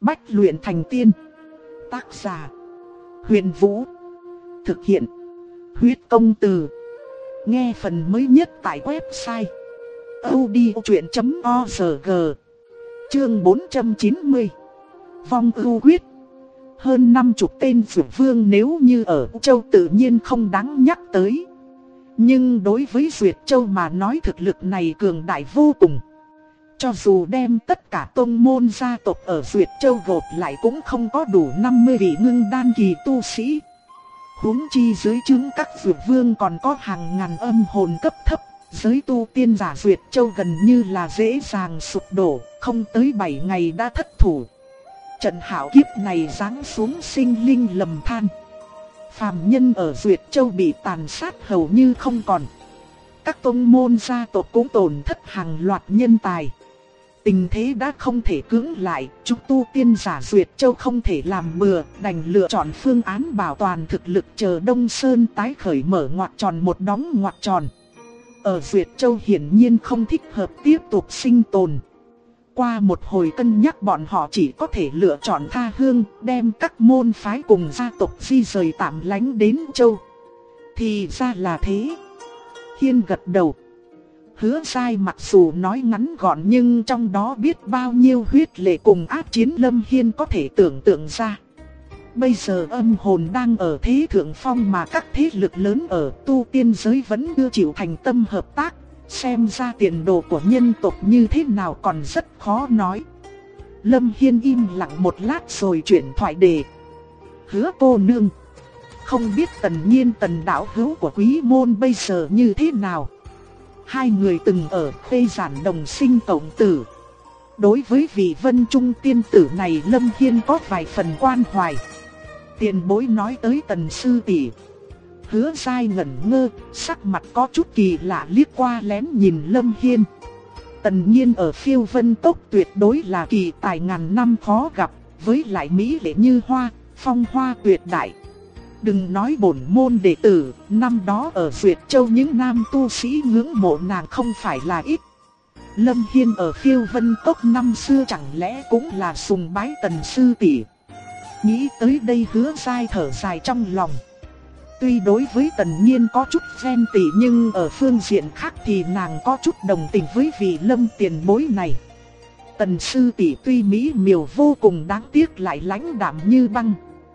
Bách luyện thành tiên. Tác giả: Huyền Vũ. Thực hiện: Huyết Công Từ. Nghe phần mới nhất tại website audiochuyen.org. Chương 490. Vong ưu quyết. Hơn 50 tên dược vương nếu như ở châu tự nhiên không đáng nhắc tới. Nhưng đối với Duyệt Châu mà nói thực lực này cường đại vô cùng. Cho dù đem tất cả tông môn gia tộc ở Duyệt Châu gộp lại cũng không có đủ 50 vị ngưng đan kỳ tu sĩ. Huống chi dưới trướng các dược vương còn có hàng ngàn âm hồn cấp thấp. Giới tu tiên giả Duyệt Châu gần như là dễ dàng sụp đổ, không tới 7 ngày đã thất thủ. Trận hạo kiếp này giáng xuống sinh linh lầm than. Phàm nhân ở Duyệt Châu bị tàn sát hầu như không còn. Các tông môn gia tộc cũng tổn thất hàng loạt nhân tài. Tình thế đã không thể cưỡng lại, chúng tu tiên giả Duyệt Châu không thể làm bừa, đành lựa chọn phương án bảo toàn thực lực chờ Đông Sơn tái khởi mở ngoặc tròn một đóng ngoặc tròn. Ở Duyệt Châu hiển nhiên không thích hợp tiếp tục sinh tồn. Qua một hồi cân nhắc bọn họ chỉ có thể lựa chọn tha hương, đem các môn phái cùng gia tộc di rời tạm lánh đến Châu. Thì ra là thế. Hiên gật đầu. Hứa Sai mặc dù nói ngắn gọn nhưng trong đó biết bao nhiêu huyết lệ cùng ác chiến Lâm Hiên có thể tưởng tượng ra. Bây giờ âm hồn đang ở thế thượng phong mà các thế lực lớn ở tu tiên giới vẫn chưa chịu thành tâm hợp tác. Xem ra tiền đồ của nhân tộc như thế nào còn rất khó nói. Lâm Hiên im lặng một lát rồi chuyển thoại đề. Hứa cô nương, không biết Tần Nhiên Tần đạo hữu của Quý môn bây giờ như thế nào? Hai người từng ở Khê Giản đồng sinh cộng tử. Đối với vị Vân Trung tiên tử này Lâm Hiên có vài phần quan hoài. Tiền bối nói tới Tần sư tỷ. Hứa Sai ngẩn ngơ, sắc mặt có chút kỳ lạ liếc qua lén nhìn Lâm Hiên. Tần Nhiên ở Phiêu Vân Cốc tuyệt đối là kỳ tài ngàn năm khó gặp, với lại mỹ lệ như hoa, phong hoa tuyệt đại. Đừng nói bổn môn đệ tử, năm đó ở Duyệt Châu những nam tu sĩ ngưỡng mộ nàng không phải là ít. Lâm Hiên ở Phiêu Vân Cốc năm xưa chẳng lẽ cũng là sùng bái Tần sư tỷ. Nghĩ tới đây Hứa Sai thở dài trong lòng. Tuy đối với Tần Nhiên có chút ghen tị nhưng ở phương diện khác thì nàng có chút đồng tình với vị Lâm tiền bối này. Tần sư tỷ tuy mỹ miều vô cùng đáng tiếc lại lãnh đạm như băng.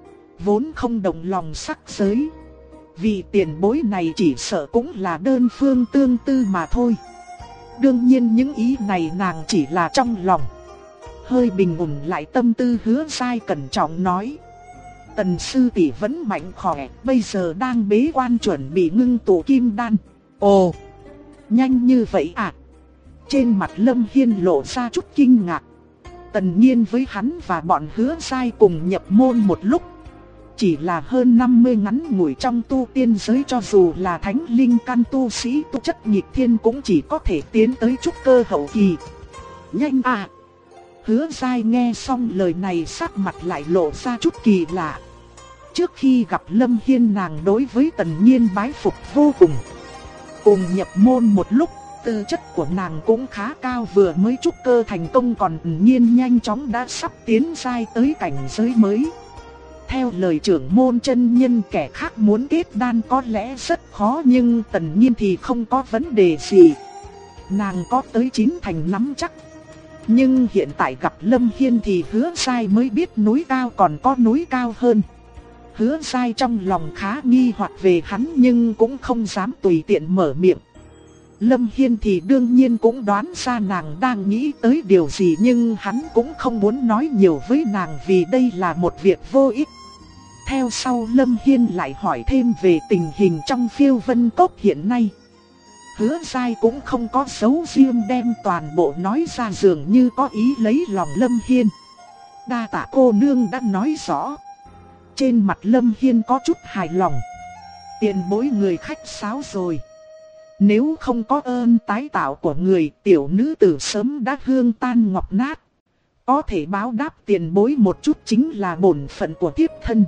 Vốn không đồng lòng sắc giới. Vị tiền bối này chỉ sợ cũng là đơn phương tương tư mà thôi. Đương nhiên những ý này nàng chỉ là trong lòng. Hơi bình ổn lại tâm tư Hứa Sai cẩn trọng nói. Tần sư tỷ vẫn mạnh khỏe, bây giờ đang bế quan chuẩn bị ngưng tụ kim đan. Ồ, nhanh như vậy à? Trên mặt Lâm Hiên lộ ra chút kinh ngạc. Tần Nhiên với hắn và bọn Hứa Sai cùng nhập môn một lúc. Chỉ là hơn 50 ngắn ngủi trong tu tiên giới, cho dù là thánh linh căn tu sĩ tu chất nhịp thiên cũng chỉ có thể tiến tới trúc cơ hậu kỳ. Nhanh à! Hứa Sai nghe xong lời này sắc mặt lại lộ ra chút kỳ lạ. Trước khi gặp Lâm Hiên nàng đối với Tần Nhiên bái phục vô cùng. Cùng nhập môn một lúc, tư chất của nàng cũng khá cao, vừa mới trúc cơ thành công còn Tần Nhiên nhanh chóng đã sắp tiến giai tới cảnh giới mới. Theo lời trưởng môn chân nhân, kẻ khác muốn kết đan có lẽ rất khó nhưng Tần Nhiên thì không có vấn đề gì. Nàng có tới 9 thành nắm chắc. Nhưng hiện tại gặp Lâm Hiên thì Hứa Sai mới biết núi cao còn có núi cao hơn. Hứa Sai trong lòng khá nghi hoặc về hắn nhưng cũng không dám tùy tiện mở miệng. Lâm Hiên thì đương nhiên cũng đoán ra nàng đang nghĩ tới điều gì nhưng hắn cũng không muốn nói nhiều với nàng vì đây là một việc vô ích. Theo sau Lâm Hiên lại hỏi thêm về tình hình trong Phiêu Vân Cốc hiện nay. Hứa Sai cũng không có giấu riêng đem toàn bộ nói ra, dường như có ý lấy lòng Lâm Hiên. Đa tạ cô nương đã nói rõ. Trên mặt Lâm Hiên có chút hài lòng. Tiền bối người khách sáo rồi. Nếu không có ơn tái tạo của người, tiểu nữ tử sớm đã hương tan ngọc nát. Có thể báo đáp tiền bối một chút chính là bổn phận của thiếp thân.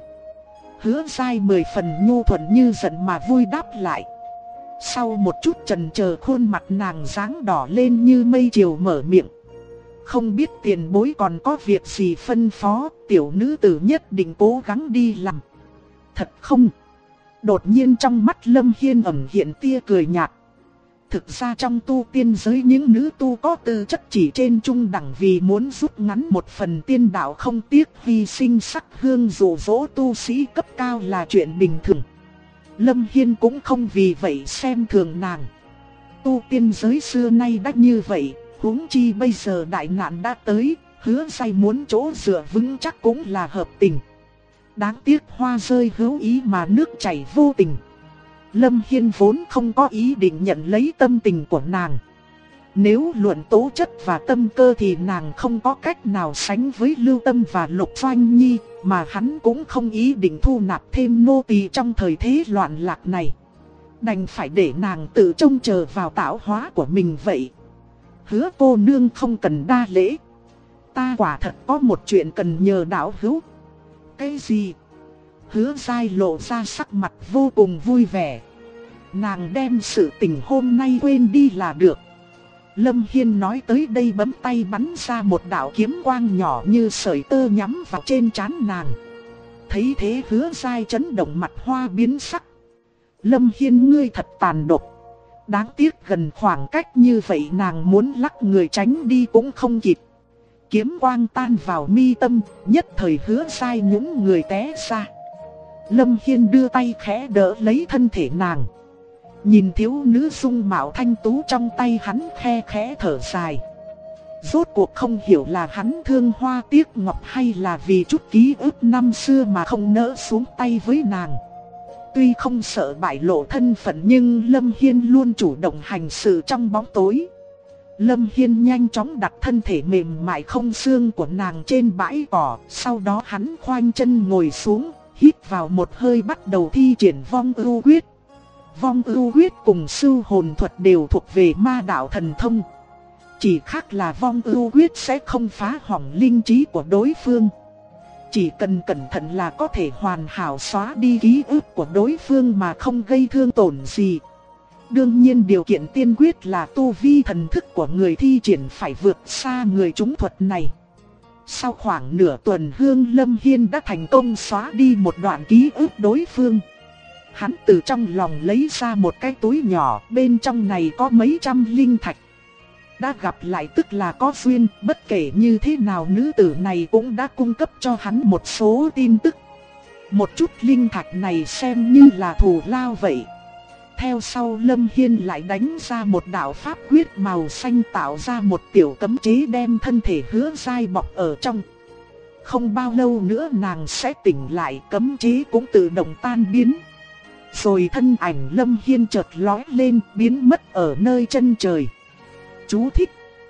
Hứa Sai 10 phần nhu thuận như giận mà vui đáp lại. Sau một chút chần chờ khuôn mặt nàng dáng đỏ lên như mây chiều mở miệng. Không biết tiền bối còn có việc gì phân phó, tiểu nữ tử nhất định cố gắng đi làm. Thật không? Đột nhiên trong mắt Lâm Hiên ẩn hiện tia cười nhạt. Thực ra trong tu tiên giới những nữ tu có tư chất chỉ trên trung đẳng, vì muốn rút ngắn một phần tiên đạo không tiếc hy sinh sắc hương dụ dỗ tu sĩ cấp cao là chuyện bình thường. Lâm Hiên cũng không vì vậy xem thường nàng. Tu tiên giới xưa nay đã như vậy, huống chi bây giờ đại nạn đã tới, Hứa Gai muốn chỗ dựa vững chắc cũng là hợp tình. Đáng tiếc hoa rơi hữu ý mà nước chảy vô tình. Lâm Hiên vốn không có ý định nhận lấy tâm tình của nàng. Nếu luận tố chất và tâm cơ thì nàng không có cách nào sánh với Lưu Tâm và Lục Doanh Nhi, mà hắn cũng không ý định thu nạp thêm nô tỳ trong thời thế loạn lạc này. Đành phải để nàng tự trông chờ vào tạo hóa của mình vậy. Hứa cô nương không cần đa lễ. Ta quả thật có một chuyện cần nhờ đạo hữu. Cái gì? Hứa Gai lộ ra sắc mặt vô cùng vui vẻ. Nàng đem sự tình hôm nay quên đi là được. Lâm Hiên nói tới đây bấm tay bắn ra một đạo kiếm quang nhỏ như sợi tơ nhắm vào trên trán nàng. Thấy thế Hứa Gai chấn động, mặt hoa biến sắc. Lâm Hiên ngươi thật tàn độc. Đáng tiếc gần khoảng cách như vậy nàng muốn lắc người tránh đi cũng không kịp. Kiếm quang tan vào mi tâm, nhất thời Hứa Gai nhún người té ra. Lâm Hiên đưa tay khẽ đỡ lấy thân thể nàng. Nhìn thiếu nữ dung mạo thanh tú trong tay hắn, khe khẽ thở dài. Rốt cuộc không hiểu là hắn thương hoa tiếc ngọc hay là vì chút ký ức năm xưa mà không nỡ xuống tay với nàng. Tuy không sợ bại lộ thân phận nhưng Lâm Hiên luôn chủ động hành sự trong bóng tối. Lâm Hiên nhanh chóng đặt thân thể mềm mại không xương của nàng trên bãi cỏ. Sau đó hắn khoanh chân ngồi xuống, hít vào một hơi bắt đầu thi triển vong ưu quyết. Vong ưu quyết cùng sư hồn thuật đều thuộc về ma đạo thần thông. Chỉ khác là vong ưu quyết sẽ không phá hỏng linh trí của đối phương. Chỉ cần cẩn thận là có thể hoàn hảo xóa đi ký ức của đối phương mà không gây thương tổn gì. Đương nhiên điều kiện tiên quyết là tu vi thần thức của người thi triển phải vượt xa người trúng thuật này. Sau khoảng nửa tuần Hương Lâm Hiên đã thành công xóa đi một đoạn ký ức đối phương. Hắn từ trong lòng lấy ra một cái túi nhỏ, bên trong này có mấy trăm linh thạch. Đã gặp lại tức là có duyên, bất kể như thế nào nữ tử này cũng đã cung cấp cho hắn một số tin tức. Một chút linh thạch này xem như là thù lao vậy. Theo sau Lâm Hiên lại đánh ra một đạo pháp quyết màu xanh, tạo ra một tiểu cấm chế đem thân thể Hứa Gai bọc ở trong. Không bao lâu nữa nàng sẽ tỉnh lại, cấm chế cũng tự động tan biến. Rồi thân ảnh Lâm Hiên chợt lóe lên, biến mất ở nơi chân trời. Chú thích: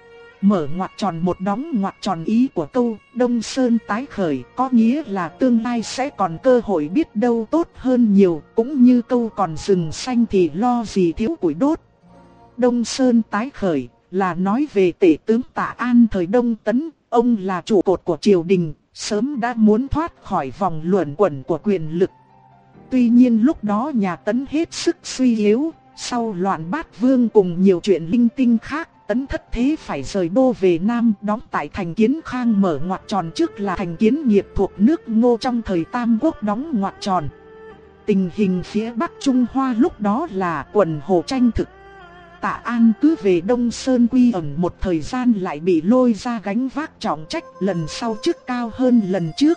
mở ngoặc tròn một đóng ngoặc tròn, ý của câu Đông Sơn tái khởi có nghĩa là tương lai sẽ còn cơ hội biết đâu tốt hơn nhiều, cũng như câu còn rừng xanh thì lo gì thiếu củi đốt. Đông Sơn tái khởi là nói về tể tướng Tạ An thời Đông Tấn, ông là trụ cột của triều đình, sớm đã muốn thoát khỏi vòng luẩn quẩn của quyền lực. Tuy nhiên lúc đó nhà Tấn hết sức suy yếu, sau loạn Bát Vương cùng nhiều chuyện linh tinh khác, Tấn thất thế phải rời đô về Nam, đóng tại thành Kiến Khang, mở ngoặc tròn trước là thành Kiến Nghiệp thuộc nước Ngô trong thời Tam Quốc đóng ngoặc tròn. Tình hình phía Bắc Trung Hoa lúc đó là quần hồ tranh thực. Tạ An cứ về Đông Sơn quy ẩn một thời gian lại bị lôi ra gánh vác trọng trách, lần sau chức cao hơn lần trước.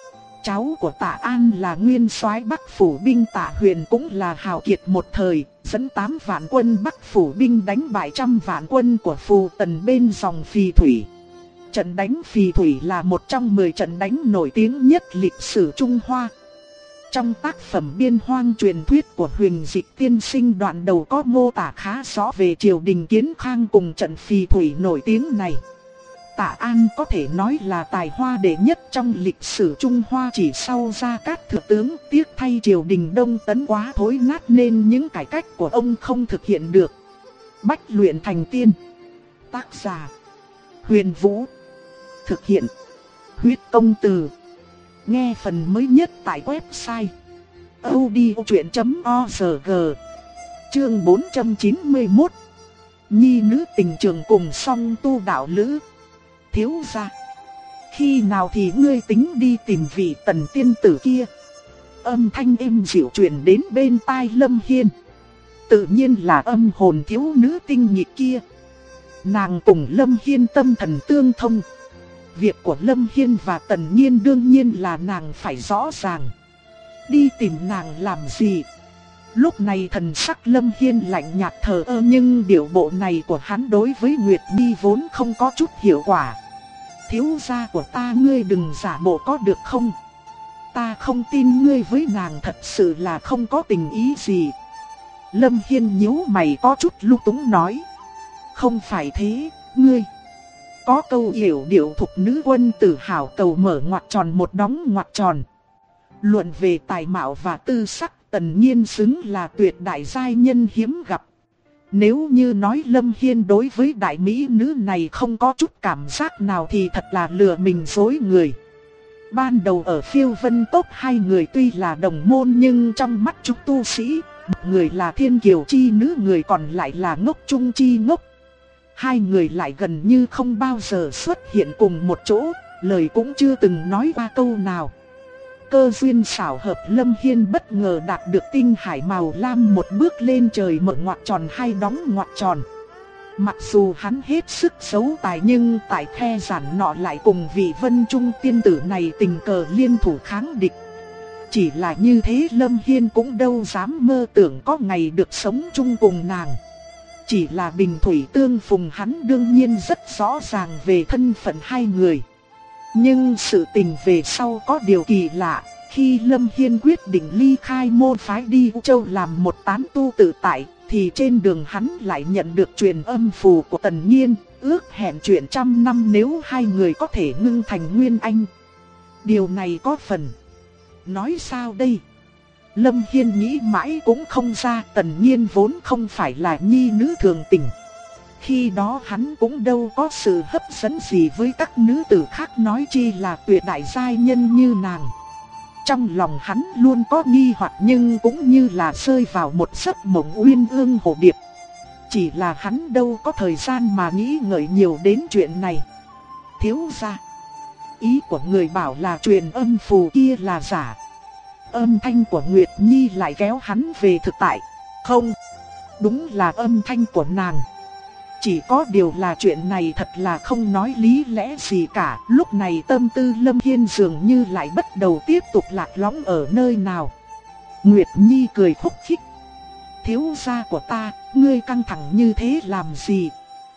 Cháu của Tạ An là nguyên soái Bắc phủ binh Tạ Huyền, cũng là hào kiệt một thời, dẫn 8 vạn quân Bắc phủ binh đánh bại 100 vạn quân của Phù Tần bên dòng Phì Thủy. Trận đánh Phì Thủy là một trong 10 trận đánh nổi tiếng nhất lịch sử Trung Hoa. Trong tác phẩm Biên Hoang truyền thuyết của Huyền Dịch tiên sinh đoạn đầu có mô tả khá rõ về triều đình Kiến Khang cùng trận Phì Thủy nổi tiếng này. Tạ An có thể nói là tài hoa đệ nhất trong lịch sử Trung Hoa, chỉ sau Gia Cát thừa tướng, tiếc thay triều đình Đông Tấn quá thối nát nên những cải cách của ông không thực hiện được. Bách luyện thành tiên. Tác giả: Huyền Vũ. Thực hiện: Huyết Công Từ. Nghe phần mới nhất tại website audiochuyện.org. Chương 491. Nhi nữ tình trường cùng song tu đạo lữ. Thiếu gia, khi nào thì ngươi tính đi tìm vị Tần tiên tử kia? Âm thanh êm dịu truyền đến bên tai Lâm Hiên. Tự nhiên là âm hồn thiếu nữ tinh nhị kia. Nàng cùng Lâm Hiên tâm thần tương thông. Việc của Lâm Hiên và Tần Nhiên đương nhiên là nàng phải rõ ràng. Đi tìm nàng làm gì? Lúc này thần sắc Lâm Hiên lạnh nhạt thờ ơ, nhưng điệu bộ này của hắn đối với Nguyệt Nhi vốn không có chút hiệu quả. Thiếu gia của ta, ngươi đừng giả bộ có được không? Ta không tin ngươi với nàng thật sự là không có tình ý gì. Lâm Hiên nhíu mày có chút lung túng nói. Không phải thế, ngươi. Có câu yểu điệu thục nữ quân tử hảo cầu mở ngoặc tròn một đóng ngoặc tròn. Luận về tài mạo và tư sắc, Tần Nhiên xứng là tuyệt đại giai nhân hiếm gặp. Nếu như nói Lâm Hiên đối với đại mỹ nữ này không có chút cảm giác nào thì thật là lừa mình dối người. Ban đầu ở phiêu vân top hai người tuy là đồng môn, nhưng trong mắt chúng tu sĩ, một người là thiên kiều chi nữ, người còn lại là ngốc trung chi ngốc. Hai người lại gần như không bao giờ xuất hiện cùng một chỗ, lời cũng chưa từng nói qua câu nào. Cơ duyên xảo hợp, Lâm Hiên bất ngờ đạt được tinh hải màu lam, một bước lên trời mở ngoặc tròn hay đóng ngoặc tròn. Mặc dù hắn hết sức xấu tài, nhưng tại khe giản nọ lại cùng vị Vân Trung tiên tử này tình cờ liên thủ kháng địch. Chỉ là như thế Lâm Hiên cũng đâu dám mơ tưởng có ngày được sống chung cùng nàng. Chỉ là bình thủy tương phùng, hắn đương nhiên rất rõ ràng về thân phận hai người. Nhưng sự tình về sau có điều kỳ lạ. Khi Lâm Hiên quyết định ly khai môn phái đi U Châu làm một tán tu tự tại, thì trên đường hắn lại nhận được truyền âm phù của Tần Nhiên, ước hẹn chuyện 100 năm nếu hai người có thể ngưng thành nguyên anh. Điều này có phần... nói sao đây? Lâm Hiên nghĩ mãi cũng không ra, Tần Nhiên vốn không phải là nhi nữ thường tình. Khi đó hắn cũng đâu có sự hấp dẫn gì với các nữ tử khác, nói chi là tuyệt đại giai nhân như nàng. Trong lòng hắn luôn có nghi hoặc, nhưng cũng như là rơi vào một giấc mộng uyên ương hồ điệp. Chỉ là hắn đâu có thời gian mà nghĩ ngợi nhiều đến chuyện này. Thiếu gia, ý của người bảo là truyền âm phù kia là giả. Âm thanh của Nguyệt Nhi lại kéo hắn về thực tại. Không, đúng là âm thanh của nàng. Chỉ có điều là chuyện này thật là không nói lý lẽ gì cả. Lúc này tâm tư Lâm Hiên dường như lại bắt đầu tiếp tục lạc lõng ở nơi nào. Nguyệt Nhi cười khúc khích. Thiếu gia của ta, ngươi căng thẳng như thế làm gì?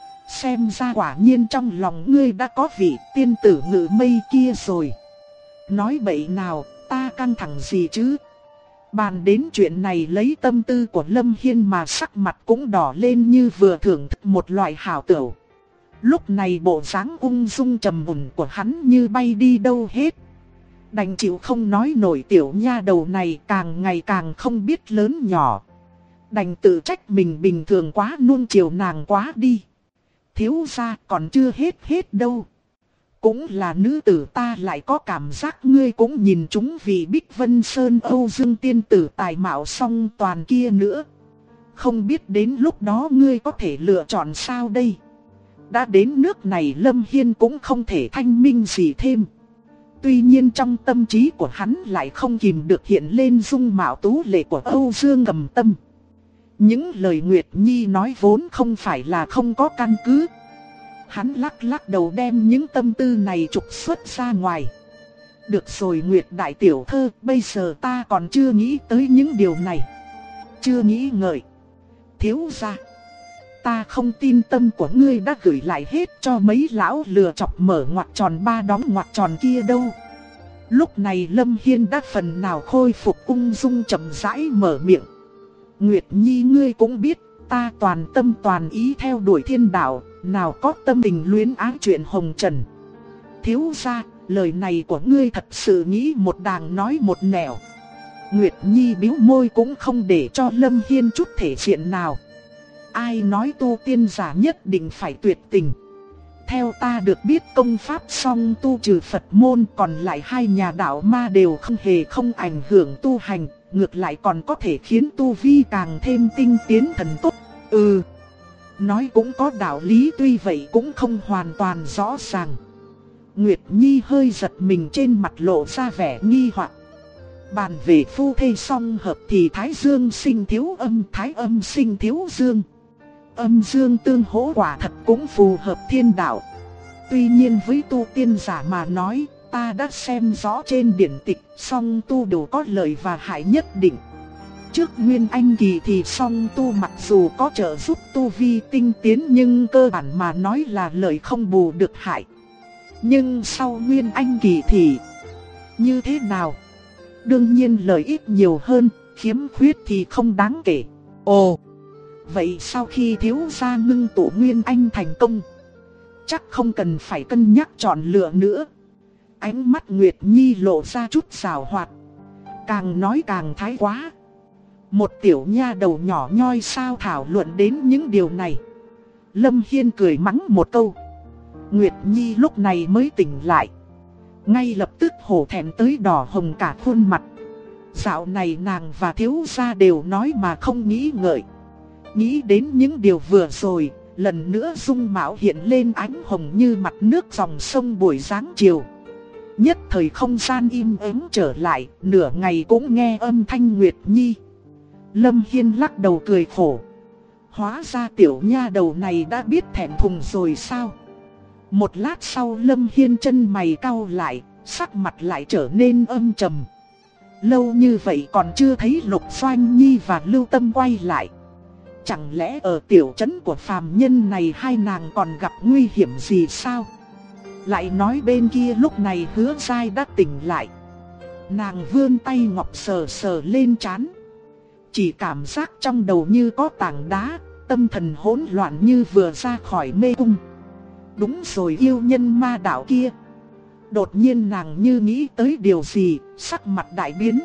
Xem ra quả nhiên trong lòng ngươi đã có vị tiên tử Ngự Mây kia rồi. Nói bậy nào, ta căng thẳng gì chứ? Bàn đến chuyện này lấy tâm tư của Lâm Hiên mà sắc mặt cũng đỏ lên như vừa thưởng thức một loại hảo tửu. Lúc này bộ dáng ung dung trầm mùn của hắn như bay đi đâu hết. Đành chịu không nói nổi, tiểu nha đầu này càng ngày càng không biết lớn nhỏ. Đành tự trách mình bình thường quá, nuông chiều nàng quá đi. Thiếu gia còn chưa hết đâu. Cũng là nữ tử, ta lại có cảm giác ngươi cũng nhìn chúng vì Bích Vân Sơn Âu Dương tiên tử tài mạo song toàn kia nữa. Không biết đến lúc đó ngươi có thể lựa chọn sao đây? Đã đến nước này Lâm Hiên cũng không thể thanh minh gì thêm. Tuy nhiên trong tâm trí của hắn lại không kìm được hiện lên dung mạo tú lệ của Âu Dương Cầm Tâm. Những lời Nguyệt Nhi nói vốn không phải là không có căn cứ. Hắn lắc đầu đem những tâm tư này trục xuất ra ngoài. Được rồi Nguyệt đại tiểu thơ, bây giờ ta còn chưa nghĩ tới những điều này. Chưa nghĩ ngợi. Thiếu gia, ta không tin tâm của ngươi đã gửi lại hết cho mấy lão lừa chọc mở ngoặc tròn ba đóng ngoặc tròn kia đâu. Lúc này Lâm Hiên đã phần nào khôi phục ung dung, chậm rãi mở miệng. Nguyệt Nhi, ngươi cũng biết, ta toàn tâm toàn ý theo đuổi thiên đạo, nào có tâm tình luyến ái chuyện hồng trần. Thiếu gia, lời này của ngươi thật sự nghĩ một đàng nói một nẻo. Nguyệt Nhi bĩu môi cũng không để cho Lâm Hiên chút thể diện nào. Ai nói tu tiên giả nhất định phải tuyệt tình? Theo ta được biết công pháp song tu trừ Phật môn, còn lại hai nhà đạo ma đều không ảnh hưởng tu hành, ngược lại còn có thể khiến tu vi càng thêm tinh tiến thần tốc. Nói cũng có đạo lý, tuy vậy cũng không hoàn toàn rõ ràng. Nguyệt Nhi hơi giật mình, trên mặt lộ ra vẻ nghi hoặc. Bàn về phu thê song hợp thì thái dương sinh thiếu âm, thái âm sinh thiếu dương. Âm dương tương hỗ quả thật cũng phù hợp thiên đạo. Tuy nhiên với tu tiên giả mà nói, ta đã xem rõ trên điển tịch, song tu đều có lợi và hại nhất định. Trước Nguyên Anh kỳ thì song tu mặc dù có trợ giúp tu vi tinh tiến, nhưng cơ bản mà nói là lợi không bù được hại. Nhưng sau Nguyên Anh kỳ thì như thế nào? Đương nhiên lợi ích nhiều hơn, khiếm khuyết thì không đáng kể. Ồ, vậy sau khi thiếu gia ngưng tụ Nguyên Anh thành công, chắc không cần phải cân nhắc chọn lựa nữa. Ánh mắt Nguyệt Nhi lộ ra chút giảo hoạt. Càng nói càng thái quá. Một tiểu nha đầu nhỏ nhoi sao thảo luận đến những điều này. Lâm Hiên cười mắng một câu. Nguyệt Nhi lúc này mới tỉnh lại. Ngay lập tức hổ thẹn tới đỏ hồng cả khuôn mặt. Dạo này nàng và thiếu gia đều nói mà không nghĩ ngợi. Nghĩ đến những điều vừa rồi, lần nữa dung mạo hiện lên ánh hồng như mặt nước dòng sông buổi sáng chiều. Nhất thời không gian im ắng trở lại, nửa ngày cũng nghe âm thanh Nguyệt Nhi. Lâm Hiên lắc đầu cười khổ. Hóa ra tiểu nha đầu này đã biết thẹn thùng rồi sao? Một lát sau Lâm Hiên chân mày cau lại, sắc mặt lại trở nên âm trầm. Lâu như vậy còn chưa thấy Lục Doanh Nhi và Lưu Tâm quay lại. Chẳng lẽ ở tiểu trấn của phàm nhân này hai nàng còn gặp nguy hiểm gì sao? Lại nói bên kia lúc này Hứa Giai đã tỉnh lại. Nàng vươn tay ngọc sờ sờ lên trán. Chỉ cảm giác trong đầu như có tảng đá, tâm thần hỗn loạn như vừa ra khỏi mê cung. Đúng rồi, yêu nhân ma đạo kia. Đột nhiên nàng như nghĩ tới điều gì, sắc mặt đại biến.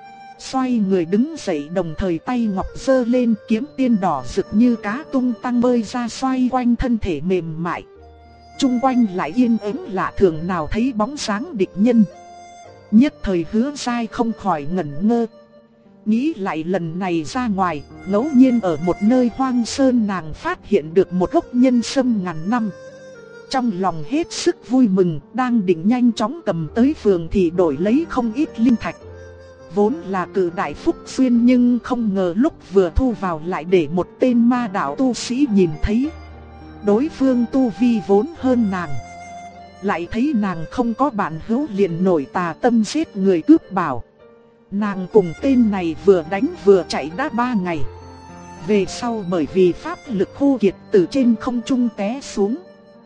Xoay người đứng dậy, đồng thời tay ngọc giơ lên, kiếm tiên đỏ rực như cá tung tăng bơi ra xoay quanh thân thể mềm mại. Trung quanh lại yên ắng lạ thường, nào thấy bóng dáng địch nhân. Nhất thời Hứa Giai không khỏi ngẩn ngơ. Nghĩ lại lần này ra ngoài, ngẫu nhiên ở một nơi hoang sơn nàng phát hiện được một gốc nhân sâm ngàn năm. Trong lòng hết sức vui mừng, đang định nhanh chóng cầm tới phường thì đổi lấy không ít linh thạch. Vốn là cử đại phúc xuyên, nhưng không ngờ lúc vừa thu vào lại để một tên ma đạo tu sĩ nhìn thấy. Đối phương tu vi vốn hơn nàng, lại thấy nàng không có bạn hữu liền nổi tà tâm giết người cướp bảo. Nàng cùng tên này vừa đánh vừa chạy đã 3 ngày. Về sau bởi vì pháp lực khô kiệt từ trên không trung té xuống.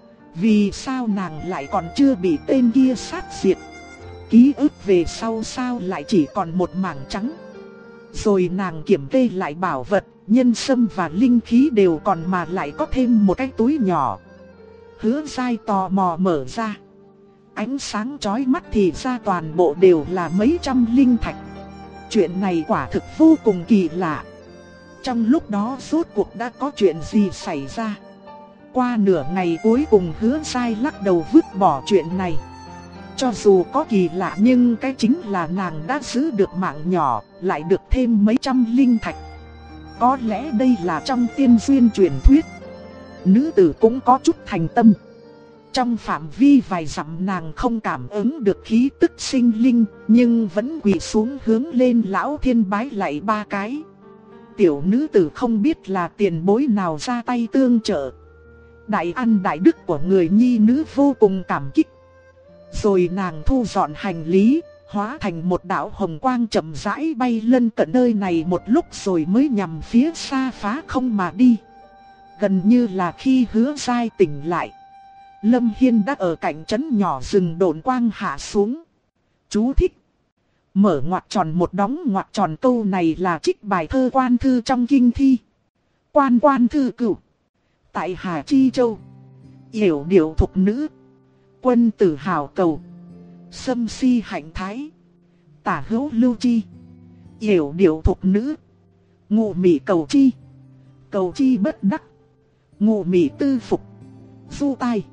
Vì sao nàng lại còn chưa bị tên kia sát diệt? Ký ức về sau sao lại chỉ còn một mảng trắng? Rồi nàng kiểm kê lại bảo vật, nhân sâm và linh khí đều còn mà lại có thêm một cái túi nhỏ. Hứa Giai tò mò mở ra. Ánh sáng chói mắt thì ra toàn bộ đều là mấy trăm linh thạch. Chuyện này quả thực vô cùng kỳ lạ. Trong lúc đó rốt cuộc đã có chuyện gì xảy ra? Qua nửa ngày cuối cùng Hứa Giai lắc đầu vứt bỏ chuyện này. Cho dù có kỳ lạ nhưng cái chính là nàng đã giữ được mạng nhỏ, lại được thêm mấy trăm linh thạch. Có lẽ đây là trong tiên duyên truyền thuyết. Nữ tử cũng có chút thành tâm. Trong phạm vi vài dặm nàng không cảm ứng được khí tức sinh linh, nhưng vẫn quỳ xuống hướng lên Lão Thiên bái lạy 3 cái. Tiểu nữ tử không biết là tiền bối nào ra tay tương trợ. Đại ân đại đức của người nhi nữ vô cùng cảm kích. Rồi nàng thu dọn hành lý, hóa thành một đạo hồng quang chậm rãi bay lân cận nơi này một lúc rồi mới nhằm phía xa phá không mà đi. Gần như là khi Hứa Giai tỉnh lại, Lâm Hiên đã ở cạnh trấn nhỏ rừng độn quang hạ xuống. Chú thích: mở ngoặc tròn một đóng ngoặc tròn, câu này là trích bài thơ Quan Thư trong kinh thi. Quan Quan Thư Cửu. Tại Hà Chi Châu, yểu điệu thục nữ, quân tử hào cầu, sâm si hạnh thái. Tả hữu lưu chi, yểu điệu thục nữ, ngụ mị cầu chi, cầu chi bất đắc, ngụ mị tư phục. Du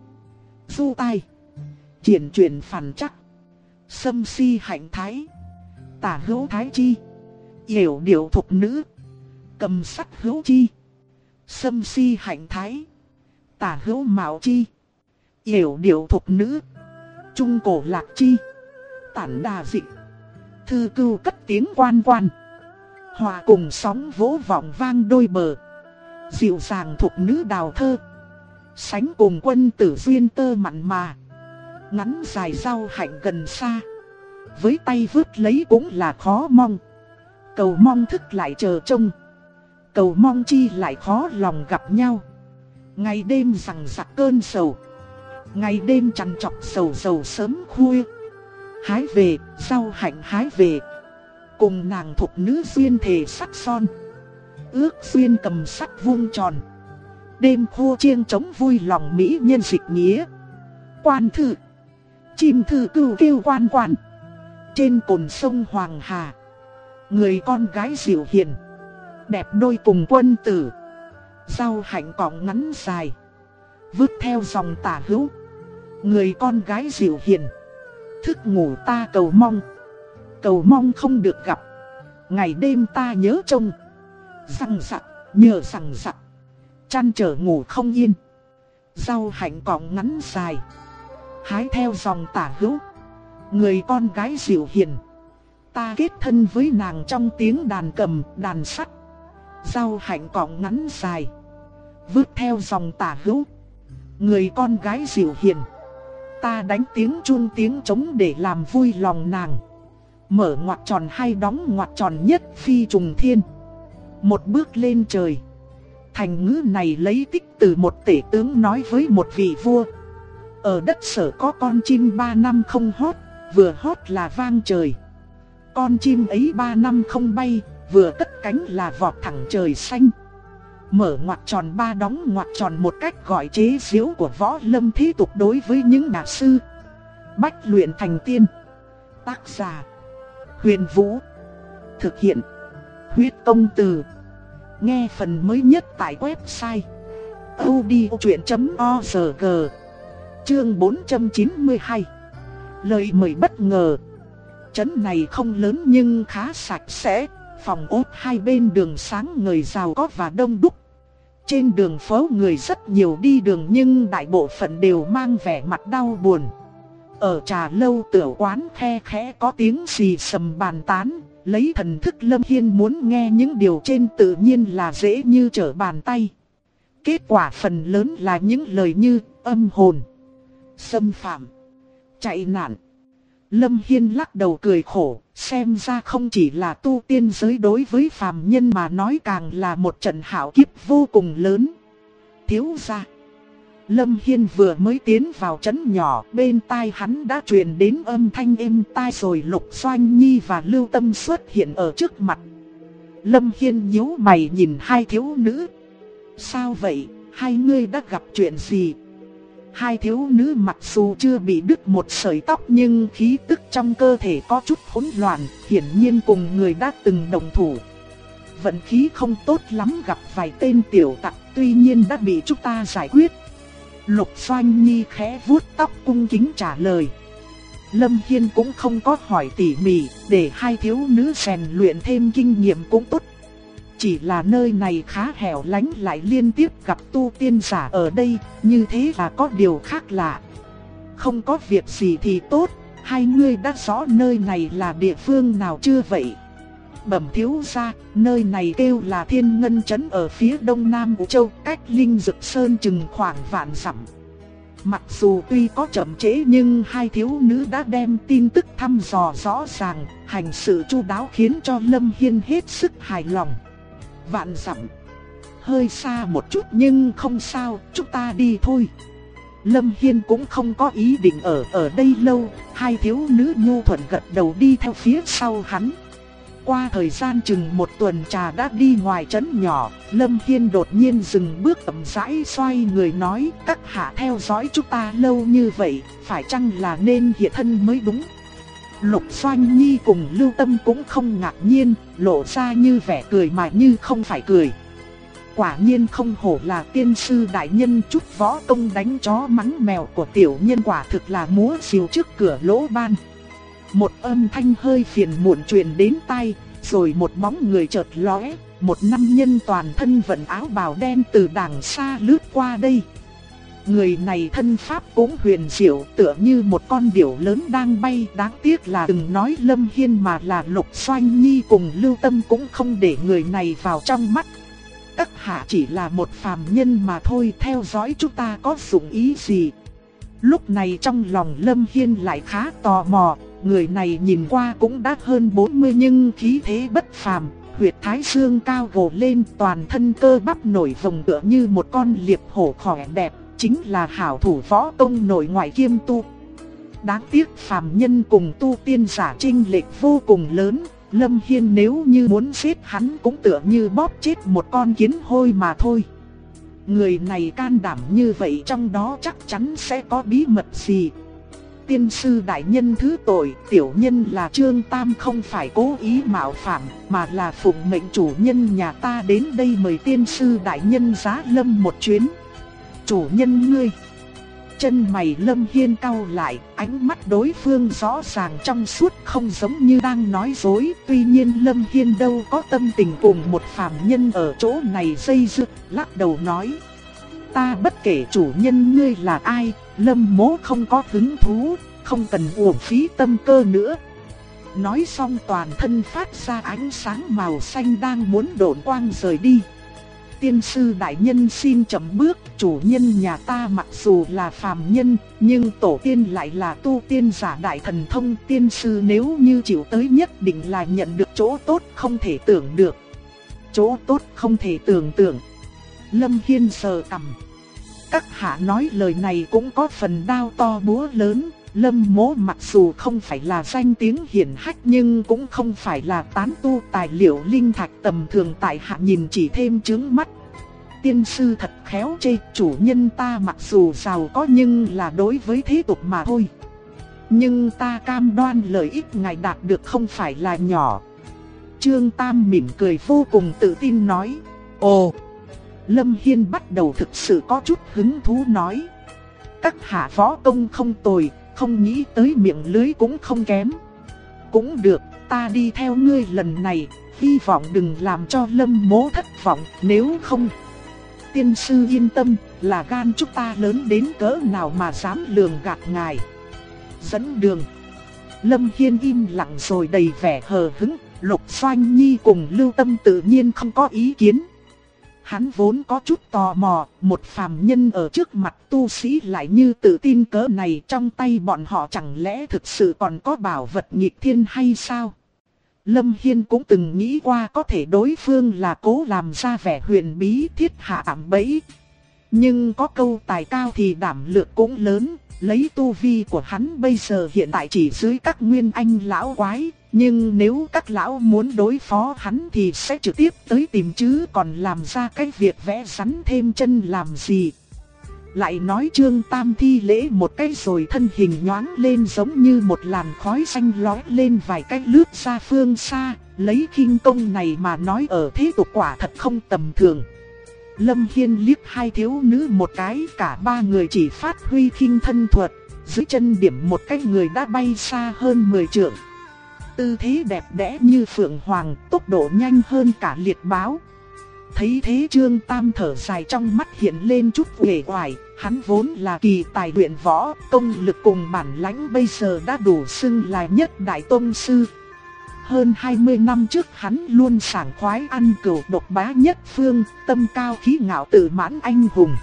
tai, triển chuyển phản chắc, sâm si hạnh thái. Tả hữu thái chi, yểu điệu thục nữ, cầm sắc hữu chi, sâm si hạnh thái. Tả hữu mạo chi, yểu điệu thục nữ, Trung cổ lạc chi, tản đà dị. Thư cưu cất tiếng quan quan. Hòa cùng sóng vỗ vọng vang đôi bờ. Dịu dàng thuộc nữ đào thơ. Sánh cùng quân tử duyên tơ mặn mà. Ngắn dài rau hạnh gần xa. Với tay vứt lấy cũng là khó mong. Cầu mong thức lại chờ trông. Cầu mong chi lại khó lòng gặp nhau. Ngày đêm rằng giặc cơn sầu. Ngày đêm chằn chọc sầu sầu sớm khuya. Hái về, rau hạnh hái về. Cùng nàng thục nữ duyên thề sắc son. Ước duyên cầm sắc vuông tròn. Đêm khô chiêng trống vui lòng mỹ nhân dịch nghĩa. Quan thư. Chim thư cưu kêu quan quan. Trên cồn sông Hoàng Hà. Người con gái dịu hiền. Đẹp đôi cùng quân tử. Rau hạnh cọng ngắn dài. Vứt theo dòng tả hữu. Người con gái dịu hiền. Thức ngủ ta cầu mong. Cầu mong không được gặp. Ngày đêm ta nhớ trông. Rằng rặc, nhờ rằng rặc. Chăn trở ngủ không yên. Rau hạnh cọng ngắn dài. Hái theo dòng tả hữu. Người con gái dịu hiền. Ta kết thân với nàng trong tiếng đàn cầm, đàn sắt. Rau hạnh cọng ngắn dài. Vứt theo dòng tả hữu. Người con gái dịu hiền. Ta đánh tiếng chuông tiếng trống để làm vui lòng nàng. Mở ngoặc tròn hay đóng ngoặc tròn nhất phi trùng thiên. Một bước lên trời. Thành ngữ này lấy tích từ một tể tướng nói với một vị vua. Ở đất Sở có con chim 3 năm không hót, vừa hót là vang trời. Con chim ấy 3 năm không bay, vừa cất cánh là vọt thẳng trời xanh. Mở ngoặc tròn 3 đóng ngoặc tròn một cách gọi chế giễu của Võ Lâm thế tục đối với những nhà sư. Bách luyện thành tiên. Tác giả Huyền Vũ. Thực hiện Huyết Công Từ. Nghe phần mới nhất tại website audiochuyện.org. Chương 492. Lời mời bất ngờ. Trấn này không lớn nhưng khá sạch sẽ. Phòng ốt hai bên đường sáng ngời giàu có và đông đúc. Trên đường phố người rất nhiều đi đường nhưng đại bộ phận đều mang vẻ mặt đau buồn. Ở trà lâu tửu quán khe khẽ có tiếng xì xầm bàn tán. Lấy thần thức Lâm Hiên muốn nghe những điều trên tự nhiên là dễ như trở bàn tay. Kết quả phần lớn là những lời như âm hồn, xâm phạm, chạy nạn. Lâm Hiên lắc đầu cười khổ, xem ra không chỉ là tu tiên giới đối với phàm nhân mà nói càng là một trận hạo kiếp vô cùng lớn. Thiếu gia. Lâm Hiên vừa mới tiến vào trấn nhỏ, bên tai hắn đã truyền đến âm thanh êm tai rồi Lục Doanh Nhi và Lưu Tâm xuất hiện ở trước mặt. Lâm Hiên nhíu mày nhìn hai thiếu nữ. Sao vậy, hai ngươi đã gặp chuyện gì? Hai thiếu nữ mặc dù chưa bị đứt một sợi tóc nhưng khí tức trong cơ thể có chút hỗn loạn, hiển nhiên cùng người đã từng đồng thủ. Vận khí không tốt lắm, gặp vài tên tiểu tặc, tuy nhiên đã bị chúng ta giải quyết. Lục Doanh Nhi khẽ vuốt tóc cung kính trả lời. Lâm Hiên cũng không có hỏi tỉ mỉ, để hai thiếu nữ rèn luyện thêm kinh nghiệm cũng tốt. Chỉ là nơi này khá hẻo lánh lại liên tiếp gặp tu tiên giả ở đây, như thế là có điều khác lạ. Không có việc gì thì tốt, hai ngươi đã rõ nơi này là địa phương nào chưa vậy? Bẩm thiếu gia, nơi này kêu là Thiên Ngân Trấn ở phía đông nam Vũ Châu, cách Linh Dực Sơn chừng khoảng vạn dặm. Mặc dù tuy có chậm trễ nhưng hai thiếu nữ đã đem tin tức thăm dò rõ ràng, hành sự chu đáo khiến cho Lâm Hiên hết sức hài lòng. Vạn dặm, hơi xa một chút nhưng không sao, chúng ta đi thôi. Lâm Hiên cũng không có ý định ở đây lâu, hai thiếu nữ nhu thuận gật đầu đi theo phía sau hắn. Qua thời gian chừng một tuần trà đã đi ngoài trấn nhỏ, Lâm Hiên đột nhiên dừng bước chậm rãi xoay người nói: các hạ theo dõi chúng ta lâu như vậy, phải chăng là nên hiện thân mới đúng? Lục Doanh Nhi cùng Lưu Tâm cũng không ngạc nhiên, lộ ra như vẻ cười mà như không phải cười. Quả nhiên không hổ là tiên sư đại nhân, chút võ công đánh chó mắng mèo của tiểu nhân quả thực là múa rìu trước cửa lỗ ban. Một âm thanh hơi phiền muộn truyền đến tai, rồi một bóng người chợt lóe, một nam nhân toàn thân vận áo bào đen từ đằng xa lướt qua đây. Người này thân pháp cũng huyền diệu, tựa như một con điểu lớn đang bay. Đáng tiếc là đừng nói Lâm Hiên mà là Lục Doanh Nhi cùng Lưu Tâm cũng không để người này vào trong mắt. Các hạ chỉ là một phàm nhân mà thôi, theo dõi chúng ta có dụng ý gì? Lúc này trong lòng Lâm Hiên lại khá tò mò. Người này nhìn qua cũng đã hơn 40 nhưng khí thế bất phàm, huyệt thái dương cao gồ lên, toàn thân cơ bắp nổi phồng tựa như một con liệp hổ khỏe đẹp, chính là hảo thủ võ công nội ngoại kiêm tu. Đáng tiếc phàm nhân cùng tu tiên giả chênh lệch vô cùng lớn, Lâm Hiên nếu như muốn giết hắn cũng tựa như bóp chết một con kiến hôi mà thôi. Người này can đảm như vậy, trong đó chắc chắn sẽ có bí mật gì. Tiên sư đại nhân thứ tội, tiểu nhân là Trương Tam không phải cố ý mạo phạm, mà là phụng mệnh chủ nhân nhà ta đến đây mời tiên sư đại nhân giá lâm một chuyến. Chủ nhân ngươi. Chân mày Lâm Hiên cau lại, ánh mắt đối phương rõ ràng trong suốt, không giống như đang nói dối. Tuy nhiên Lâm Hiên đâu có tâm tình cùng một phàm nhân ở chỗ này dây dưa, lắc đầu nói: ta bất kể chủ nhân ngươi là ai, Lâm mỗ không có hứng thú, không cần uổng phí tâm cơ nữa. Nói xong toàn thân phát ra ánh sáng màu xanh đang muốn độn quang rời đi. Tiên sư đại nhân xin chậm bước, chủ nhân nhà ta mặc dù là phàm nhân, nhưng tổ tiên lại là tu tiên giả đại thần thông. Tiên sư nếu như chịu tới nhất định là nhận được chỗ tốt không thể tưởng được. Chỗ tốt không thể tưởng tượng. Lâm Hiên sờ cằm. Các hạ nói lời này cũng có phần đao to búa lớn. Lâm mỗ mặc dù không phải là danh tiếng hiển hách nhưng cũng không phải là tán tu tài liệu linh thạch tầm thường, tại hạ nhìn chỉ thêm chướng mắt. Tiên sư thật khéo chê, chủ nhân ta mặc dù giàu có nhưng là đối với thế tục mà thôi. Nhưng ta cam đoan lợi ích ngài đạt được không phải là nhỏ. Trương Tam mỉm cười vô cùng tự tin nói. Ồ! Lâm Hiên bắt đầu thực sự có chút hứng thú nói. Các hạ võ công không tồi, không nghĩ tới miệng lưới cũng không kém. Cũng được, ta đi theo ngươi lần này, hy vọng đừng làm cho Lâm mỗ thất vọng, nếu không. Tiên sư yên tâm, là gan chúng ta lớn đến cỡ nào mà dám lường gạt ngài. Dẫn đường. Lâm Hiên im lặng rồi đầy vẻ hờ hững. Lục Doanh Nhi cùng Lưu Tâm tự nhiên không có ý kiến. Hắn vốn có chút tò mò, một phàm nhân ở trước mặt tu sĩ lại như tự tin cỡ này, trong tay bọn họ chẳng lẽ thực sự còn có bảo vật nghịch thiên hay sao? Lâm Hiên cũng từng nghĩ qua có thể đối phương là cố làm ra vẻ huyền bí thiết hạ ám bẫy. Nhưng có câu tài cao thì đảm lược cũng lớn, lấy tu vi của hắn bây giờ hiện tại chỉ dưới các nguyên anh lão quái. Nhưng nếu các lão muốn đối phó hắn thì sẽ trực tiếp tới tìm chứ còn làm ra cái việc vẽ rắn thêm chân làm gì. Lại nói Trương Tam thi lễ một cái rồi thân hình nhoáng lên giống như một làn khói xanh lóe lên vài cái lướt ra phương xa. Lấy khinh công này mà nói ở thế tục quả thật không tầm thường. Lâm Hiên liếc hai thiếu nữ một cái, cả ba người chỉ phát huy khinh thân thuật. Dưới chân điểm một cái người đã bay xa hơn 10 trượng. Tư thế đẹp đẽ như phượng hoàng, tốc độ nhanh hơn cả liệt báo. Thấy thế Trương Tam thở dài, trong mắt hiện lên chút uể oải. Hắn vốn là kỳ tài luyện võ, công lực cùng bản lãnh bây giờ đã đủ xưng là nhất đại tông sư. Hơn 20 năm trước hắn luôn sảng khoái ăn cừu độc bá nhất phương, tâm cao khí ngạo tự mãn anh hùng.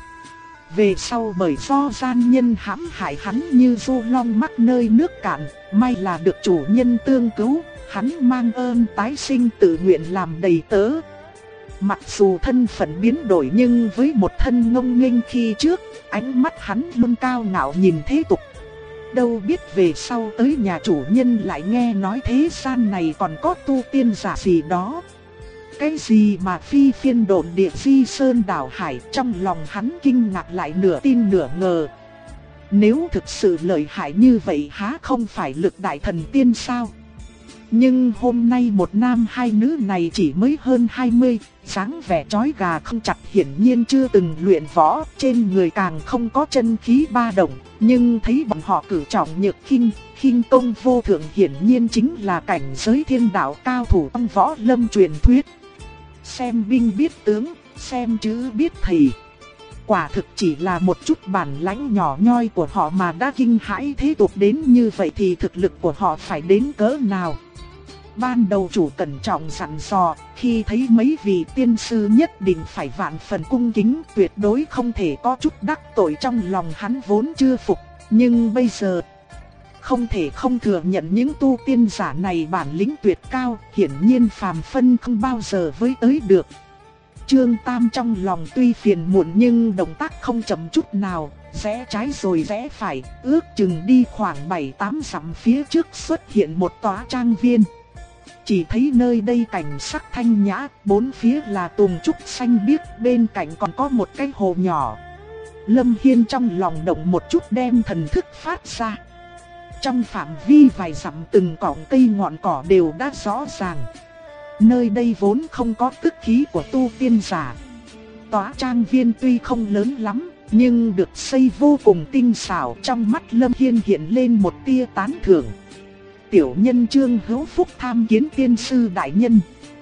Về sau bởi do gian nhân hãm hại hắn như du long mắc nơi nước cạn, may là được chủ nhân tương cứu, hắn mang ơn tái sinh tự nguyện làm đầy tớ. Mặc dù thân phận biến đổi nhưng với một thân ngông nghênh khi trước, ánh mắt hắn luôn cao ngạo nhìn thế tục. Đâu biết về sau tới nhà chủ nhân lại nghe nói thế gian này còn có tu tiên giả gì đó. Cái gì mà phi phiên độn địa di sơn đảo hải, trong lòng hắn kinh ngạc lại nửa tin nửa ngờ. Nếu thực sự lợi hại như vậy há không phải lực đại thần tiên sao? Nhưng hôm nay một nam hai nữ này chỉ mới hơn 20, dáng vẻ chói gà không chặt, hiển nhiên chưa từng luyện võ, trên người càng không có chân khí ba động. Nhưng thấy bọn họ cử trọng nhược khinh công vô thượng, hiển nhiên chính là cảnh giới thiên đạo cao thủ trong võ lâm truyền thuyết. Xem binh biết tướng, xem chữ biết thầy. quả thực chỉ là một chút bản lãnh nhỏ nhoi của họ mà đã kinh hãi thế tục đến như vậy thì thực lực của họ phải đến cỡ nào. Ban đầu chủ cẩn trọng dặn dò, khi thấy mấy vị tiên sư nhất định phải vạn phần cung kính, tuyệt đối không thể có chút đắc tội trong lòng hắn vốn chưa phục. Nhưng bây giờ, không thể không thừa nhận những tu tiên giả này bản lĩnh tuyệt cao, hiển nhiên phàm phân không bao giờ với tới được. Trương Tam trong lòng tuy phiền muộn nhưng động tác không chậm chút nào, rẽ trái rồi rẽ phải, ước chừng đi khoảng 7-8 dặm phía trước xuất hiện một tòa trang viên. Chỉ thấy nơi đây cảnh sắc thanh nhã, bốn phía là tùng trúc xanh biếc, bên cạnh còn có một cái hồ nhỏ. Lâm Hiên trong lòng động một chút đem thần thức phát ra. Trong phạm vi vài dặm từng cọng cây ngọn cỏ đều đã rõ ràng. Nơi đây vốn không có tức khí của tu tiên giả. Tòa trang viên tuy không lớn lắm, nhưng được xây vô cùng tinh xảo, trong mắt Lâm Hiên hiện lên một tia tán thưởng. Tiểu nhân Trương Hữu Phúc tham kiến tiên sư đại nhân.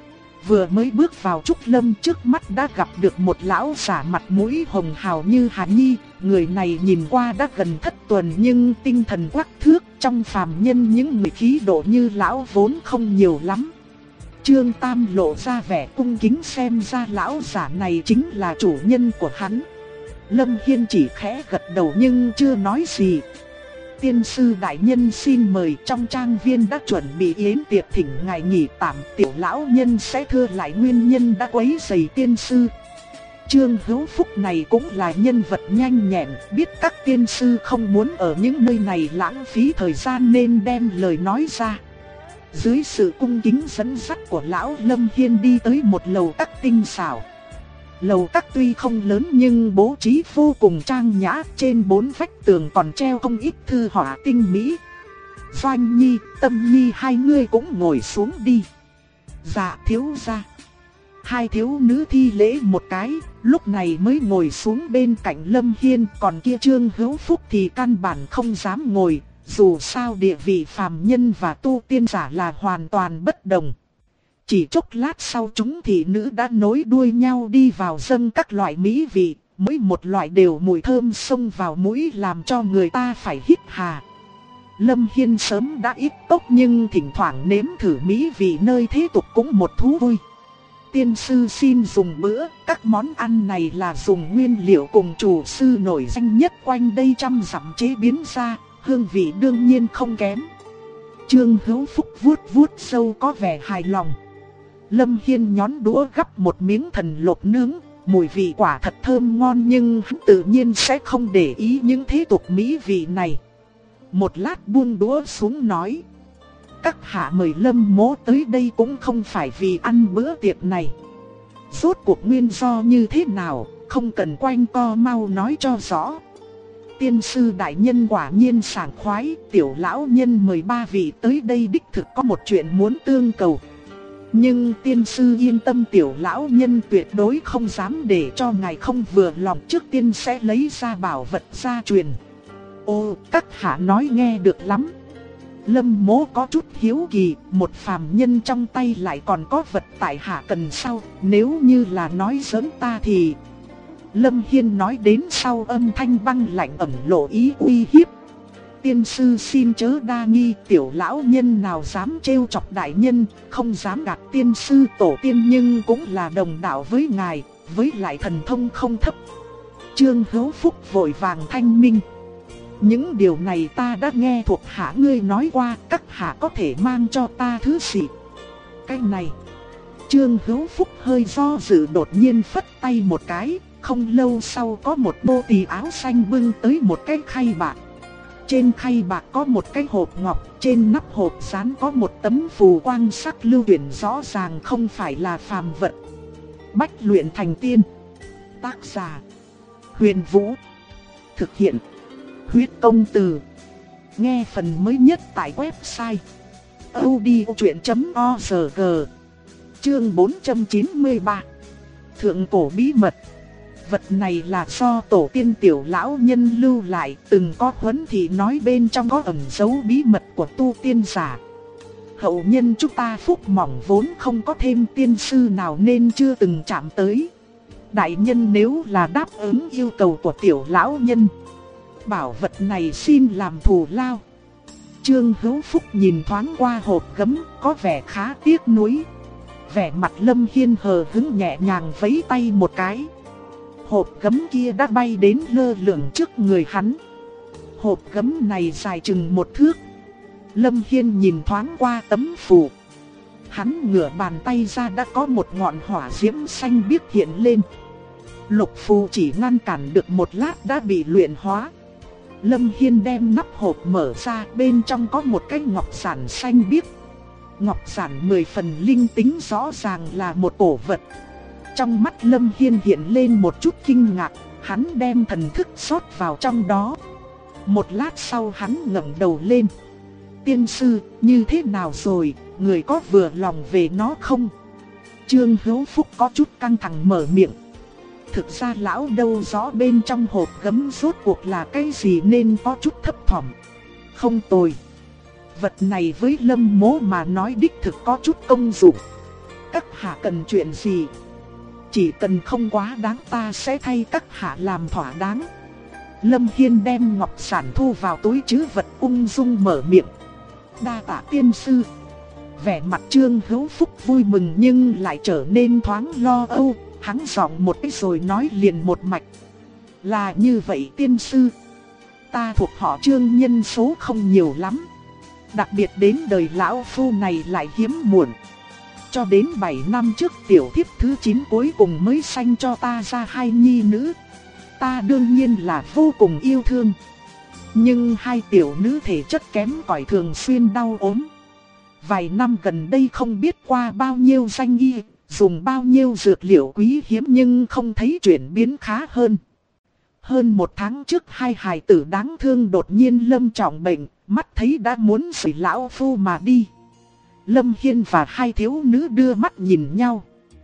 Vừa mới bước vào trúc lâm, trước mắt đã gặp được một lão giả mặt mũi hồng hào như Hà Nhi. Người này nhìn qua đã gần thất tuần nhưng tinh thần quắc thước, trong phàm nhân những người khí độ như lão vốn không nhiều lắm. Trương Tam lộ ra vẻ cung kính, xem ra lão giả này chính là chủ nhân của hắn. Lâm Hiên chỉ khẽ gật đầu nhưng chưa nói gì. Tiên sư đại nhân xin mời, trong trang viên đã chuẩn bị yến tiệc thỉnh ngài nghỉ tạm, tiểu lão nhân sẽ thưa lại nguyên nhân đã quấy rầy tiên sư. Trương Hữu Phúc này cũng là nhân vật nhanh nhẹn, biết các tiên sư không muốn ở những nơi này lãng phí thời gian nên đem lời nói ra. Dưới sự cung kính dẫn dắt của lão, Lâm Hiên đi tới một lầu các tinh xảo. Lầu các tuy không lớn nhưng bố trí vô cùng trang nhã, trên bốn vách tường còn treo không ít thư họa tinh mỹ. Doanh Nhi, Tâm Nhi, hai người cũng ngồi xuống đi. Dạ thiếu gia. Hai thiếu nữ thi lễ một cái, lúc này mới ngồi xuống bên cạnh Lâm Hiên, còn kia Trương Hữu Phúc thì căn bản không dám ngồi, dù sao địa vị phàm nhân và tu tiên giả là hoàn toàn bất đồng. Chỉ chốc lát sau chúng thị nữ đã nối đuôi nhau đi vào dâng các loại mỹ vị, mỗi một loại đều mùi thơm xông vào mũi làm cho người ta phải hít hà. Lâm Hiên sớm đã ít tốc nhưng thỉnh thoảng nếm thử mỹ vị nơi thế tục cũng một thú vui. Tiên sư xin dùng bữa, các món ăn này là dùng nguyên liệu cùng chủ sư nổi danh nhất quanh đây trăm dặm chế biến ra, hương vị đương nhiên không kém. Trương Hữu Phúc vuốt vuốt râu có vẻ hài lòng. Lâm Hiên nhón đũa gắp một miếng thần lộc nướng, mùi vị quả thật thơm ngon nhưng hắn tự nhiên sẽ không để ý những thế tục mỹ vị này. Một lát buông đũa xuống nói: các hạ mời Lâm mỗ tới đây cũng không phải vì ăn bữa tiệc này. Rốt cuộc nguyên do như thế nào, không cần quanh co, mau nói cho rõ. Tiên sư đại nhân quả nhiên sảng khoái, tiểu lão nhân mời ba vị tới đây đích thực có một chuyện muốn tương cầu. Nhưng tiên sư yên tâm, tiểu lão nhân tuyệt đối không dám để cho ngài không vừa lòng, trước tiên sẽ lấy ra bảo vật gia truyền. Ô, các hạ nói nghe được lắm. Lâm mỗ có chút hiếu kỳ, một phàm nhân trong tay lại còn có vật tại hạ cần sao, nếu như là nói giỡn ta thì... Lâm Hiên nói đến sau âm thanh băng lạnh ẩn lộ ý uy hiếp. Tiên sư xin chớ đa nghi, tiểu lão nhân nào dám trêu chọc đại nhân, không dám gạt tiên sư tổ tiên nhưng cũng là đồng đạo với ngài, với lại thần thông không thấp. Trương Hữu Phúc vội vàng thanh minh: những điều này ta đã nghe thuộc hạ ngươi nói qua, các hạ có thể mang cho ta thứ gì? Cái này... Trương Hữu Phúc hơi do dự, đột nhiên phất tay một cái, không lâu sau có một nô tỳ áo xanh bưng tới một cái khay bạc. Trên khay bạc có một cái hộp ngọc, trên nắp hộp dán có một tấm phù quang sắc lưu chuyển, rõ ràng không phải là phàm vật. Bách luyện thành tiên. Tác giả: Huyền Vũ. Thực hiện: Huyết Công Từ. Nghe phần mới nhất tại website audiochuyện.org. Chương 493. Thượng cổ bí mật. Vật này là do tổ tiên tiểu lão nhân lưu lại, từng có huấn thị nói bên trong có ẩn dấu bí mật của tu tiên giả. Hậu nhân chúng ta phúc mỏng vốn không có thêm tiên sư nào nên chưa từng chạm tới. Đại nhân nếu là đáp ứng yêu cầu của tiểu lão nhân, bảo vật này xin làm thù lao. Trương Hữu Phúc nhìn thoáng qua hộp gấm, có vẻ khá tiếc nuối. Vẻ mặt Lâm Hiên hờ hững nhẹ nhàng vẫy tay một cái. Hộp gấm kia đã bay đến lơ lửng trước người hắn. Hộp gấm này dài chừng 1 thước. Lâm Hiên nhìn thoáng qua tấm phù. Hắn ngửa bàn tay ra đã có một ngọn hỏa diễm xanh biếc hiện lên. Lục phù chỉ ngăn cản được một lát đã bị luyện hóa. Lâm Hiên đem nắp hộp mở ra, bên trong có một cái ngọc giản xanh biếc. Ngọc giản 10 phần linh tính, rõ ràng là một cổ vật. Trong mắt Lâm Hiên hiện lên một chút kinh ngạc, hắn đem thần thức rót vào trong đó. Một lát sau hắn ngẩng đầu lên. Tiên sư, như thế nào rồi, người có vừa lòng về nó không? Trương Hữu Phúc có chút căng thẳng mở miệng. Thực ra lão đâu rõ bên trong hộp gấm rốt cuộc là cái gì nên có chút thấp thỏm. Không tồi. Vật này với Lâm Mỗ mà nói đích thực có chút công dụng. Các hạ cần chuyện gì? Chỉ cần không quá đáng ta sẽ thay các hạ làm thỏa đáng. Lâm Hiên đem ngọc giản thu vào túi trữ vật, ung dung mở miệng. Đa tạ tiên sư. Vẻ mặt Trương Hữu Phúc vui mừng nhưng lại trở nên thoáng lo âu. Hắn giọng một cái rồi nói liền một mạch. Là như vậy tiên sư. Ta thuộc họ Trương, nhân số không nhiều lắm. Đặc biệt đến đời lão phu này lại hiếm muộn. Cho đến 7 năm trước tiểu thiếp thứ 9 cuối cùng mới sanh cho ta ra 2 nhi nữ. Ta đương nhiên là vô cùng yêu thương. Nhưng 2 tiểu nữ thể chất kém cỏi, thường xuyên đau ốm. Vài năm gần đây không biết qua bao nhiêu danh y, dùng bao nhiêu dược liệu quý hiếm nhưng không thấy chuyển biến khá hơn. Hơn 1 tháng trước 2 hài tử đáng thương đột nhiên lâm trọng bệnh, mắt thấy đã muốn rời lão phu mà đi. Lâm Hiên và 2 thiếu nữ đưa mắt nhìn nhau.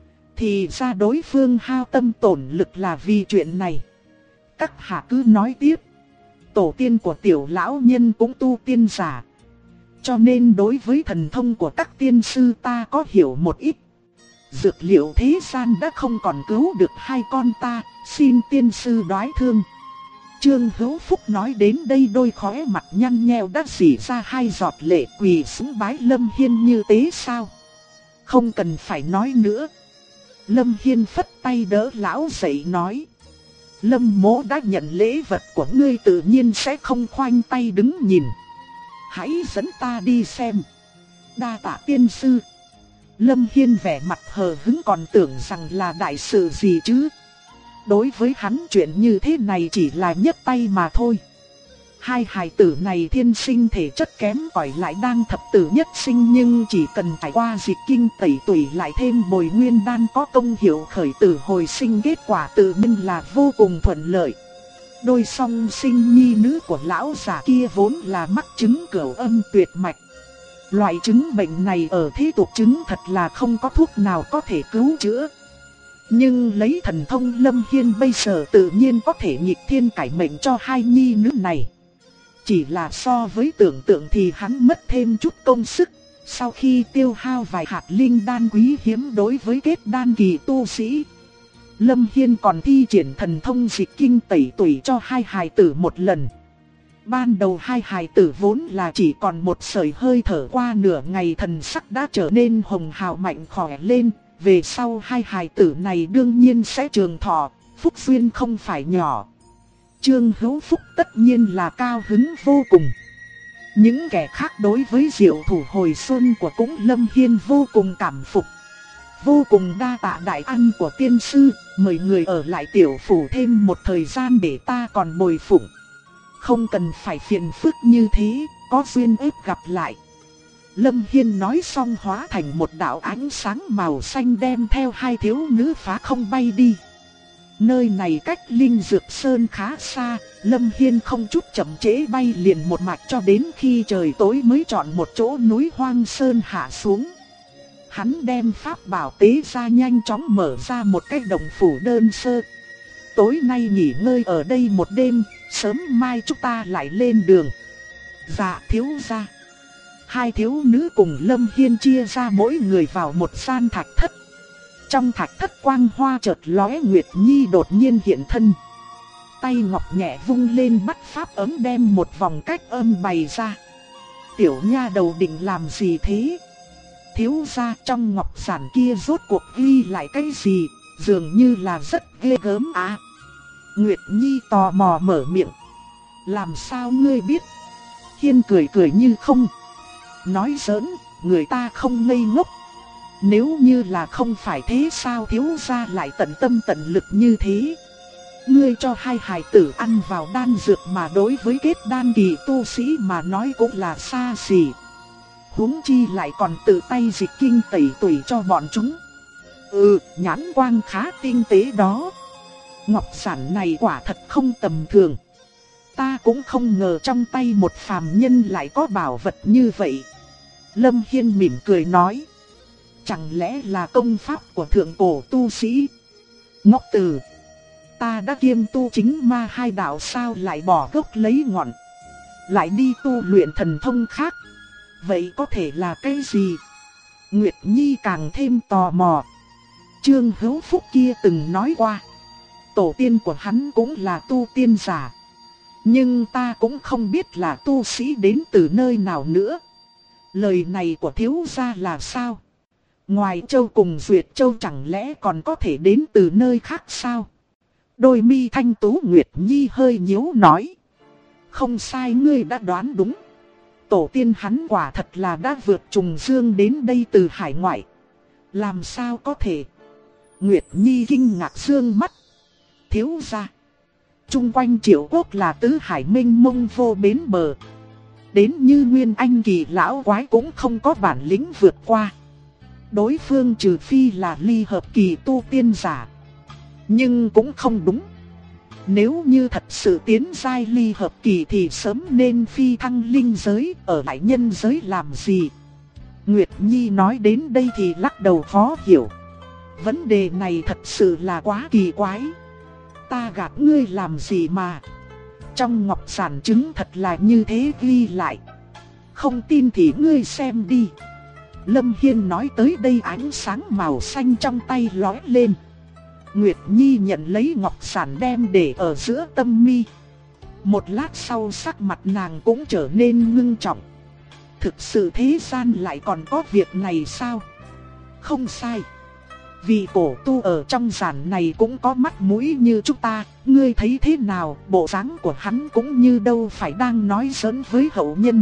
Thì ra đối phương hao tâm tổn lực là vì chuyện này. Các hạ cứ nói tiếp. Tổ tiên của tiểu lão nhân cũng tu tiên giả, cho nên đối với thần thông của các tiên sư ta có hiểu một ít. Dược liệu thế gian đã không còn cứu được 2 con ta, xin tiên sư đoái thương. Trương Hữu Phúc nói đến đây đôi khóe mặt nhăn nheo đã rỉ ra 2 giọt lệ, quỳ xuống bái Lâm Hiên như tế sao. Không cần phải nói nữa. Lâm Hiên phất tay đỡ lão dậy nói. Lâm Mỗ đã nhận lễ vật của ngươi tự nhiên sẽ không khoanh tay đứng nhìn. Hãy dẫn ta đi xem. Đa tạ tiên sư. Lâm Hiên vẻ mặt hờ hững còn tưởng rằng là đại sự gì chứ. Đối với hắn chuyện như thế này chỉ là nhấc tay mà thôi. 2 hài tử này thiên sinh thể chất kém cỏi lại đang thập tử nhất sinh, nhưng chỉ cần trải qua dịch kinh tẩy tủy lại thêm bồi nguyên đan có công hiệu khởi tử hồi sinh, kết quả tự nhiên là vô cùng thuận lợi. Đôi song sinh nhi nữ của lão già kia vốn là mắc chứng cửu âm tuyệt mạch. Loại chứng bệnh này ở thế tục chứng thật là không có thuốc nào có thể cứu chữa. Nhưng lấy thần thông Lâm Hiên bây giờ tự nhiên có thể nghịch thiên cải mệnh cho 2 nhi nữ này. Chỉ là so với tưởng tượng thì hắn mất thêm chút công sức. Sau khi tiêu hao vài hạt linh đan quý hiếm đối với kết đan kỳ tu sĩ, Lâm Hiên còn thi triển thần thông dịch kinh tẩy tủy cho 2 hài tử một lần. Ban đầu 2 hài tử vốn là chỉ còn một sợi hơi thở, qua nửa ngày thần sắc đã trở nên hồng hào mạnh khỏe lên. Về sau 2 hài tử này đương nhiên sẽ trường thọ, phúc duyên không phải nhỏ. Trương Hữu Phúc tất nhiên là cao hứng vô cùng. Những kẻ khác đối với diệu thủ hồi xuân của cũng Lâm Hiên vô cùng cảm phục. Vô cùng đa tạ đại ân của tiên sư, mời người ở lại tiểu phủ thêm một thời gian để ta còn bồi phụng. Không cần phải phiền phức như thế, có duyên ước gặp lại. Lâm Hiên nói xong hóa thành một đạo ánh sáng màu xanh đem theo 2 thiếu nữ phá không bay đi. Nơi này cách Linh Dược Sơn khá xa, Lâm Hiên không chút chậm trễ bay liền một mạch cho đến khi trời tối mới chọn một chỗ núi hoang sơn hạ xuống. Hắn đem pháp bảo tế ra, nhanh chóng mở ra một cái đồng phủ đơn sơ. Tối nay nghỉ ngơi ở đây một đêm, sớm mai chúng ta lại lên đường. Dạ thiếu gia. 2 thiếu nữ cùng Lâm Hiên chia ra mỗi người vào một gian thạch thất. Trong thạch thất quang hoa chợt lóe, Nguyệt Nhi đột nhiên hiện thân. Tay ngọc nhẹ vung lên bắt pháp ấm đem một vòng cách âm bày ra. Tiểu nha đầu định làm gì thế? Thiếu gia, trong ngọc giản kia rốt cuộc ghi lại cái gì? Dường như là rất ghê gớm á. Nguyệt Nhi tò mò mở miệng. Làm sao ngươi biết? Hiên cười cười như không. Nói giỡn, người ta không ngây ngốc. Nếu như là không phải thế sao thiếu gia lại tận tâm tận lực như thế? Ngươi cho hai hài tử ăn vào đan dược mà đối với kết đan kỳ tu sĩ mà nói cũng là xa xỉ. Huống chi lại còn tự tay dịch kinh tẩy tủy cho bọn chúng. Nhãn quang khá tinh tế đó. Ngọc sản này quả thật không tầm thường. Ta cũng không ngờ trong tay một phàm nhân lại có bảo vật như vậy. Lâm Hiên mỉm cười nói. Chẳng lẽ là công pháp của thượng cổ tu sĩ? Ngốc tử, ta đã kiêm tu chính ma hai đạo sao lại bỏ gốc lấy ngọn, lại đi tu luyện thần thông khác? Vậy có thể là cái gì? Nguyệt Nhi càng thêm tò mò. Trương Hữu Phúc kia từng nói qua, tổ tiên của hắn cũng là tu tiên giả. Nhưng ta cũng không biết là tu sĩ đến từ nơi nào nữa. Lời này của thiếu gia là sao? Ngoài Châu cùng Duyệt Châu chẳng lẽ còn có thể đến từ nơi khác sao? Đôi mi thanh tú Nguyệt Nhi hơi nhíu nói. Không sai, ngươi đã đoán đúng. Tổ tiên hắn quả thật là đã vượt trùng dương đến đây từ hải ngoại. Làm sao có thể? Nguyệt Nhi kinh ngạc dương mắt. Thiếu gia, chung quanh Triệu Quốc là tứ hải mênh mông vô bến bờ. Đến như Nguyên Anh kỳ lão quái cũng không có bản lĩnh vượt qua. Đối phương trừ phi là ly hợp kỳ tu tiên giả. Nhưng cũng không đúng. Nếu như thật sự tiến giai ly hợp kỳ thì sớm nên phi thăng linh giới, ở lại nhân giới làm gì? Nguyệt Nhi nói đến đây thì lắc đầu khó hiểu. Vấn đề này thật sự là quá kỳ quái. Ta gạt ngươi làm gì mà? Trong ngọc giản chứng thật là như thế ghi lại. Không tin thì ngươi xem đi. Lâm Hiên nói tới đây, ánh sáng màu xanh trong tay lóe lên. Nguyệt Nhi nhận lấy ngọc giản đem để ở giữa tâm mi. Một lát sau sắc mặt nàng cũng trở nên ngưng trọng. Thực sự thế gian lại còn có việc này sao? Không sai. Vì cổ tu ở trong giản này cũng có mắt mũi như chúng ta. Ngươi thấy thế nào? Bộ dáng của hắn cũng như đâu phải đang nói giỡn với hậu nhân.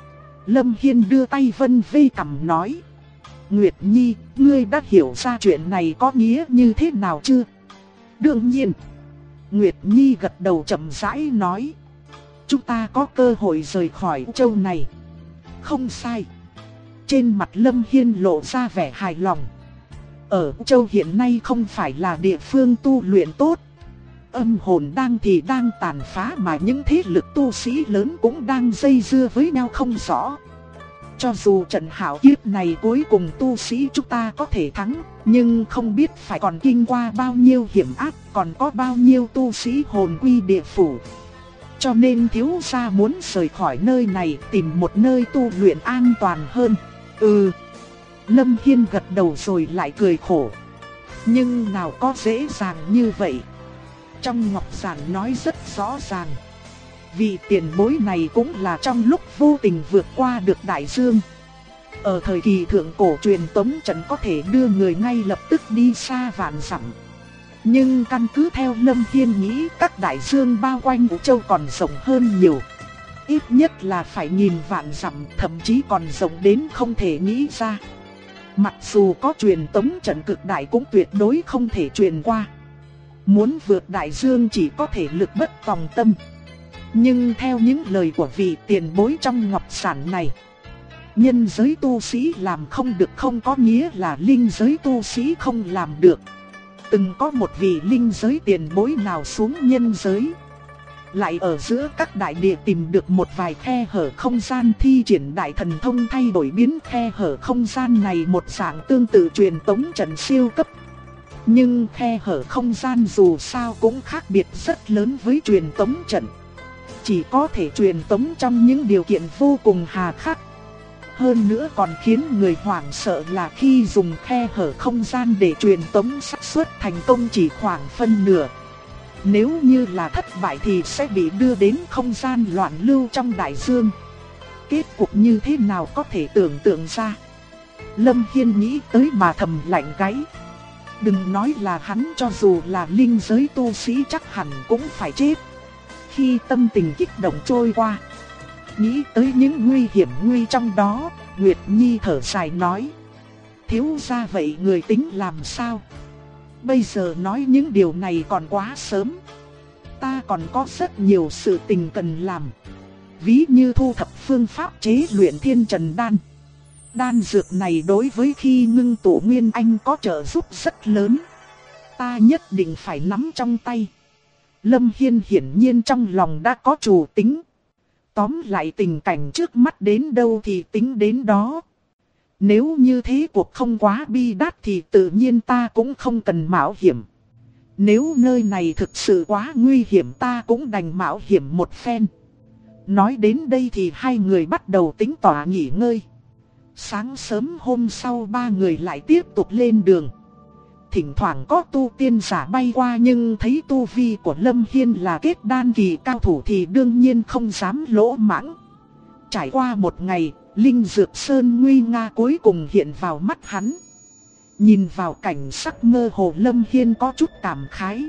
Lâm Hiên đưa tay vân vê cằm nói. Nguyệt Nhi, ngươi đã hiểu ra chuyện này có nghĩa như thế nào chưa? Đương nhiên. Nguyệt Nhi gật đầu chậm rãi nói. Chúng ta có cơ hội rời khỏi châu này. Không sai. Trên mặt Lâm Hiên lộ ra vẻ hài lòng. Ở châu hiện nay không phải là địa phương tu luyện tốt. Âm hồn đang thì đang tàn phá mà những thế lực tu sĩ lớn cũng đang dây dưa với nhau không rõ. Cho dù trận hạo kiếp này cuối cùng tu sĩ chúng ta có thể thắng, nhưng không biết phải còn kinh qua bao nhiêu hiểm ác, còn có bao nhiêu tu sĩ hồn quy địa phủ. Cho nên thiếu gia muốn rời khỏi nơi này, tìm một nơi tu luyện an toàn hơn. Lâm Hiên gật đầu rồi lại cười khổ. Nhưng nào có dễ dàng như vậy. Trong ngọc giản nói rất rõ ràng. Vị tiền bối này cũng là trong lúc vô tình vượt qua được đại dương. Ở thời kỳ thượng cổ truyền tống trận có thể đưa người ngay lập tức đi xa vạn dặm. Nhưng căn cứ theo Lâm Hiên nghĩ, các đại dương bao quanh Vũ Châu còn rộng hơn nhiều. Ít nhất là phải nghìn vạn dặm, thậm chí còn rộng đến không thể nghĩ ra. Mặc dù có truyền tống trận cực đại cũng tuyệt đối không thể truyền qua. Muốn vượt đại dương chỉ có thể lực bất tòng tâm. Nhưng theo những lời của vị tiền bối trong ngọc giản này, nhân giới tu sĩ làm không được không có nghĩa là linh giới tu sĩ không làm được. Từng có một vị linh giới tiền bối nào xuống nhân giới, lại ở giữa các đại địa tìm được một vài khe hở không gian, thi triển đại thần thông thay đổi biến khe hở không gian này một dạng tương tự truyền tống trận siêu cấp. Nhưng khe hở không gian dù sao cũng khác biệt rất lớn với truyền tống trận. Chỉ có thể truyền tống trong những điều kiện vô cùng hà khắc. Hơn nữa còn khiến người hoảng sợ là khi dùng khe hở không gian để truyền tống xác suất thành công chỉ khoảng phân nửa. Nếu như là thất bại thì sẽ bị đưa đến không gian loạn lưu trong đại dương. Kết cục như thế nào có thể tưởng tượng ra. Lâm Hiên nghĩ tới mà thầm lạnh gáy. Đừng nói là hắn, cho dù là linh giới tu sĩ chắc hẳn cũng phải chết. Khi tâm tình kích động trôi qua, nghĩ tới những nguy hiểm nguy trong đó, Nguyệt Nhi thở dài nói: thiếu gia vậy người tính làm sao? Bây giờ nói những điều này còn quá sớm. Ta còn có rất nhiều sự tình cần làm. Ví như thu thập phương pháp chế luyện Thiên Trần Đan. Đan dược này đối với khi ngưng tụ Nguyên Anh có trợ giúp rất lớn. Ta nhất định phải nắm trong tay. Lâm Hiên hiển nhiên trong lòng đã có chủ tính. Tóm lại tình cảnh trước mắt đến đâu thì tính đến đó. Nếu như thế cuộc không quá bi đát thì tự nhiên ta cũng không cần mạo hiểm. Nếu nơi này thực sự quá nguy hiểm ta cũng đành mạo hiểm một phen. Nói đến đây thì hai người bắt đầu tính tỏa nghỉ ngơi. Sáng sớm hôm sau ba người lại tiếp tục lên đường. Thỉnh thoảng có tu tiên giả bay qua nhưng thấy tu vi của Lâm Hiên là kết đan kỳ cao thủ thì đương nhiên không dám lỗ mãng. Trải qua một ngày, Linh Dược Sơn nguy nga cuối cùng hiện vào mắt hắn. Nhìn vào cảnh sắc mơ hồ, Lâm Hiên có chút cảm khái.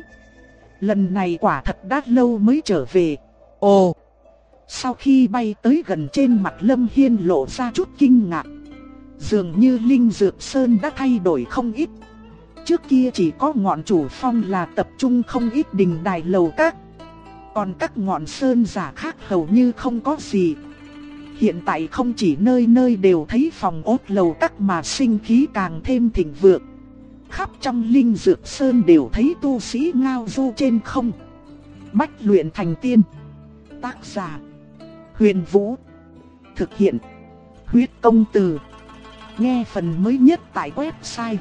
Lần này quả thật đã lâu mới trở về. Ồ! Sau khi bay tới gần, trên mặt Lâm Hiên lộ ra chút kinh ngạc. Dường như Linh Dược Sơn đã thay đổi không ít. Trước kia chỉ có ngọn chủ phong là tập trung không ít đình đài lầu các. Còn các ngọn sơn giả khác hầu như không có gì. Hiện tại không chỉ nơi nơi đều thấy phòng ốt lầu các mà sinh khí càng thêm thịnh vượng. Khắp trong Linh Dược Sơn đều thấy tu sĩ ngao du trên không. Bách luyện thành tiên. Tác giả: Huyền Vũ. Thực hiện: Huyết Công Từ. Nghe phần mới nhất tại website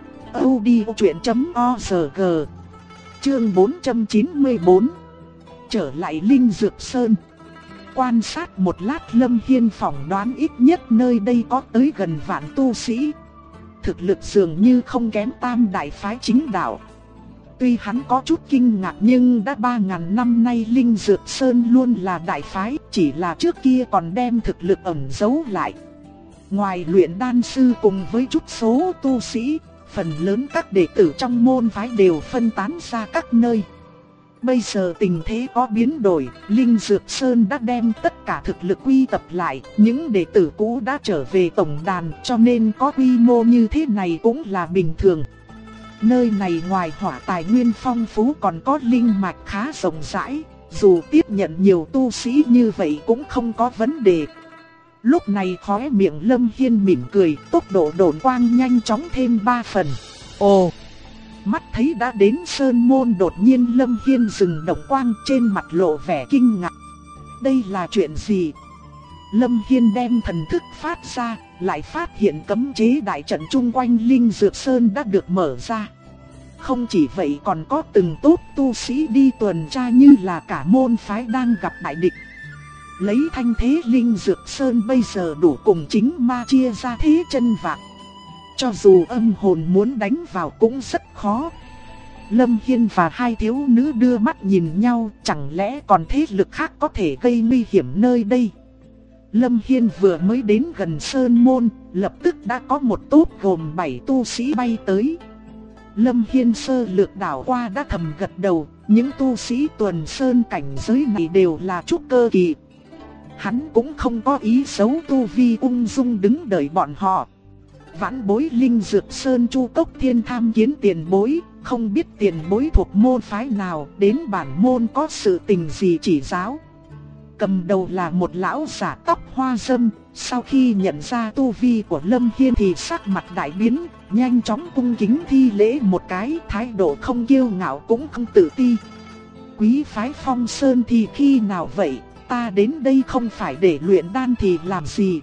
audiochuyện.org. Chương 494. Trở lại Linh Dược Sơn. Quan sát một lát, Lâm Hiên phỏng đoán ít nhất nơi đây có tới gần vạn tu sĩ. Thực lực dường như không kém Tam đại phái chính đạo. Tuy hắn có chút kinh ngạc nhưng đã 3.000 năm nay Linh Dược Sơn luôn là đại phái, chỉ là trước kia còn đem thực lực ẩn giấu lại. Ngoài luyện đan sư cùng với chút số tu sĩ, phần lớn các đệ tử trong môn phái đều phân tán ra các nơi. Bây giờ tình thế có biến đổi, Linh Dược Sơn đã đem tất cả thực lực quy tập lại, những đệ tử cũ đã trở về tổng đàn, cho nên có quy mô như thế này cũng là bình thường. Nơi này ngoài hỏa tài nguyên phong phú còn có linh mạch khá rộng rãi, dù tiếp nhận nhiều tu sĩ như vậy cũng không có vấn đề. Lúc này khóe miệng Lâm Hiên mỉm cười, tốc độ độn quang nhanh chóng thêm 3 phần. Ồ! Mắt thấy đã đến sơn môn, đột nhiên Lâm Hiên dừng động quang, trên mặt lộ vẻ kinh ngạc. Đây là chuyện gì? Lâm Hiên đem thần thức phát ra, lại phát hiện cấm chế đại trận chung quanh Linh Dược Sơn đã được mở ra. Không chỉ vậy còn có từng tốp tu sĩ đi tuần tra như là cả môn phái đang gặp đại địch. Lấy thanh thế Linh Dược Sơn bây giờ đủ cùng chính ma chia ra thế chân vạc. Cho dù âm hồn muốn đánh vào cũng rất khó. Lâm Hiên và hai thiếu nữ đưa mắt nhìn nhau, chẳng lẽ còn thế lực khác có thể gây nguy hiểm nơi đây. Lâm Hiên vừa mới đến gần sơn môn, lập tức đã có một tốp gồm 7 tu sĩ bay tới. Lâm Hiên sơ lược đảo qua đã thầm gật đầu, những tu sĩ tuần sơn cảnh giới này đều là trúc cơ kỳ. Hắn cũng không có ý xấu, tu vi ung dung đứng đợi bọn họ. Vãn bối Linh Dược Sơn Chu Cốc Thiên tham kiến tiền bối, không biết tiền bối thuộc môn phái nào, đến bản môn có sự tình gì chỉ giáo. Cầm đầu là một lão giả tóc hoa râm, sau khi nhận ra tu vi của Lâm Hiên thì sắc mặt đại biến, nhanh chóng cung kính thi lễ một cái, thái độ không kiêu ngạo cũng không tự ti. Quý phái Phong Sơn thì khi nào vậy, ta đến đây không phải để luyện đan thì làm gì?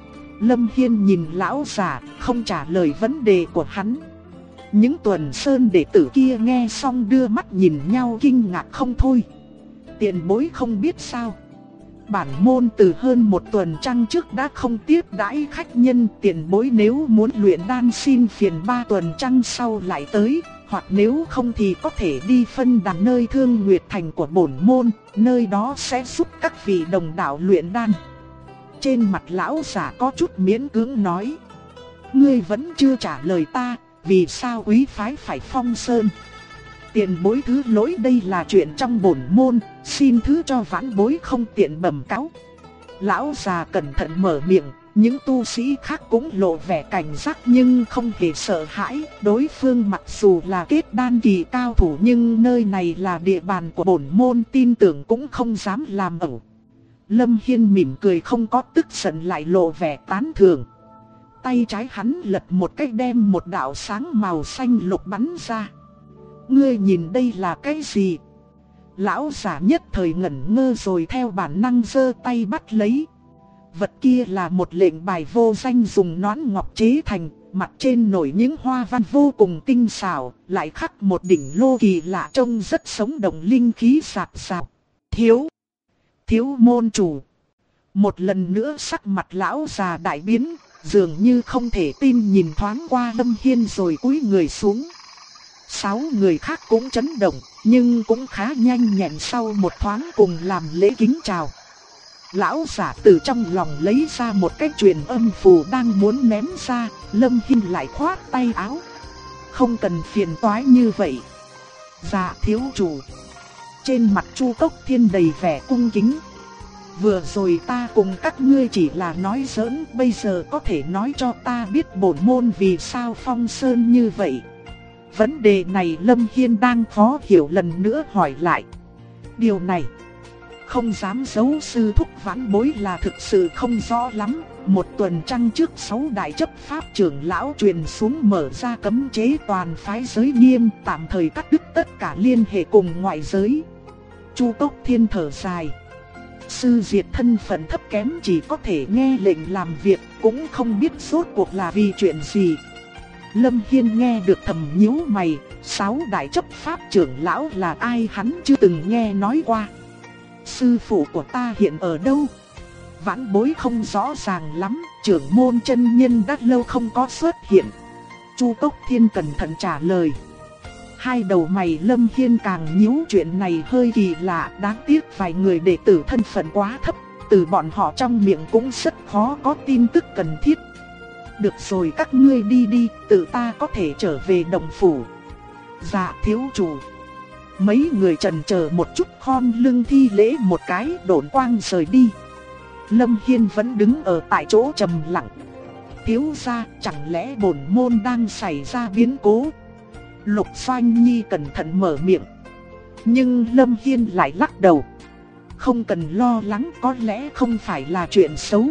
Lâm Hiên nhìn lão giả, không trả lời vấn đề của hắn. Những tuần sơn đệ tử kia nghe xong đưa mắt nhìn nhau kinh ngạc không thôi. Tiền bối không biết sao? bản môn từ hơn một tuần trăng trước đã không tiếp đãi khách nhân, tiền bối nếu muốn luyện đan xin phiền 3 tuần trăng sau lại tới, hoặc nếu không thì có thể đi phân đàn nơi Thương Nguyệt Thành của bổn môn, nơi đó sẽ giúp các vị đồng đạo luyện đan. Trên mặt lão giả có chút miễn cưỡng nói: ngươi vẫn chưa trả lời ta, vì sao quý phái phải phong sơn? Tiền bối thứ lỗi, đây là chuyện trong bổn môn, xin thứ cho vãn bối không tiện bẩm cáo. Lão già cẩn thận mở miệng, những tu sĩ khác cũng lộ vẻ cảnh giác nhưng không hề sợ hãi. Đối phương mặc dù là kết đan kỳ cao thủ nhưng nơi này là địa bàn của bổn môn, tin tưởng cũng không dám làm ẩu. Lâm Hiên mỉm cười không có tức giận, lại lộ vẻ tán thưởng. Tay trái hắn lật một cái đem một đạo sáng màu xanh lục bắn ra. Ngươi nhìn đây là cái gì? Lão giả nhất thời ngẩn ngơ rồi theo bản năng giơ tay bắt lấy. Vật kia là một lệnh bài vô danh dùng nón ngọc chế thành, mặt trên nổi những hoa văn vô cùng tinh xảo, lại khắc một đỉnh lô kỳ lạ trông rất sống động, linh khí sạc sào. Thiếu môn chủ. Một lần nữa sắc mặt lão già đại biến, dường như không thể tin nhìn thoáng qua Lâm Hiên rồi cúi người xuống. 6 người khác cũng chấn động, nhưng cũng khá nhanh nhẹn, sau một thoáng cùng làm lễ kính chào. Lão giả từ trong lòng lấy ra một cái truyền âm phù đang muốn ném ra, Lâm Hiên lại khoát tay áo. Không cần phiền toái như vậy. Dạ thiếu chủ. Trên mặt Chu Cốc Thiên đầy vẻ cung kính. Vừa rồi ta cùng các ngươi chỉ là nói giỡn, bây giờ có thể nói cho ta biết bổn môn vì sao phong sơn như vậy? Vấn đề này Lâm Hiên đang khó hiểu, lần nữa hỏi lại. Điều này không dám giấu sư thúc vãn bối là thực sự không rõ lắm. Một tuần trăng trước 6 đại chấp pháp trưởng lão truyền xuống mở ra cấm chế toàn phái giới nghiêm, tạm thời cắt đứt tất cả liên hệ cùng ngoại giới. Chu Cốc Thiên thở dài. Sư Diệt thân phận thấp kém chỉ có thể nghe lệnh làm việc, cũng không biết rốt cuộc là vì chuyện gì. Lâm Hiên nghe được thầm nhíu mày, 6 đại chấp pháp trưởng lão là ai hắn chưa từng nghe nói qua. Sư phụ của ta hiện ở đâu? Vãn bối không rõ ràng lắm, trưởng môn chân nhân đã lâu không có xuất hiện. Chu Cốc Thiên cẩn thận trả lời. Hai đầu mày Lâm Hiên càng nhíu, chuyện này hơi kỳ lạ, đáng tiếc vài người đệ tử thân phận quá thấp, từ bọn họ trong miệng cũng rất khó có tin tức cần thiết. Được rồi, các ngươi đi đi, tự ta có thể trở về động phủ. Dạ thiếu chủ. Mấy người chần chờ một chút khom lưng thi lễ một cái, độn quang rời đi. Lâm Hiên vẫn đứng ở tại chỗ trầm lặng. Thiếu gia, chẳng lẽ bổn môn đang xảy ra biến cố? Lục Doanh Nhi cẩn thận mở miệng. Nhưng Lâm Hiên lại lắc đầu. Không cần lo lắng, có lẽ không phải là chuyện xấu.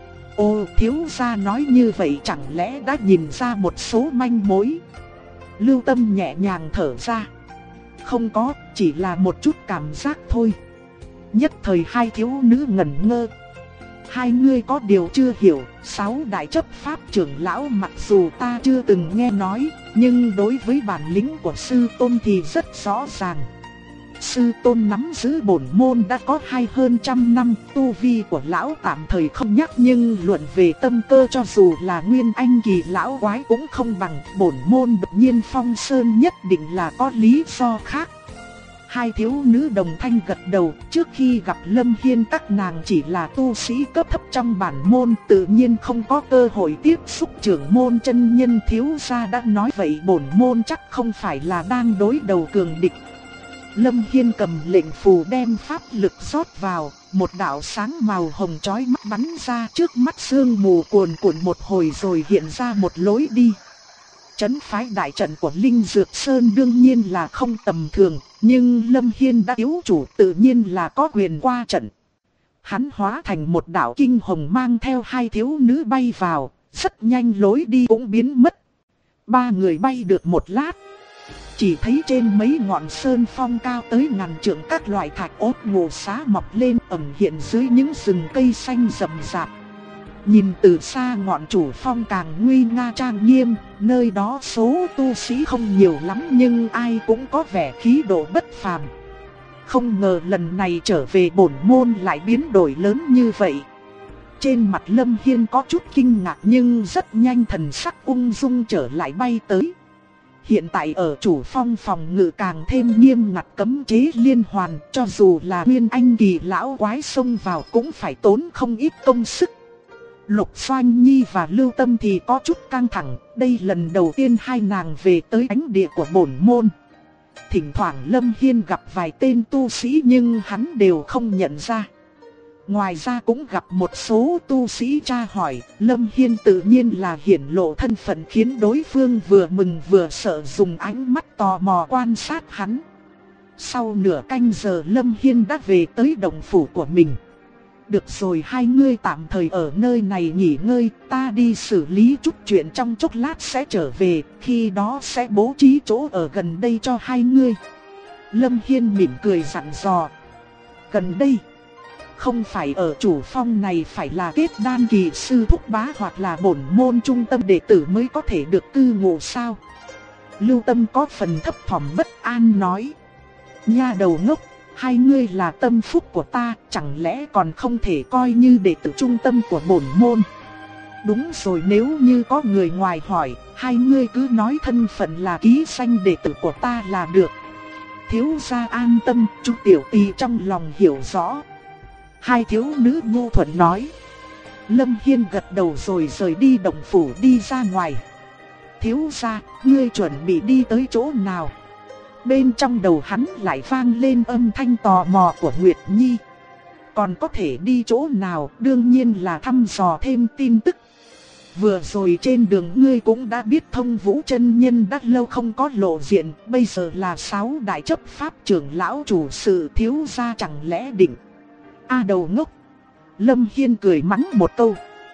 Ô, thiếu gia nói như vậy chẳng lẽ đã nhìn ra một số manh mối? Lưu Tâm nhẹ nhàng thở ra. Không có, chỉ là một chút cảm giác thôi. Nhất thời hai thiếu nữ ngẩn ngơ. Hai ngươi có điều chưa hiểu, 6 đại chấp pháp trưởng lão mặc dù ta chưa từng nghe nói, nhưng đối với bản lĩnh của sư tôn thì rất rõ ràng. Sư tôn nắm giữ bổn môn đã có hơn trăm năm, tu vi của lão tạm thời không nhắc, nhưng luận về tâm cơ cho dù là nguyên anh kỳ lão quái cũng không bằng. Bổn môn đột nhiên phong sơn nhất định là có lý do khác. Hai thiếu nữ đồng thanh gật đầu, trước khi gặp Lâm Hiên các nàng chỉ là tu sĩ cấp thấp trong bản môn, tự nhiên không có cơ hội tiếp xúc trưởng môn chân nhân. Thiếu gia đã nói vậy, bổn môn chắc không phải là đang đối đầu cường địch. Lâm Hiên cầm lệnh phù đem pháp lực rót vào, một đạo sáng màu hồng chói mắt bắn ra, trước mắt sương mù cuồn cuộn một hồi rồi hiện ra một lối đi. Trấn phái đại trận của Linh Dược Sơn đương nhiên là không tầm thường, nhưng Lâm Hiên đã yếu chủ, tự nhiên là có quyền qua trận. Hắn hóa thành một đạo kinh hồng mang theo hai thiếu nữ bay vào, rất nhanh lối đi cũng biến mất. Ba người bay được một lát, chỉ thấy trên mấy ngọn sơn phong cao tới ngàn trượng các loại thạch ốt ngộ xá mọc lên ẩn hiện dưới những rừng cây xanh rậm rạp. Nhìn từ xa ngọn chủ phong càng nguy nga trang nghiêm, nơi đó số tu sĩ không nhiều lắm nhưng ai cũng có vẻ khí độ bất phàm. Không ngờ lần này trở về bổn môn lại biến đổi lớn như vậy. Trên mặt Lâm Hiên có chút kinh ngạc nhưng rất nhanh thần sắc ung dung trở lại bay tới. Hiện tại ở chủ phong phòng ngự càng thêm nghiêm ngặt cấm chế liên hoàn, cho dù là Nguyên Anh kỳ lão quái xông vào cũng phải tốn không ít công sức. Lục Doanh Nhi và Lưu Tâm thì có chút căng thẳng, đây lần đầu tiên hai nàng về tới ánh địa của bổn môn. Thỉnh thoảng Lâm Hiên gặp vài tên tu sĩ nhưng hắn đều không nhận ra. Ngoài ra cũng gặp một số tu sĩ tra hỏi, Lâm Hiên tự nhiên là hiển lộ thân phận khiến đối phương vừa mừng vừa sợ dùng ánh mắt tò mò quan sát hắn. Sau nửa canh giờ Lâm Hiên đã về tới động phủ của mình. Được rồi, hai ngươi tạm thời ở nơi này nghỉ ngơi, ta đi xử lý chút chuyện trong chốc lát sẽ trở về, khi đó sẽ bố trí chỗ ở gần đây cho hai ngươi. Lâm Hiên mỉm cười dặn dò. Gần đây? Không phải ở chủ phong này phải là kết đan kỳ sư thúc bá hoặc là bổn môn trung tâm đệ tử mới có thể được cư ngụ sao? Lưu Tâm có phần thấp thỏm bất an nói. Nha đầu ngốc, hai ngươi là tâm phúc của ta, chẳng lẽ còn không thể coi như đệ tử trung tâm của bổn môn? Đúng rồi, nếu như có người ngoài hỏi, hai ngươi cứ nói thân phận là ký danh đệ tử của ta là được. Thiếu gia an tâm, chú tiểu tỳ trong lòng hiểu rõ. Hai thiếu nữ ngu thuận nói. Lâm Hiên gật đầu rồi rời đi động phủ đi ra ngoài. Thiếu gia, ngươi chuẩn bị đi tới chỗ nào? Bên trong đầu hắn lại vang lên âm thanh tò mò của Nguyệt Nhi. Còn có thể đi chỗ nào, đương nhiên là thăm dò thêm tin tức. Vừa rồi trên đường ngươi cũng đã biết Thông Vũ chân nhân đã lâu không có lộ diện, bây giờ là 6 đại chấp pháp trưởng lão chủ sự, thiếu gia chẳng lẽ định. A đầu ngốc. Lâm Hiên cười mắng một câu.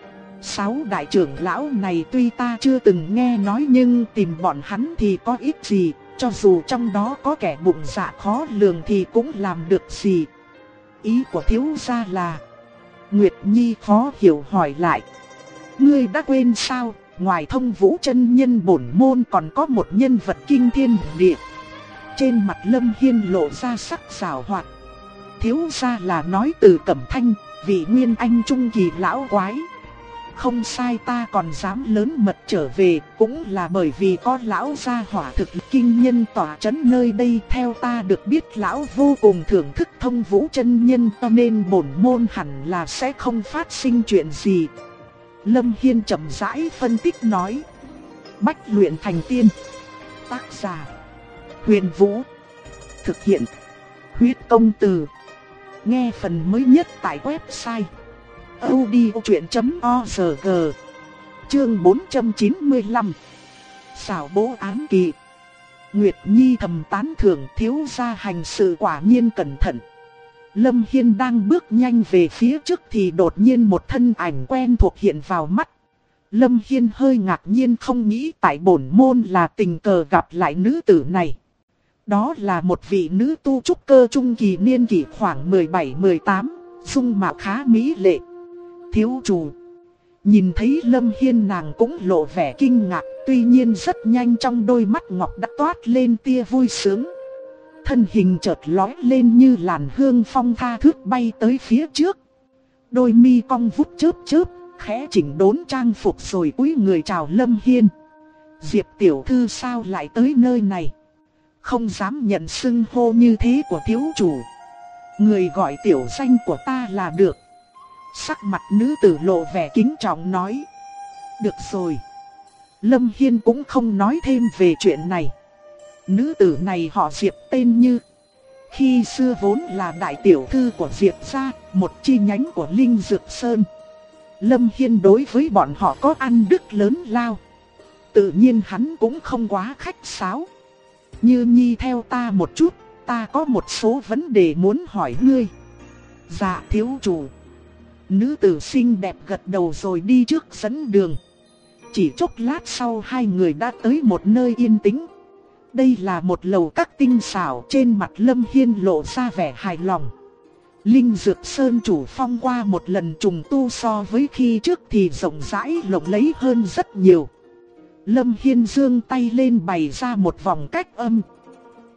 6 đại trưởng lão này tuy ta chưa từng nghe nói nhưng tìm bọn hắn thì có ít gì, cho dù trong đó có kẻ bụng dạ khó lường thì cũng làm được gì. Ý của thiếu gia là? Nguyệt Nhi khó hiểu hỏi lại. Ngươi đã quên sao, ngoài Thông Vũ chân nhân bổn môn còn có một nhân vật kinh thiên địa. Trên mặt Lâm Hiên lộ ra sắc sảo hoạt. Thiếu gia là nói từ Cẩm Thanh, vị Nguyên Anh trung kỳ lão quái. Không sai, ta còn dám lớn mật trở về, cũng là bởi vì có lão gia hỏa thực kinh nhân tỏa trấn nơi đây. Theo ta được biết lão vô cùng thưởng thức Thông Vũ chân nhân, cho nên bổn môn hẳn là sẽ không phát sinh chuyện gì. Lâm Hiên chậm rãi phân tích nói. Bách luyện thành tiên. Tác giả Huyền Vũ. Thực hiện Huyết Công Từ. Nghe phần mới nhất tại website audiochuyện.org. Chương 495. Xảo bố án kỳ. Nguyệt Nhi thầm tán thưởng thiếu gia hành sự quả nhiên cẩn thận. Lâm Hiên đang bước nhanh về phía trước thì đột nhiên một thân ảnh quen thuộc hiện vào mắt. Lâm Hiên hơi ngạc nhiên, không nghĩ tại bổn môn là tình cờ gặp lại nữ tử này. Đó là một vị nữ tu trúc cơ trung kỳ niên kỷ khoảng 17-18, dung mạo khá mỹ lệ. Thiếu chủ. Nhìn thấy Lâm Hiên nàng cũng lộ vẻ kinh ngạc, tuy nhiên rất nhanh trong đôi mắt ngọc đã toát lên tia vui sướng. Thân hình chợt lói lên như làn hương phong tha thướt bay tới phía trước. Đôi mi cong vút chớp chớp, khẽ chỉnh đốn trang phục rồi cúi người chào Lâm Hiên. Diệp tiểu thư sao lại tới nơi này? Không dám nhận xưng hô như thế của thiếu chủ. Người gọi tiểu danh của ta là được. Sắc mặt nữ tử lộ vẻ kính trọng nói. Được rồi. Lâm Hiên cũng không nói thêm về chuyện này. Nữ tử này họ Diệp tên Như. Khi xưa vốn là đại tiểu thư của Diệp gia, một chi nhánh của Linh Dược Sơn. Lâm Hiên đối với bọn họ có ăn đức lớn lao. Tự nhiên hắn cũng không quá khách sáo. Như Nhi theo ta một chút, ta có một số vấn đề muốn hỏi ngươi. Dạ thiếu chủ. Nữ tử xinh đẹp gật đầu rồi đi trước dẫn đường. Chỉ chốc lát sau hai người đã tới một nơi yên tĩnh. Đây là một lầu các tinh xảo, trên mặt Lâm Hiên lộ ra vẻ hài lòng. Linh Dược Sơn chủ phong qua một lần trùng tu so với khi trước thì rộng rãi lộng lẫy hơn rất nhiều. Lâm Hiên giương tay lên bày ra một vòng cách âm.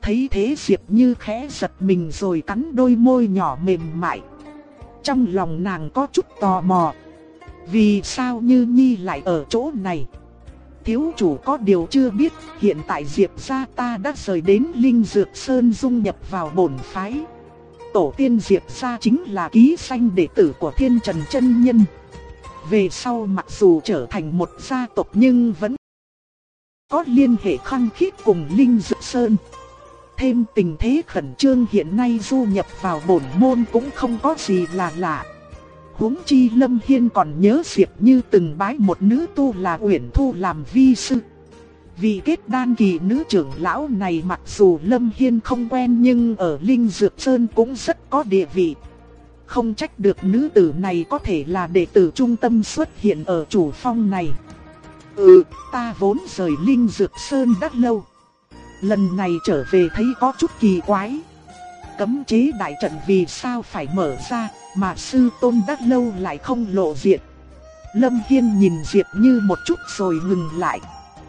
Thấy thế Diệp Như khẽ giật mình rồi cắn đôi môi nhỏ mềm mại. Trong lòng nàng có chút tò mò. Vì sao Như Nhi lại ở chỗ này? Thiếu chủ có điều chưa biết, hiện tại Diệp gia ta đã rời đến Linh Dược Sơn dung nhập vào bổn phái. Tổ tiên Diệp gia chính là ký danh đệ tử của Thiên Trần chân nhân. Về sau mặc dù trở thành một gia tộc nhưng vẫn có liên hệ khăng khít cùng Linh Dược Sơn. Thêm tình thế khẩn trương hiện nay du nhập vào bổn môn cũng không có gì là lạ. Huống chi Lâm Hiên còn nhớ Diệp Như từng bái một nữ tu là Uyển Thu làm vi sư. Vì kết đan kỳ nữ trưởng lão này mặc dù Lâm Hiên không quen nhưng ở Linh Dược Sơn cũng rất có địa vị. Không trách được nữ tử này có thể là đệ tử trung tâm xuất hiện ở chủ phong này. Ta vốn rời Linh Dược Sơn đã lâu. Lần này trở về thấy có chút kỳ quái. Cấm chế đại trận vì sao phải mở ra mà sư tôn đã lâu lại không lộ diện. Lâm Hiên nhìn Diệp Như một chút rồi ngừng lại.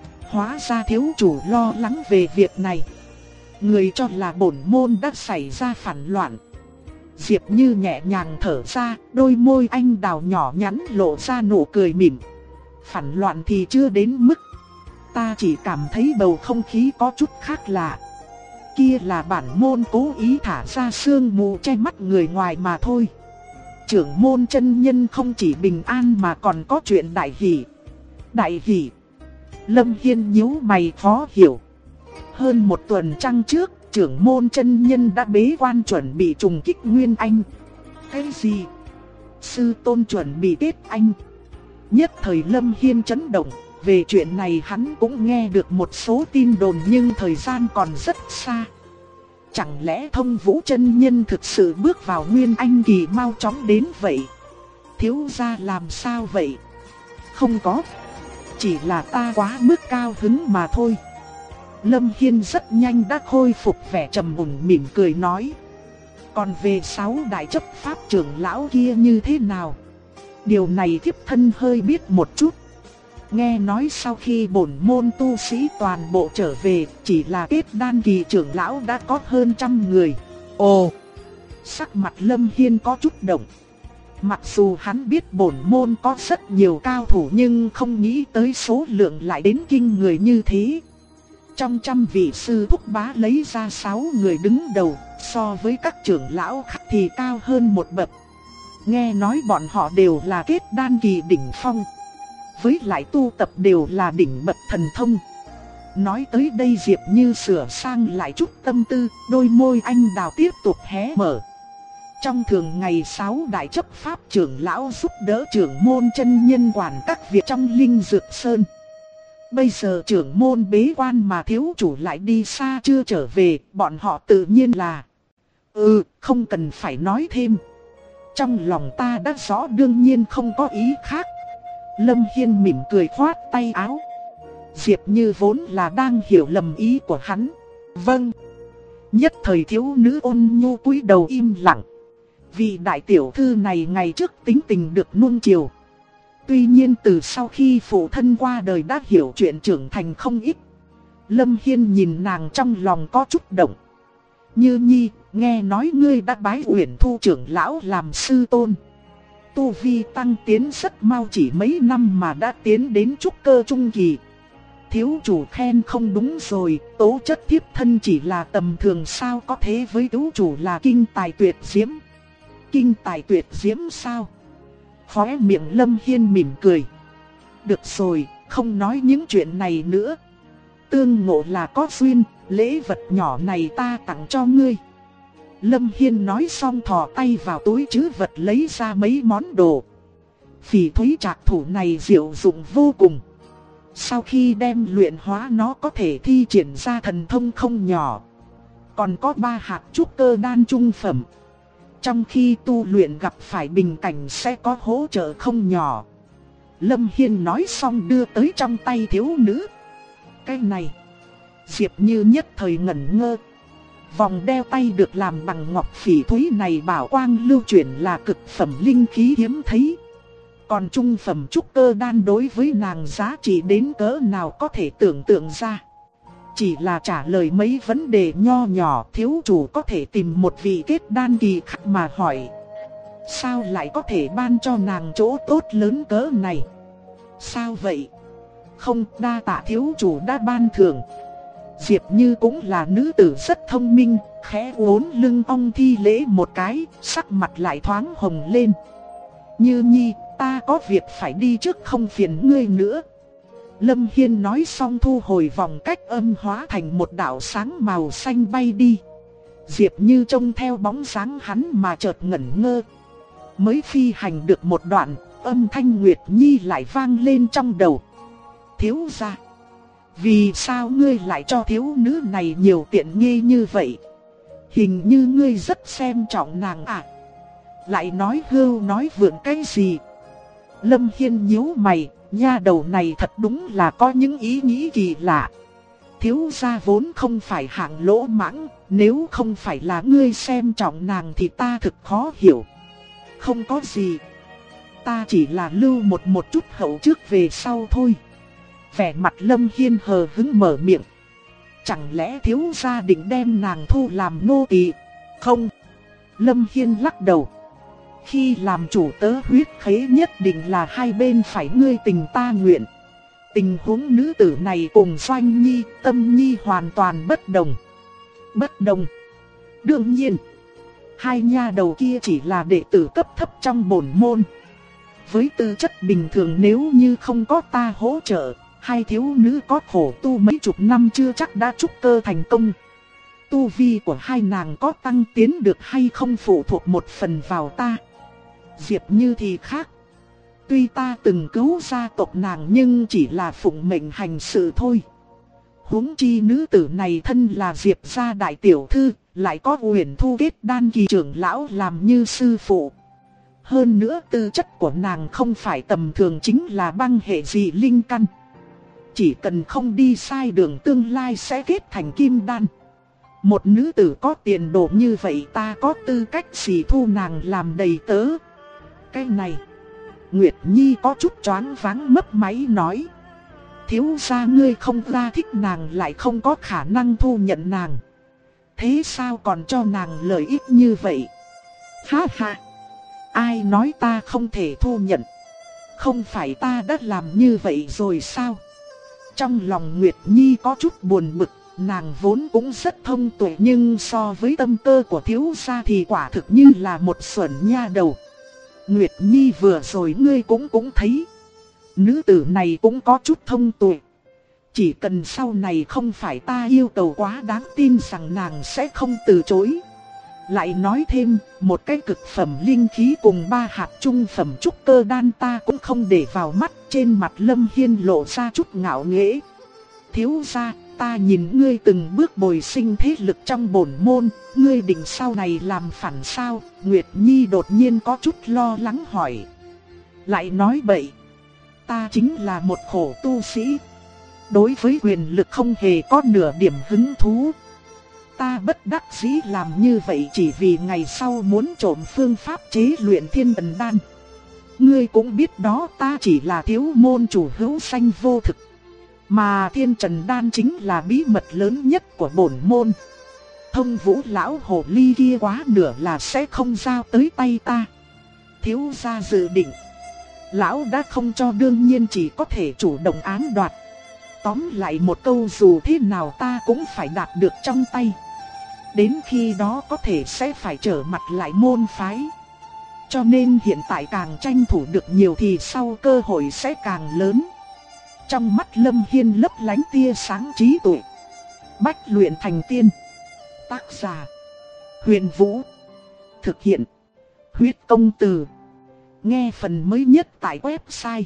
Hóa ra thiếu chủ lo lắng về việc này. Người cho là bổn môn đã xảy ra phản loạn. Diệp Như nhẹ nhàng thở ra, đôi môi anh đào nhỏ nhắn lộ ra nụ cười mỉm. Phản loạn thì chưa đến mức. Ta chỉ cảm thấy bầu không khí có chút khác lạ. Kia là bản môn cố ý thả ra sương mù che mắt người ngoài mà thôi. Trưởng môn chân nhân không chỉ bình an mà còn có chuyện đại hỷ. Đại hỷ? Lâm Hiên nhíu mày khó hiểu. Hơn một tuần trăng trước, trưởng môn chân nhân đã bế quan chuẩn bị trùng kích Nguyên Anh. Cái gì? Sư tôn chuẩn bị kết anh? Nhất thời Lâm Hiên chấn động. Về chuyện này hắn cũng nghe được một số tin đồn nhưng thời gian còn rất xa. Chẳng lẽ Thông Vũ chân nhân thực sự bước vào Nguyên Anh kỳ mau chóng đến vậy? Thiếu gia làm sao vậy? Không có. Chỉ là ta quá mức cao hứng mà thôi. Lâm Hiên rất nhanh đã khôi phục vẻ trầm mùn mỉm cười nói. Còn về 6 đại chấp pháp trưởng lão kia như thế nào? Điều này thiếp thân hơi biết một chút. Nghe nói sau khi bổn môn tu sĩ toàn bộ trở về, chỉ là kết đan kỳ trưởng lão đã có hơn 100 người. Ồ! Sắc mặt Lâm Hiên có chút động. Mặc dù hắn biết bổn môn có rất nhiều cao thủ nhưng không nghĩ tới số lượng lại đến kinh người như thế. Trong 100 vị sư thúc bá lấy ra 6 người đứng đầu, so với các trưởng lão khác thì cao hơn một bậc. Nghe nói bọn họ đều là kết đan kỳ đỉnh phong. Với lại tu tập đều là đỉnh bậc thần thông. Nói tới đây Diệp Như sửa sang lại chút tâm tư, đôi môi anh đào tiếp tục hé mở. Trong thường ngày 6 đại chấp pháp trưởng lão giúp đỡ trưởng môn chân nhân quản các việc trong Linh Dược Sơn. Bây giờ trưởng môn bế quan mà thiếu chủ lại đi xa chưa trở về, bọn họ tự nhiên là... không cần phải nói thêm. Trong lòng ta đã rõ đương nhiên không có ý khác. Lâm Hiên mỉm cười khoát tay áo. Diệp Như vốn là đang hiểu lầm ý của hắn. Vâng. Nhất thời thiếu nữ ôn nhu cúi đầu im lặng. Vị đại tiểu thư này ngày trước tính tình được nuông chiều. Tuy nhiên từ sau khi phụ thân qua đời đã hiểu chuyện trưởng thành không ít. Lâm Hiên nhìn nàng trong lòng có chút động. Như Nhi, nghe nói ngươi đã bái Uyển Thu trưởng lão làm sư tôn. Tu vi tăng tiến rất mau, chỉ mấy năm mà đã tiến đến trúc cơ trung kỳ. Thiếu chủ khen không đúng rồi, tố chất thiếp thân chỉ là tầm thường sao có thế với thiếu chủ là kinh tài tuyệt diễm. Kinh tài tuyệt diễm sao? Khóe miệng Lâm Hiên mỉm cười. Được rồi, không nói những chuyện này nữa. Tương ngộ là có duyên, lễ vật nhỏ này ta tặng cho ngươi. Lâm Hiên nói xong thò tay vào túi trữ vật lấy ra mấy món đồ. Phỉ thúy trạc thủ này diệu dụng vô cùng. Sau khi đem luyện hóa nó có thể thi triển ra thần thông không nhỏ. Còn có 3 hạt trúc cơ đan trung phẩm. Trong khi tu luyện gặp phải bình cảnh sẽ có hỗ trợ không nhỏ. Lâm Hiên nói xong đưa tới trong tay thiếu nữ. Cái này, Diệp Như nhất thời ngẩn ngơ. Vòng đeo tay được làm bằng ngọc phỉ thúy này bảo quang lưu chuyển là cực phẩm linh khí hiếm thấy. Còn trung phẩm trúc cơ đan đối với nàng giá trị đến cỡ nào có thể tưởng tượng ra. chỉ là trả lời mấy vấn đề nho nhỏ. Thiếu chủ có thể tìm một vị kết đan kỳ khác mà hỏi. Sao lại có thể ban cho nàng chỗ tốt lớn cỡ này? Sao vậy? Không, đa tạ thiếu chủ đã ban thưởng. Diệp Như cũng là nữ tử rất thông minh, khẽ uốn lưng ong thi lễ một cái, sắc mặt lại thoáng hồng lên. Như Nhi, ta có việc phải đi trước, không phiền ngươi nữa. Lâm Hiên nói xong thu hồi vòng cách âm hóa thành một đạo sáng màu xanh bay đi. Diệp Như trông theo bóng dáng hắn mà chợt ngẩn ngơ. Mới phi hành được một đoạn, âm thanh Nguyệt Nhi lại vang lên trong đầu. Thiếu gia, vì sao ngươi lại cho thiếu nữ này nhiều tiện nghi như vậy? Hình như ngươi rất xem trọng nàng à? Lại nói hưu nói vượn cái gì? Lâm Hiên nhíu mày, nha đầu này thật đúng là có những ý nghĩ kỳ lạ. Thiếu gia vốn không phải hạng lỗ mãng, nếu không phải là ngươi xem trọng nàng thì ta thực khó hiểu. Không có gì, ta chỉ là lưu một chút hậu trước về sau thôi. Vẻ mặt Lâm Hiên hờ hững mở miệng. Chẳng lẽ thiếu gia định đem nàng thu làm nô tỳ? Không. Lâm Hiên lắc đầu. Khi làm chủ tớ huyết khế nhất định là hai bên phải ngươi tình ta nguyện. Tình huống nữ tử này cùng Doanh Nhi, Tâm Nhi hoàn toàn bất đồng. Bất đồng? Đương nhiên. Hai nha đầu kia chỉ là đệ tử cấp thấp trong bổn môn. Với tư chất bình thường nếu như không có ta hỗ trợ, hai thiếu nữ có khổ tu mấy chục năm chưa chắc đã trúc cơ thành công. Tu vi của hai nàng có tăng tiến được hay không phụ thuộc một phần vào ta. Diệp Như thì khác. Tuy ta từng cứu gia tộc nàng nhưng chỉ là phụng mệnh hành sự thôi. Huống chi nữ tử này thân là Diệp gia đại tiểu thư, lại có Uyển Thu kết đan kỳ trưởng lão làm như sư phụ. Hơn nữa tư chất của nàng không phải tầm thường, chính là băng hệ dị linh căn. Chỉ cần không đi sai đường tương lai sẽ kết thành kim đan. Một nữ tử có tiền đồ như vậy ta có tư cách gì thu nàng làm đầy tớ? Cái này, Nguyệt Nhi có chút choáng váng mấp máy nói. Thiếu gia ngươi không ra thích nàng lại không có khả năng thu nhận nàng. Thế sao còn cho nàng lợi ích như vậy? Ha ha! Ai nói ta không thể thu nhận? Không phải ta đã làm như vậy rồi sao? Trong lòng Nguyệt Nhi có chút buồn bực, nàng vốn cũng rất thông tuệ nhưng so với tâm cơ của thiếu gia thì quả thực như là một xuẩn nha đầu. Nguyệt Nhi vừa rồi ngươi cũng thấy, nữ tử này cũng có chút thông tuệ. Chỉ cần sau này không phải ta yêu cầu quá đáng tin rằng nàng sẽ không từ chối. Lại nói thêm, một cái cực phẩm linh khí cùng 3 hạt trung phẩm trúc cơ đan ta cũng không để vào mắt. Trên mặt Lâm Hiên lộ ra chút ngạo nghễ. Thiếu gia, ta nhìn ngươi từng bước bồi sinh thế lực trong bổn môn, ngươi định sau này làm phản sao? Nguyệt Nhi đột nhiên có chút lo lắng hỏi. Lại nói bậy, ta chính là một khổ tu sĩ. Đối với quyền lực không hề có nửa điểm hứng thú. Ta bất đắc dĩ làm như vậy chỉ vì ngày sau muốn trộm phương pháp chế luyện thiên tần đan. Ngươi cũng biết đó, ta chỉ là thiếu môn chủ hữu sanh vô thực. Mà thiên trần đan chính là bí mật lớn nhất của bổn môn. Thông Vũ lão hồ ly kia quá nửa là sẽ không giao tới tay ta. Thiếu gia dự định, lão đã không cho đương nhiên chỉ có thể chủ động án đoạt. Tóm lại một câu, dù thế nào ta cũng phải đạt được trong tay. Đến khi đó có thể sẽ phải trở mặt lại môn phái. Cho nên hiện tại càng tranh thủ được nhiều thì sau cơ hội sẽ càng lớn. Trong mắt Lâm Hiên lấp lánh tia sáng trí tuệ. Bách luyện thành tiên. Tác giả: Huyền Vũ. Thực hiện: Huyết Công Từ. Nghe phần mới nhất tại website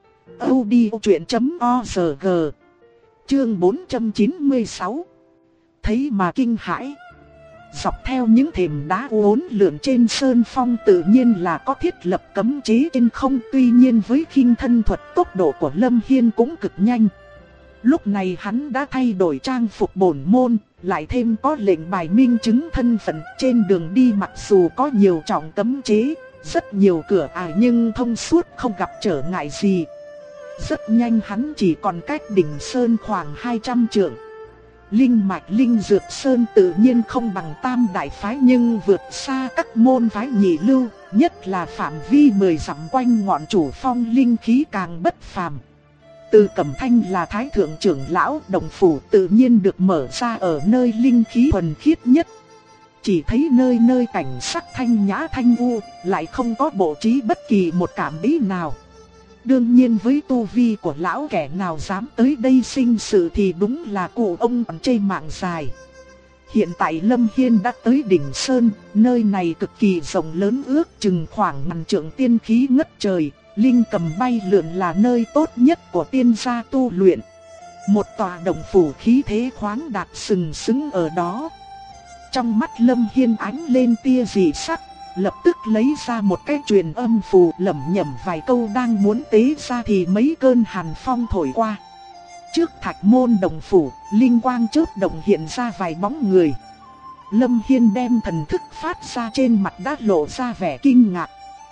audiochuyện.org. Chương 496. Thấy mà kinh hãi. Dọc theo những thềm đá uốn lượn trên sơn phong tự nhiên là có thiết lập cấm chế trên không. Tuy nhiên với khinh thân thuật tốc độ của Lâm Hiên cũng cực nhanh. Lúc này hắn đã thay đổi trang phục bổn môn, lại thêm có lệnh bài minh chứng thân phận. Trên đường đi mặc dù có nhiều trọng cấm chế, rất nhiều cửa ải nhưng thông suốt không gặp trở ngại gì. Rất nhanh hắn chỉ còn cách đỉnh sơn khoảng 200 trượng. Linh mạch Linh Dược Sơn tự nhiên không bằng tam đại phái nhưng vượt xa các môn phái nhị lưu, nhất là phạm vi 10 dặm quanh ngọn chủ phong linh khí càng bất phàm. Từ Cẩm Thanh là thái thượng trưởng lão, đồng phủ tự nhiên được mở ra ở nơi linh khí thuần khiết nhất. Chỉ thấy nơi nơi cảnh sắc thanh nhã thanh u, lại không có bộ trí bất kỳ một cảm ý nào. Đương nhiên với tu vi của lão, kẻ nào dám tới đây sinh sự thì đúng là cụ ông còn chê mạng dài. Hiện tại Lâm Hiên đã tới đỉnh Sơn, nơi này cực kỳ rộng lớn, ước chừng khoảng ngàn trượng tiên khí ngất trời, linh cầm bay lượn là nơi tốt nhất của tiên gia tu luyện. Một tòa động phủ khí thế khoáng đạt sừng sững ở đó. Trong mắt Lâm Hiên ánh lên tia dị sắc, lập tức lấy ra một cái truyền âm phù, lẩm nhẩm vài câu đang muốn tế ra thì mấy cơn hàn phong thổi qua. Trước thạch môn động phủ, linh quang chớp động hiện ra vài bóng người. Lâm Hiên đem thần thức phát ra, trên mặt đã lộ ra vẻ kinh ngạc.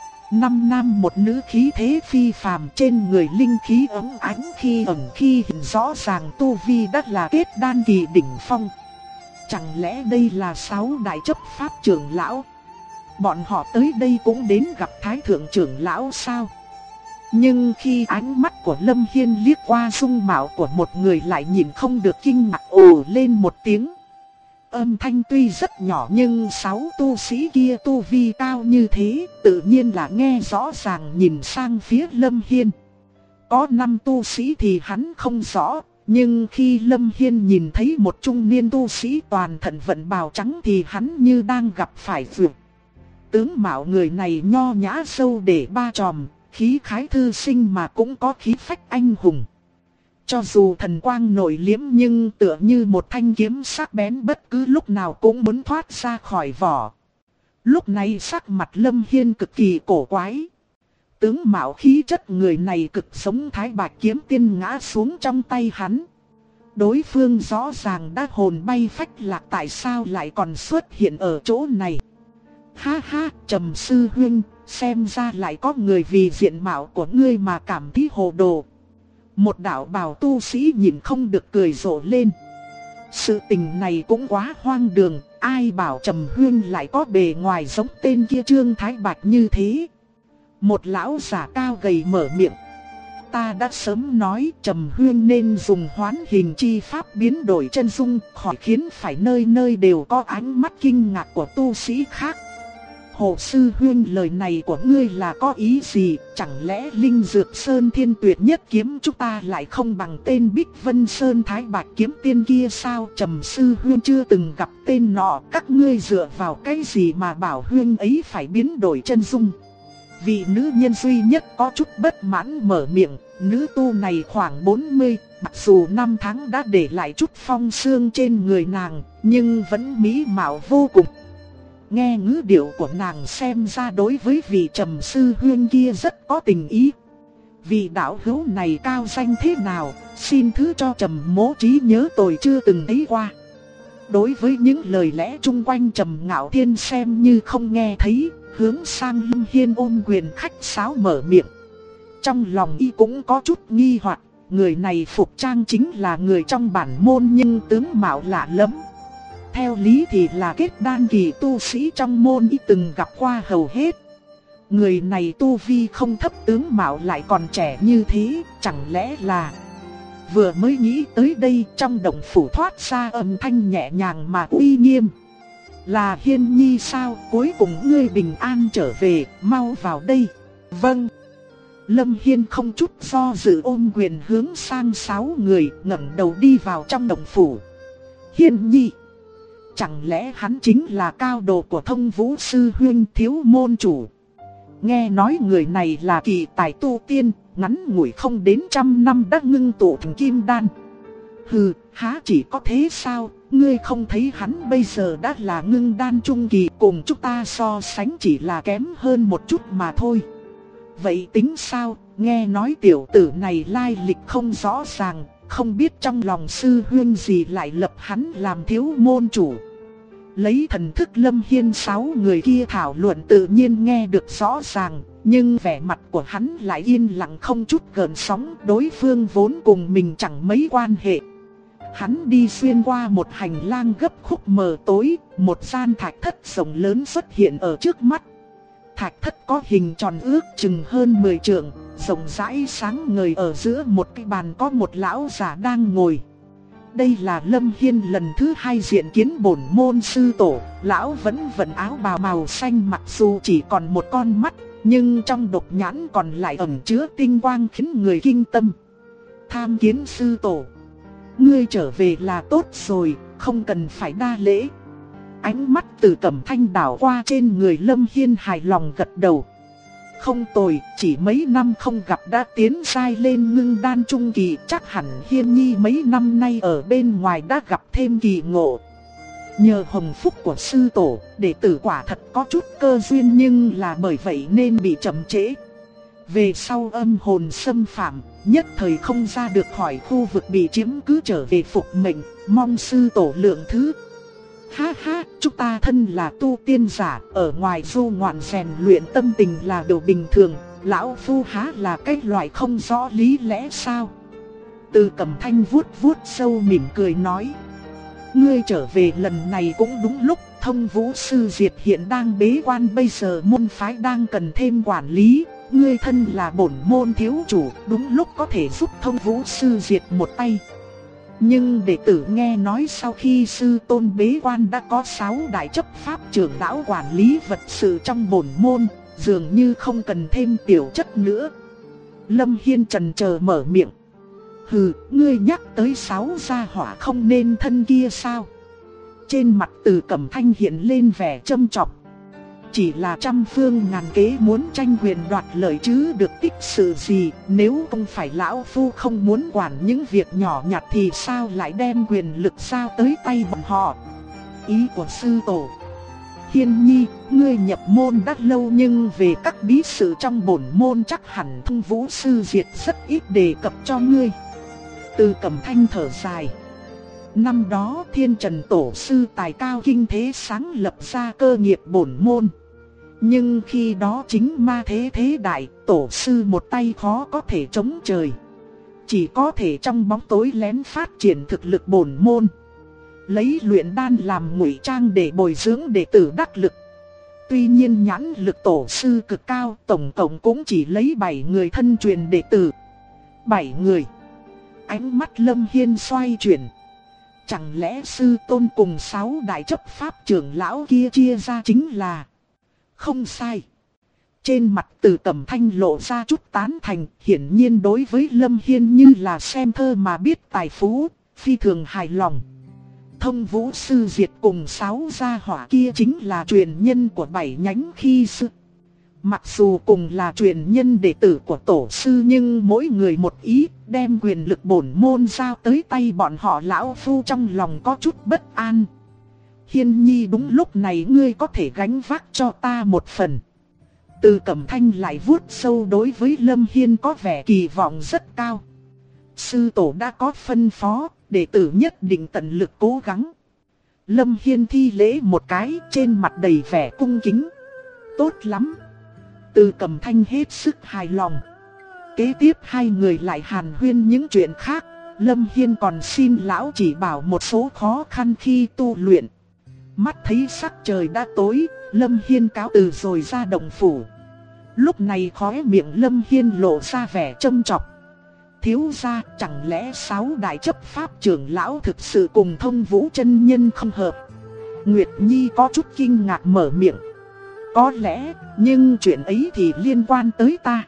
5 nam một nữ, khí thế phi phàm, trên người linh khí óng ánh khi ẩn khi hiện, rõ ràng tu vi đã là kết đan kỳ đỉnh phong. Chẳng lẽ đây là 6 đại chấp pháp trưởng lão? Bọn họ tới đây cũng đến gặp thái thượng trưởng lão sao? Nhưng khi ánh mắt của Lâm Hiên liếc qua dung mạo của một người, lại nhìn không được kinh ngạc ồ lên một tiếng. Âm thanh tuy rất nhỏ nhưng 6 tu sĩ kia tu vi cao như thế, tự nhiên là nghe rõ ràng. Nhìn sang phía Lâm Hiên, có 5 tu sĩ thì hắn không rõ, nhưng khi Lâm Hiên nhìn thấy một trung niên tu sĩ toàn thân vận bào trắng thì hắn như đang gặp phải vượt. Tướng mạo người này nho nhã sâu để ba tròm, khí khái thư sinh mà cũng có khí phách anh hùng. Cho dù thần quang nổi liếm nhưng tựa như một thanh kiếm sắc bén, bất cứ lúc nào cũng muốn thoát ra khỏi vỏ. Lúc này sắc mặt Lâm Hiên cực kỳ cổ quái. Tướng mạo khí chất người này cực giống Thái Bạch kiếm tiên ngã xuống trong tay hắn. Đối phương rõ ràng đã hồn bay phách lạc, tại sao lại còn xuất hiện ở chỗ này? Ha ha, Trầm sư huynh, xem ra lại có người vì diện mạo của ngươi mà cảm thấy hồ đồ. Một đạo bào tu sĩ nhìn không được cười rộ lên. Sự tình này cũng quá hoang đường, ai bảo Trầm huynh lại có bề ngoài giống tên kia Trương Thái Bạch như thế. Một lão già cao gầy mở miệng. Ta đã sớm nói Trầm huynh nên dùng hoán hình chi pháp biến đổi chân dung, khỏi khiến phải nơi nơi đều có ánh mắt kinh ngạc của tu sĩ khác. Hồ sư huynh, lời này của ngươi là có ý gì? Chẳng lẽ Linh Dược Sơn Thiên Tuyệt Nhất Kiếm chúng ta lại không bằng tên Bích Vân Sơn Thái Bạch kiếm tiên kia sao? Trầm sư huynh chưa từng gặp tên nọ, các ngươi dựa vào cái gì mà bảo huynh ấy phải biến đổi chân dung? Vị nữ nhân duy nhất có chút bất mãn mở miệng. Nữ tu này khoảng 40, mặc dù năm tháng đã để lại chút phong sương trên người nàng, nhưng vẫn mỹ mạo vô cùng. Nghe ngữ điệu của nàng xem ra đối với vị Trầm sư huynh kia rất có tình ý. Vị đạo hữu này cao danh thế nào, xin thứ cho Trầm mỗ trí nhớ tôi chưa từng thấy qua. Đối với những lời lẽ chung quanh, Trầm Ngạo Thiên xem như không nghe thấy, hướng sang Lâm Hiên ôm quyền khách sáo mở miệng. Trong lòng y cũng có chút nghi hoặc, người này phục trang chính là người trong bản môn nhưng tướng mạo lạ lắm. Theo lý thì là kết đan kỳ tu sĩ trong môn y từng gặp qua hầu hết. Người này tu vi không thấp, tướng mạo lại còn trẻ như thế, chẳng lẽ là... Vừa mới nghĩ tới đây, trong động phủ thoát ra âm thanh nhẹ nhàng mà uy nghiêm. Là Hiên Nhi sao? Cuối cùng ngươi bình an trở về, mau vào đây. Vâng. Lâm Hiên không chút do dự ôm quyền hướng sang 6 người, ngẩng đầu đi vào trong động phủ. Hiên Nhi, chẳng lẽ hắn chính là cao đồ của Thông Vũ sư huynh Thiếu môn chủ? Nghe nói người này là kỳ tài tu tiên, ngắn ngủi không đến 100 năm đã ngưng tụ thành kim đan. Hừ, há chỉ có thế sao? Ngươi không thấy hắn bây giờ đã là ngưng đan trung kỳ, cùng chúng ta so sánh chỉ là kém hơn một chút mà thôi. Vậy tính sao? Nghe nói tiểu tử này lai lịch không rõ ràng, không biết trong lòng sư huynh gì lại lập hắn làm thiếu môn chủ. Lấy thần thức Lâm Hiên 6 người kia thảo luận tự nhiên nghe được rõ ràng, nhưng vẻ mặt của hắn lại yên lặng không chút gợn sóng, đối phương vốn cùng mình chẳng mấy quan hệ. Hắn đi xuyên qua một hành lang gấp khúc mờ tối, một gian thạch thất rộng lớn xuất hiện ở trước mắt. Thạch thất có hình tròn ước chừng hơn 10 trượng, rộng rãi sáng ngời, ở giữa một cái bàn có một lão già đang ngồi. Đây là Lâm Hiên lần thứ 2 diện kiến bổn môn sư tổ. Lão vẫn vận áo bào màu xanh, mặc dù chỉ còn một con mắt, nhưng trong độc nhãn còn lại ẩn chứa tinh quang khiến người kinh tâm. Tham kiến sư tổ. Ngươi trở về là tốt rồi, không cần phải đa lễ. Ánh mắt Từ Cẩm Thanh đảo qua trên người Lâm Hiên, hài lòng gật đầu. Không tồi, chỉ mấy năm không gặp đã tiến giai lên ngưng đan trung kỳ, chắc hẳn Hiên Nhi mấy năm nay ở bên ngoài đã gặp thêm kỳ ngộ. Nhờ hồng phúc của sư tổ, đệ tử quả thật có chút cơ duyên, nhưng là bởi vậy nên bị chậm trễ. Về sau âm hồn xâm phạm, nhất thời không ra được khỏi khu vực bị chiếm cứ, trở về phục mệnh, mong sư tổ lượng thứ. Ha ha, chúng ta thân là tu tiên giả, ở ngoài du ngoạn rèn luyện tâm tình là điều bình thường, lão phu há là cái loại không rõ lý lẽ sao? Từ Cẩm Thanh vuốt vuốt sâu mỉm cười nói. Ngươi trở về lần này cũng đúng lúc, Thông Vũ Sư Diệt hiện đang bế quan, bây giờ môn phái đang cần thêm quản lý. Ngươi thân là bổn môn thiếu chủ, đúng lúc có thể giúp Thông Vũ Sư Diệt một tay. Nhưng đệ tử nghe nói sau khi sư tôn bế quan đã có 6 đại chấp pháp trưởng lão quản lý vật sự trong bổn môn, dường như không cần thêm tiểu chất nữa. Lâm Hiên chần chờ mở miệng. Hừ, ngươi nhắc tới 6 gia hỏa không nên thân kia sao? Trên mặt Từ Cẩm Thanh hiện lên vẻ châm chọc. Chỉ là trăm phương ngàn kế muốn tranh quyền đoạt lợi chứ được tích sự gì. Nếu không phải lão phu không muốn quản những việc nhỏ nhặt thì sao lại đem quyền lực giao tới tay bọn họ? Ý của sư tổ. Hiên Nhi, ngươi nhập môn đã lâu nhưng về các bí sự trong bổn môn chắc hẳn Thông Vũ Sư Diệt rất ít đề cập cho ngươi. Từ Cẩm Thanh thở dài. Năm đó Thiên Trần Tổ Sư tài cao kinh thế sáng lập ra cơ nghiệp bổn môn. Nhưng khi đó chính ma thế thế đại, Tổ Sư một tay khó có thể chống trời. Chỉ có thể trong bóng tối lén phát triển thực lực bổn môn, lấy luyện đan làm ngụy trang để bồi dưỡng đệ tử đắc lực. Tuy nhiên nhãn lực Tổ Sư cực cao, tổng cộng cũng chỉ lấy 7 người thân truyền đệ tử. 7 người. Ánh mắt Lâm Hiên xoay chuyển. Chẳng lẽ sư tôn cùng 6 đại chấp pháp trưởng lão kia chia ra chính là... Không sai. Trên mặt Từ Cẩm Thanh lộ ra chút tán thành, hiển nhiên đối với Lâm Hiên như là xem thơ mà biết tài phú, phi thường hài lòng. Thông Vũ Sư Diệt cùng 6 gia hỏa kia chính là truyền nhân của 7 nhánh khi xưa. Mặc dù cùng là truyền nhân đệ tử của Tổ Sư nhưng mỗi người một ý, đem quyền lực bổn môn giao tới tay bọn họ, lão phu trong lòng có chút bất an. Hiên Nhi, đúng lúc này ngươi có thể gánh vác cho ta một phần. Từ Cẩm Thanh lại vuốt sâu, đối với Lâm Hiên có vẻ kỳ vọng rất cao. Sư tổ đã có phân phó, đệ tử nhất định tận lực cố gắng. Lâm Hiên thi lễ một cái, trên mặt đầy vẻ cung kính. Tốt lắm. Từ Cẩm Thanh hết sức hài lòng. Kế tiếp hai người lại hàn huyên những chuyện khác. Lâm Hiên còn xin lão chỉ bảo một số khó khăn khi tu luyện. Mắt thấy sắc trời đã tối, Lâm Hiên cáo từ rồi ra động phủ. Lúc này khóe miệng Lâm Hiên lộ ra vẻ châm chọc. Thiếu gia, chẳng lẽ 6 đại chấp pháp trưởng lão thực sự cùng Thông Vũ chân nhân không hợp? Nguyệt Nhi có chút kinh ngạc mở miệng. Có lẽ, nhưng chuyện ấy thì liên quan tới ta.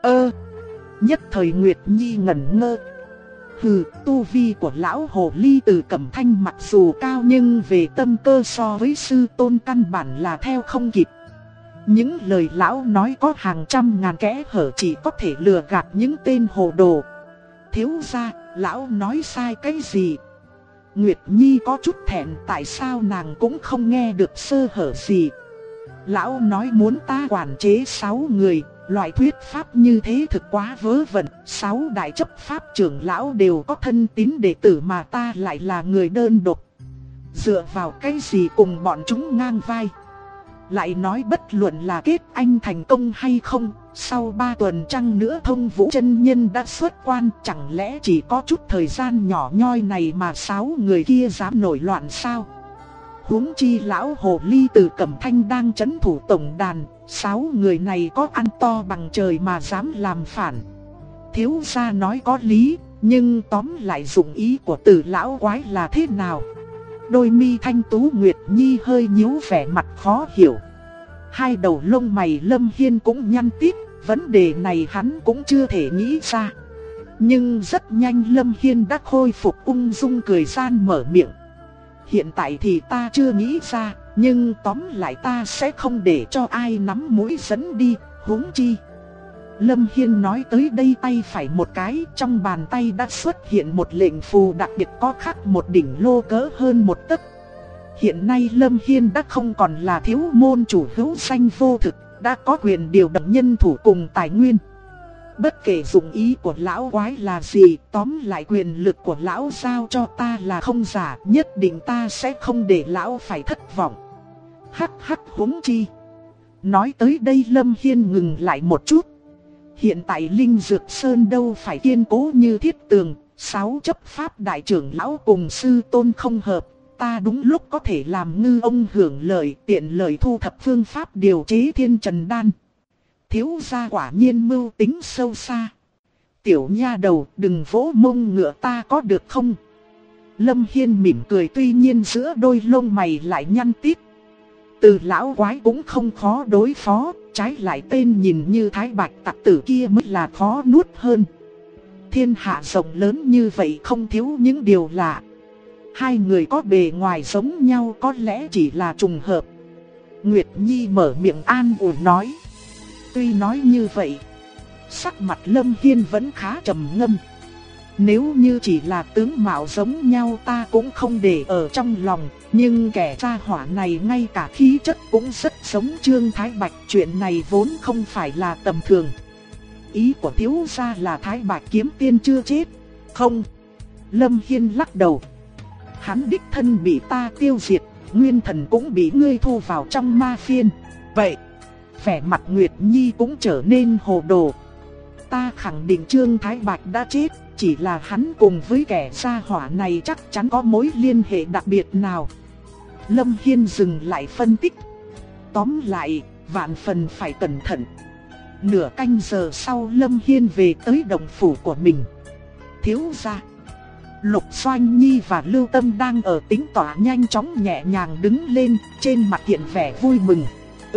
Nhất thời Nguyệt Nhi ngẩn ngơ. Hừ, tu vi của lão hồ ly Từ Cẩm Thanh mặc dù cao nhưng về tâm cơ so với sư tôn căn bản là theo không kịp. Những lời lão nói có hàng trăm ngàn kẽ hở, chỉ có thể lừa gạt những tên hồ đồ. Thiếu gia, lão nói sai cái gì? Nguyệt Nhi có chút thẹn, tại sao nàng cũng không nghe được sơ hở gì. Lão nói muốn ta quản chế 6 người, loại thuyết pháp như thế thực quá vớ vẩn. 6 đại chấp pháp trưởng lão đều có thân tín đệ tử mà ta lại là người đơn độc. Dựa vào cái gì cùng bọn chúng ngang vai? Lại nói bất luận là kết anh thành công hay không, Sau 3 tuần trăng nữa Thông Vũ chân nhân đã xuất quan, chẳng lẽ chỉ có chút thời gian nhỏ nhoi này mà 6 người kia dám nổi loạn sao? Huống chi lão hồ ly Từ Cẩm Thanh đang trấn thủ tổng đàn, 6 người này có ăn to bằng trời mà dám làm phản. Thiếu gia nói có lý, nhưng tóm lại dụng ý của Từ lão quái là thế nào? Đôi mi thanh tú Nguyệt Nhi hơi nhíu, vẻ mặt khó hiểu. Hai đầu lông mày Lâm Hiên cũng nhăn tít, vấn đề này hắn cũng chưa thể nghĩ ra. Nhưng rất nhanh Lâm Hiên đã khôi phục ung dung cười gian mở miệng. Hiện tại thì ta chưa nghĩ ra, nhưng tóm lại ta sẽ không để cho ai nắm mũi dẫn đi, huống chi. Lâm Hiên nói tới đây tay phải một cái, trong bàn tay đã xuất hiện một lệnh phù đặc biệt có khắc một đỉnh lô cỡ hơn 1 tấc. Hiện nay Lâm Hiên đã không còn là thiếu môn chủ hữu danh vô thực, đã có quyền điều động nhân thủ cùng tài nguyên. Bất kể dụng ý của lão quái là gì, tóm lại quyền lực của lão giao cho ta là không giả, nhất định ta sẽ không để lão phải thất vọng. Hắc hắc, huống chi. Nói tới đây Lâm Hiên ngừng lại một chút. Hiện tại Linh Dược Sơn đâu phải kiên cố như thiết tường, 6 chấp pháp đại trưởng lão cùng sư tôn không hợp. Ta đúng lúc có thể làm ngư ông hưởng lợi, tiện lợi thu thập phương pháp điều chế Thiên Trần Đan. Thiếu gia quả nhiên mưu tính sâu xa. Tiểu nha đầu, đừng vỗ mông ngựa ta có được không? Lâm Hiên mỉm cười, tuy nhiên giữa đôi lông mày lại nhăn tít. Từ lão quái cũng không khó đối phó, trái lại tên nhìn như Thái Bạch tặc tử kia mới là khó nuốt hơn. Thiên hạ rộng lớn như vậy không thiếu những điều lạ. Hai người có bề ngoài giống nhau có lẽ chỉ là trùng hợp. Nguyệt Nhi mở miệng an ủi nói. Tuy nói như vậy, sắc mặt Lâm Hiên vẫn khá trầm ngâm. Nếu như chỉ là tướng mạo giống nhau ta cũng không để ở trong lòng, nhưng kẻ gia hỏa này ngay cả khí chất cũng rất giống Trương Thái Bạch, chuyện này vốn không phải là tầm thường. Ý của thiếu gia là Thái Bạch kiếm tiên chưa chết? Không. Lâm Hiên lắc đầu. Hắn đích thân bị ta tiêu diệt, nguyên thần cũng bị ngươi thu vào trong ma phiên. Vậy, vẻ mặt Nguyệt Nhi cũng trở nên hồ đồ. Ta khẳng định Trương Thái Bạch đã chết, chỉ là hắn cùng với kẻ gia hỏa này chắc chắn có mối liên hệ đặc biệt nào. Lâm Hiên dừng lại phân tích. Tóm lại, vạn phần phải cẩn thận. Nửa canh giờ sau Lâm Hiên về tới đồng phủ của mình. Thiếu gia, Lục Doanh Nhi và Lưu Tâm đang ở tính tỏa nhanh chóng nhẹ nhàng đứng lên, trên mặt hiện vẻ vui mừng.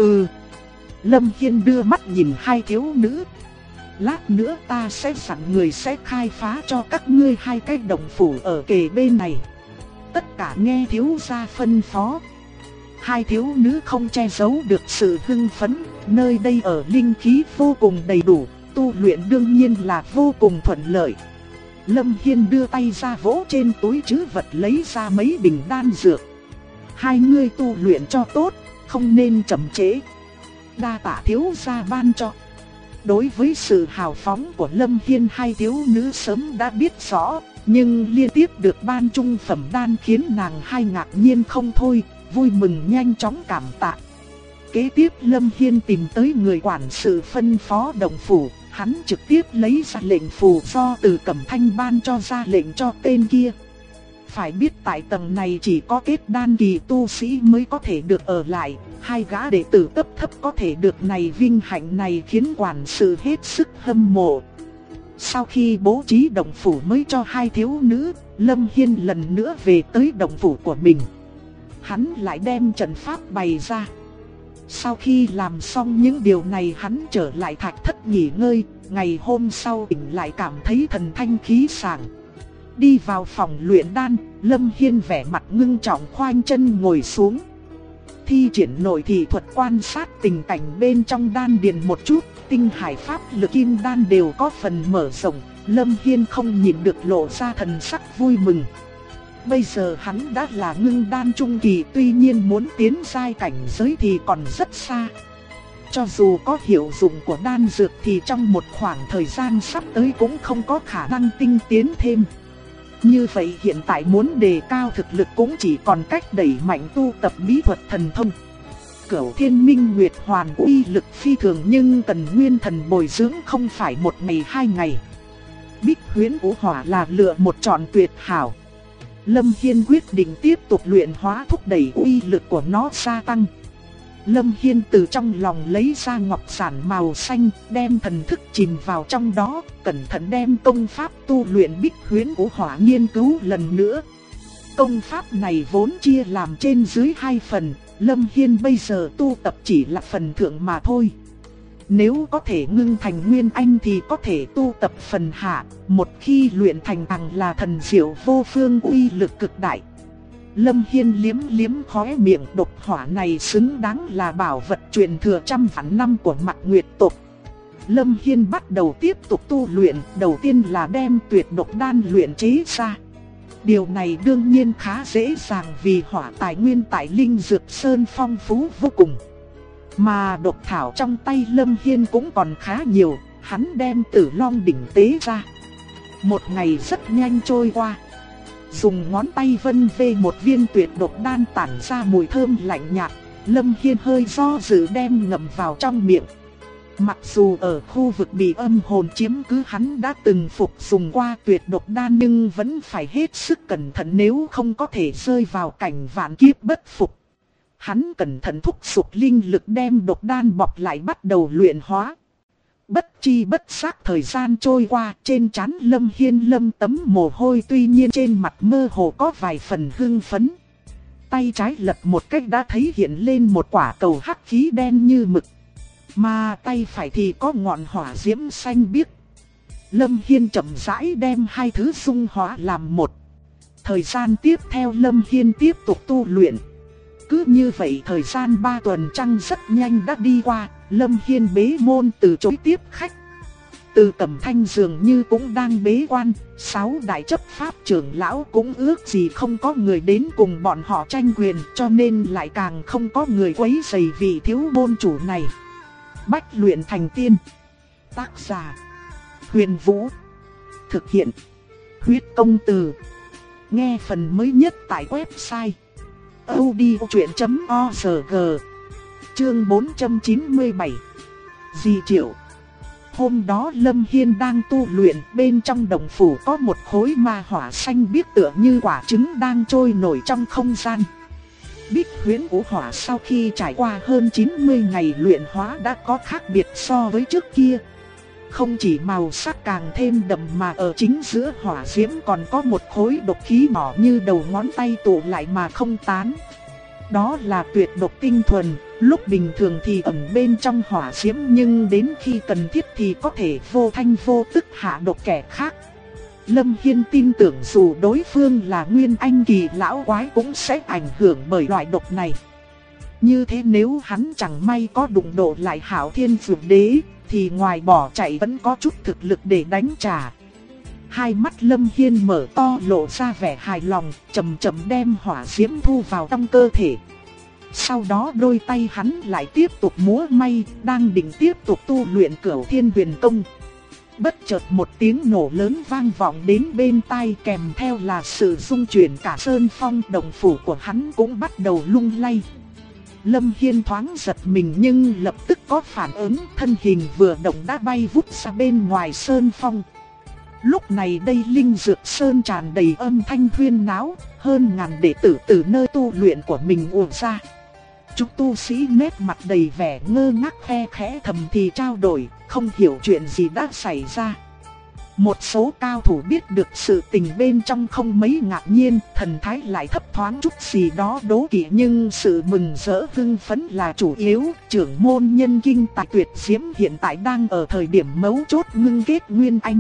Lâm Hiên đưa mắt nhìn hai thiếu nữ. Lát nữa ta sẽ dặn người sẽ khai phá cho các ngươi 2 cái động phủ ở kề bên này. Tất cả nghe thiếu gia phân phó. Hai thiếu nữ không che giấu được sự hưng phấn, nơi đây ở linh khí vô cùng đầy đủ, tu luyện đương nhiên là vô cùng thuận lợi. Lâm Hiên đưa tay ra vỗ trên túi trữ vật lấy ra mấy bình đan dược. Hai ngươi tu luyện cho tốt, không nên chậm trễ. Đa tạ thiếu gia ban cho. Đối với sự hào phóng của Lâm Hiên, hai thiếu nữ sớm đã biết rõ, nhưng liên tiếp được ban trung phẩm đan khiến nàng hai ngạc nhiên không thôi, vui mừng nhanh chóng cảm tạ. Kế tiếp Lâm Hiên tìm tới người quản sự phân phó động phủ, hắn trực tiếp lấy ra lệnh phù do Từ Cẩm Thanh ban cho ra lệnh cho tên kia. Phải biết tại tầng này chỉ có kết đan kỳ tu sĩ mới có thể được ở lại, 2 gã đệ tử cấp thấp có thể được này, vinh hạnh này khiến quản sự hết sức hâm mộ. Sau khi bố trí động phủ mới cho hai thiếu nữ, Lâm Hiên lần nữa về tới động phủ của mình. Hắn lại đem trận pháp bày ra. Sau khi làm xong những điều này hắn trở lại thạch thất nghỉ ngơi, ngày hôm sau tỉnh lại cảm thấy thần thanh khí sảng. Đi vào phòng luyện đan, Lâm Hiên vẻ mặt ngưng trọng khoanh chân ngồi xuống. Thi triển nội thị thuật quan sát tình cảnh bên trong đan điền một chút, tinh hải pháp lực kim đan đều có phần mở rộng, Lâm Hiên không nhịn được lộ ra thần sắc vui mừng. Bây giờ hắn đã là ngưng đan trung kỳ, tuy nhiên muốn tiến giai cảnh giới thì còn rất xa. Cho dù có hiệu dụng của đan dược thì trong một khoảng thời gian sắp tới cũng không có khả năng tinh tiến thêm. Như vậy hiện tại muốn đề cao thực lực cũng chỉ còn cách đẩy mạnh tu tập bí thuật thần thông. Cửu Thiên Minh Nguyệt Hoàn uy lực phi thường nhưng cần nguyên thần bồi dưỡng không phải một ngày hai ngày. Bích Huyễn Vũ Hỏa là lựa một chọn tuyệt hảo. Lâm Hiên quyết định tiếp tục luyện hóa thúc đẩy uy lực của nó gia tăng. Lâm Hiên từ trong lòng lấy ra ngọc giản màu xanh, đem thần thức chìm vào trong đó, cẩn thận đem công pháp tu luyện Bích Huyễn Vũ Hỏa nghiên cứu lần nữa. Công pháp này vốn chia làm trên dưới hai phần, Lâm Hiên bây giờ tu tập chỉ là phần thượng mà thôi. Nếu có thể ngưng thành Nguyên Anh thì có thể tu tập phần hạ, một khi luyện thành càng là thần diệu vô phương uy lực cực đại. Lâm Hiên liếm liếm khóe miệng, độc hỏa này xứng đáng là bảo vật truyền thừa trăm vạn năm của Mạc Nguyệt tộc. Lâm Hiên bắt đầu tiếp tục tu luyện, đầu tiên là đem tuyệt độc đan luyện chế ra. Điều này đương nhiên khá dễ dàng vì hỏa tài nguyên tại Linh Dược Sơn phong phú vô cùng. Mà độc thảo trong tay Lâm Hiên cũng còn khá nhiều, hắn đem Tử Long đỉnh tế ra. Một ngày rất nhanh trôi qua. Dùng ngón tay vân vê một viên tuyệt độc đan tản ra mùi thơm lạnh nhạt, Lâm Hiên hơi do dự đem ngậm vào trong miệng. Mặc dù ở khu vực bị âm hồn chiếm cứ hắn đã từng phục dùng qua tuyệt độc đan nhưng vẫn phải hết sức cẩn thận nếu không có thể rơi vào cảnh vạn kiếp bất phục. Hắn cẩn thận thúc giục linh lực đem độc đan bọc lại bắt đầu luyện hóa. Bất chi bất giác thời gian trôi qua, trên trán Lâm Hiên lâm tấm mồ hôi, tuy nhiên trên mặt mơ hồ có vài phần hưng phấn. Tay trái lật một cách đã thấy hiện lên một quả cầu hắc khí đen như mực. Mà tay phải thì có ngọn hỏa diễm xanh biếc. Lâm Hiên chậm rãi đem hai thứ dung hóa làm một. Thời gian tiếp theo Lâm Hiên tiếp tục tu luyện. Cứ như vậy thời gian 3 tuần trăng rất nhanh đã đi qua, Lâm Hiên bế môn từ chối tiếp khách. Từ Cẩm Thanh dường như cũng đang bế quan, 6 đại chấp pháp trưởng lão cũng ước gì không có người đến cùng bọn họ tranh quyền, cho nên lại càng không có người quấy rầy vị thiếu môn chủ này. Bách luyện thành tiên. Tác giả: Huyền Vũ. Thực hiện: Huyết Công Từ. Nghe phần mới nhất tại website audiochuyện.org. Chương 497. Di Triệu. Hôm đó Lâm Hiên đang tu luyện, bên trong đồng phủ có một khối ma hỏa xanh biếc tựa như quả trứng đang trôi nổi trong không gian. Bích Huyễn Vũ Hỏa sau khi trải qua hơn 90 ngày luyện hóa đã có khác biệt so với trước kia. Không chỉ màu sắc càng thêm đậm mà ở chính giữa hỏa diễm còn có một khối độc khí nhỏ như đầu ngón tay tụ lại mà không tán. Đó là tuyệt độc tinh thuần, lúc bình thường thì ẩn bên trong hỏa diễm nhưng đến khi cần thiết thì có thể vô thanh vô tức hạ độc kẻ khác. Lâm Hiên tin tưởng dù đối phương là Nguyên Anh kỳ lão quái cũng sẽ ảnh hưởng bởi loại độc này. Như thế nếu hắn chẳng may có đụng độ lại Hạo Thiên Dược Đế thì ngoài bỏ chạy vẫn có chút thực lực để đánh trả. Hai mắt Lâm Hiên mở to lộ ra vẻ hài lòng, chậm chậm đem hỏa diễm thu vào trong cơ thể. Sau đó đôi tay hắn lại tiếp tục múa may, đang định tiếp tục tu luyện Cửu Thiên Huyền Công. Bất chợt một tiếng nổ lớn vang vọng đến bên tai, kèm theo là sự rung chuyển cả sơn phong đồng phủ của hắn cũng bắt đầu lung lay. Lâm Hiên thoáng giật mình nhưng lập tức có phản ứng, thân hình vừa động đã bay vút ra bên ngoài sơn phong. Lúc này đây Linh Dược Sơn tràn đầy âm thanh huyên náo, hơn ngàn đệ tử từ nơi tu luyện của mình ùa ra. Chúng tu sĩ nét mặt đầy vẻ ngơ ngác, khe khẽ thầm thì trao đổi, không hiểu chuyện gì đã xảy ra. Một số cao thủ biết được sự tình bên trong không mấy ngạc nhiên, thần thái lại thấp thoáng chút gì đó đố kỵ, nhưng sự mừng rỡ hưng phấn là chủ yếu. Trưởng môn nhân kinh tài tuyệt diễm hiện tại đang ở thời điểm mấu chốt ngưng kết Nguyên Anh.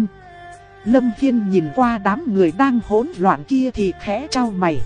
Lâm Hiên nhìn qua đám người đang hỗn loạn kia thì khẽ chau mày.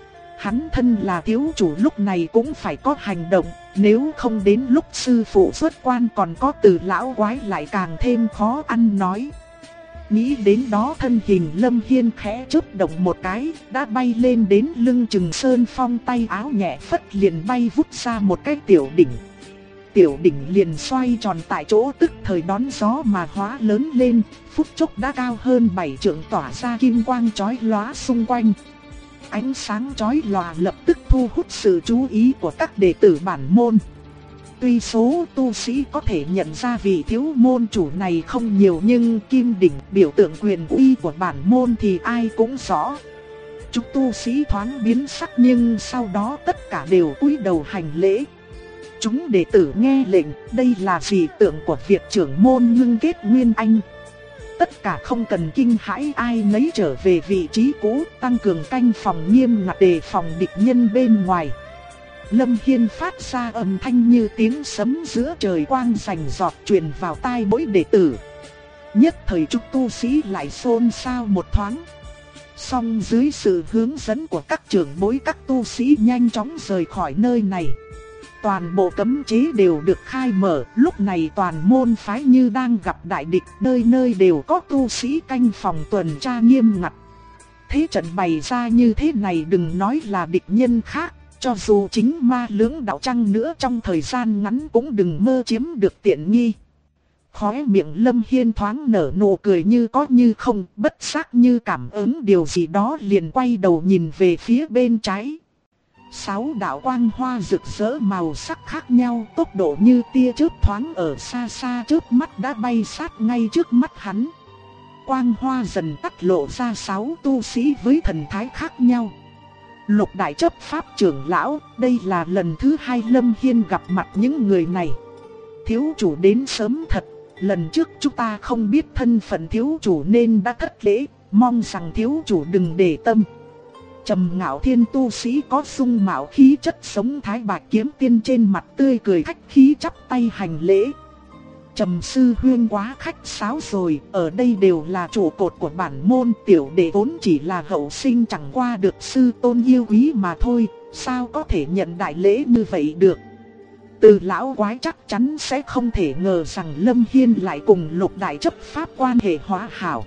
Hắn thân là thiếu chủ lúc này cũng phải có hành động, nếu không đến lúc sư phụ xuất quan còn có Từ lão quái lại càng thêm khó ăn nói. Nghĩ đến đó thân hình Lâm Hiên khẽ chớp động một cái, đã bay lên đến lưng chừng sơn phong, tay áo nhẹ phất liền bay vút ra một cái tiểu đỉnh. Tiểu đỉnh liền xoay tròn tại chỗ, tức thời đón gió mà hóa lớn lên, phút chốc đã cao hơn 7 trượng, tỏa ra kim quang chói lóa xung quanh. ánh sáng chói lòa lập tức thu hút sự chú ý của các đệ tử bản môn. Tuy số tu sĩ có thể nhận ra vị thiếu môn chủ này không nhiều, nhưng kim đỉnh biểu tượng quyền uy của bản môn thì ai cũng rõ. Chúng tu sĩ thoáng biến sắc nhưng sau đó tất cả đều cúi đầu hành lễ. Chúng đệ tử nghe lệnh, đây là dị tượng của việc trưởng môn ngưng kết nguyên anh. Tất cả không cần kinh hãi, ai nấy trở về vị trí cũ, tăng cường canh phòng nghiêm ngặt đề phòng địch nhân bên ngoài. Lâm Hiên phát ra âm thanh như tiếng sấm giữa trời quang rành rọt truyền vào tai mỗi đệ tử. Nhất thời chúng tu sĩ lại xôn xao một thoáng. Song dưới sự hướng dẫn của các trưởng bối, các tu sĩ nhanh chóng rời khỏi nơi này. Toàn bộ cấm chế đều được khai mở, lúc này toàn môn phái như đang gặp đại địch, nơi nơi đều có tu sĩ canh phòng tuần tra nghiêm ngặt. Thế trận bày ra như thế này đừng nói là địch nhân khác, cho dù chính ma lưỡng đạo chăng nữa trong thời gian ngắn cũng đừng mơ chiếm được tiện nghi. Khóe miệng Lâm Hiên thoáng nở nụ cười như có như không, bất giác như cảm ứng điều gì đó liền quay đầu nhìn về phía bên trái. 6 đạo quang hoa rực rỡ màu sắc khác nhau, tốc độ như tia chớp thoáng ở xa xa chớp mắt đã bay sát ngay trước mắt hắn. Quang hoa dần tắt lộ ra 6 tu sĩ với thần thái khác nhau. Lục đại chấp pháp trưởng lão, đây là lần thứ 2 Lâm Hiên gặp mặt những người này. Thiếu chủ đến sớm thật, lần trước chúng ta không biết thân phận thiếu chủ nên đã thất lễ, mong rằng thiếu chủ đừng để tâm. Trầm Ngạo Thiên tu sĩ có dung mạo khí chất sống thái bạch kiếm tiên trên mặt tươi cười khách khí chắp tay hành lễ. Trầm sư huynh quá khách sáo rồi, ở đây đều là trụ cột của bản môn, tiểu đệ vốn chỉ là hậu sinh chẳng qua được sư tôn yêu quý mà thôi, sao có thể nhận đại lễ như vậy được. Từ lão quái chắc chắn sẽ không thể ngờ rằng Lâm Hiên lại cùng lục đại chấp pháp quan hệ hóa hảo.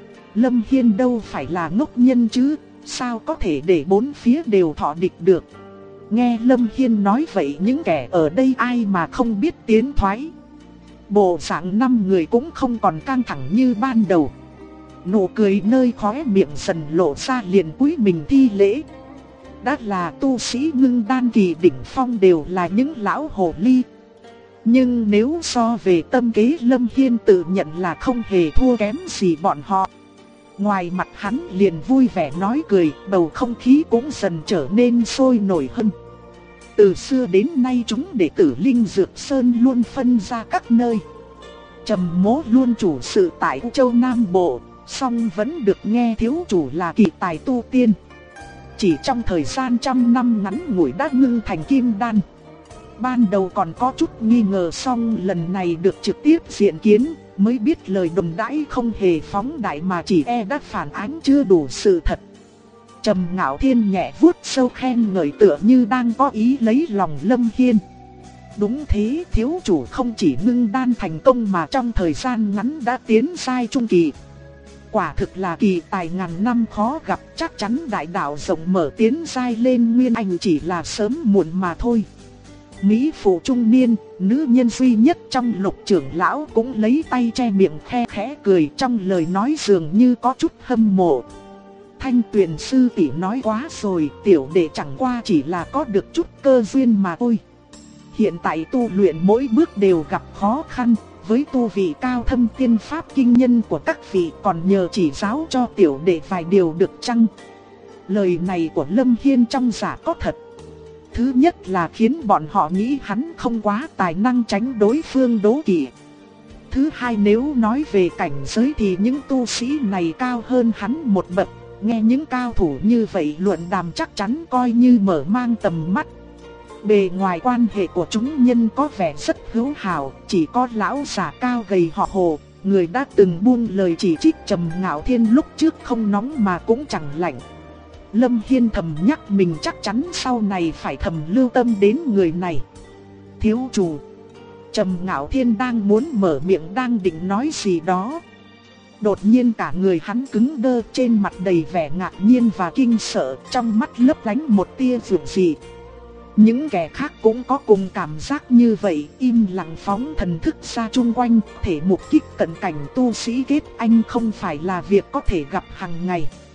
Lâm Hiên đâu phải là ngốc nhân chứ, sao có thể để bốn phía đều thọ địch được. Nghe Lâm Hiên nói vậy những kẻ ở đây ai mà không biết tiến thoái. Bộ dạng 5 người cũng không còn căng thẳng như ban đầu. Nụ cười nơi khóe miệng dần lộ ra liền cúi mình thi lễ. Đã là tu sĩ ngưng đan kỳ đỉnh phong đều là những lão hồ ly. Nhưng nếu so về tâm kế Lâm Hiên tự nhận là không hề thua kém gì bọn họ. Ngoài mặt hắn liền vui vẻ nói cười, bầu không khí cũng dần trở nên sôi nổi hơn. Từ xưa đến nay chúng đệ tử Linh Dược Sơn luôn phân ra các nơi. Trầm Mỗ luôn chủ sự tại Châu Nam Bộ, song vẫn được nghe thiếu chủ là kỳ tài tu tiên. Chỉ trong thời gian trăm năm ngắn ngủi đã ngưng thành kim đan. Ban đầu còn có chút nghi ngờ, song lần này được trực tiếp diện kiến, mới biết lời đồn đãi không hề phóng đại mà chỉ đã phản ánh chưa đủ sự thật. Trầm Ngạo Thiên nhẹ vuốt sâu khen ngợi tựa như đang có ý lấy lòng Lâm Hiên. Đúng thế, thiếu chủ không chỉ ngưng đan thành công mà trong thời gian ngắn đã tiến giai trung kỳ. Quả thực là kỳ tài ngàn năm khó gặp, chắc chắn đại đạo rộng mở tiến giai lên nguyên anh chỉ là sớm muộn mà thôi. Mỹ phụ trung niên, nữ nhân duy nhất trong Lục trưởng lão cũng lấy tay che miệng khe khẽ cười, trong lời nói dường như có chút hâm mộ. Thanh Tuyền sư tỷ nói quá rồi, tiểu đệ chẳng qua chỉ là có được chút cơ duyên mà thôi. Hiện tại tu luyện mỗi bước đều gặp khó khăn, với tu vị cao thâm tiên pháp kinh nhân của các vị còn nhờ chỉ giáo cho tiểu đệ vài điều được chăng? Lời này của Lâm Hiên trong giả có thật. Thứ nhất là khiến bọn họ nghĩ hắn không quá tài năng tránh đối phương đố kỵ. Thứ hai, nếu nói về cảnh giới thì những tu sĩ này cao hơn hắn một bậc. Nghe những cao thủ như vậy luận đàm chắc chắn coi như mở mang tầm mắt. Bề ngoài quan hệ của chúng nhân có vẻ rất hữu hảo, chỉ có lão già cao gầy họ Hồ, người đã từng buông lời chỉ trích Trầm Ngạo Thiên lúc trước không nóng mà cũng chẳng lạnh. Lâm Hiên thầm nhắc mình chắc chắn sau này phải thầm lưu tâm đến người này. Thiếu chủ. Trầm Ngạo Thiên đang muốn mở miệng đang định nói gì đó. Đột nhiên cả người hắn cứng đơ, trên mặt đầy vẻ ngạc nhiên và kinh sợ, trong mắt lấp lánh một tia dường dị. Những kẻ khác cũng có cùng cảm giác như vậy, im lặng phóng thần thức ra chung quanh, thể mục kích cận cảnh tu sĩ kết anh không phải là việc có thể gặp hàng ngày.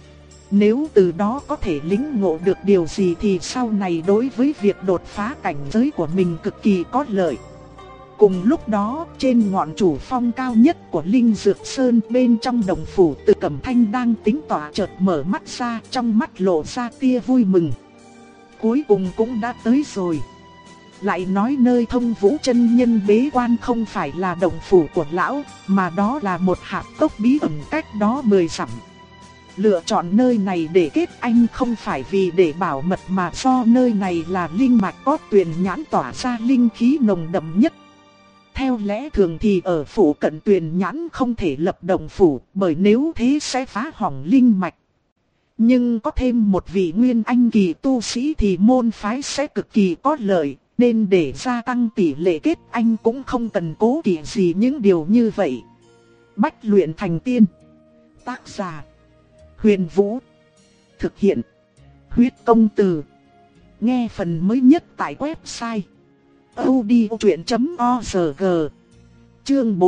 Nếu từ đó có thể lĩnh ngộ được điều gì thì sau này đối với việc đột phá cảnh giới của mình cực kỳ có lợi. Cùng lúc đó, trên ngọn chủ phong cao nhất của Linh Dược Sơn bên trong đồng phủ, Từ Cẩm Thanh đang tính tỏa chợt mở mắt ra, trong mắt lộ ra tia vui mừng. Cuối cùng cũng đã tới rồi. Lại nói nơi Thông Vũ chân nhân bế quan không phải là đồng phủ của lão, mà đó là một hạp cốc bí ẩn cách đó 10 dặm. Lựa chọn nơi này để kết anh không phải vì để bảo mật mà do nơi này là linh mạch có tuyền nhãn tỏa ra linh khí nồng đậm nhất. Theo lẽ thường thì ở phủ cận tuyền nhãn không thể lập đồng phủ, bởi nếu thế sẽ phá hỏng linh mạch. Nhưng có thêm một vị nguyên anh kỳ tu sĩ thì môn phái sẽ cực kỳ có lợi, nên để gia tăng tỷ lệ kết anh cũng không cần cố kỵ gì những điều như vậy. Bách luyện thành tiên. Tác giả: Huyền Vũ. Thực hiện: Huyết Công Từ. Nghe phần mới nhất tại website audiochuyện.org. Chương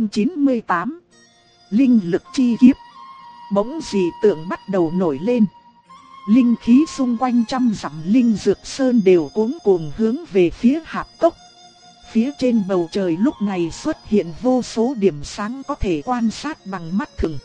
498. Linh lực chi kiếp. Bỗng dị tượng bắt đầu nổi lên. Linh khí xung quanh trăm dặm Linh Dược Sơn đều cuống cuồng hướng về phía hạp cốc. Phía trên bầu trời lúc này xuất hiện vô số điểm sáng có thể quan sát bằng mắt thường.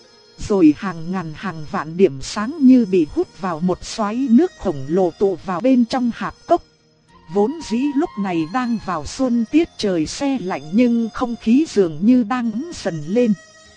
Rồi hàng ngàn hàng vạn điểm sáng như bị hút vào một xoáy nước khổng lồ tụ vào bên trong hạp cốc. Vốn dĩ lúc này đang vào xuân tiết trời se lạnh nhưng không khí dường như đang ấm dần lên.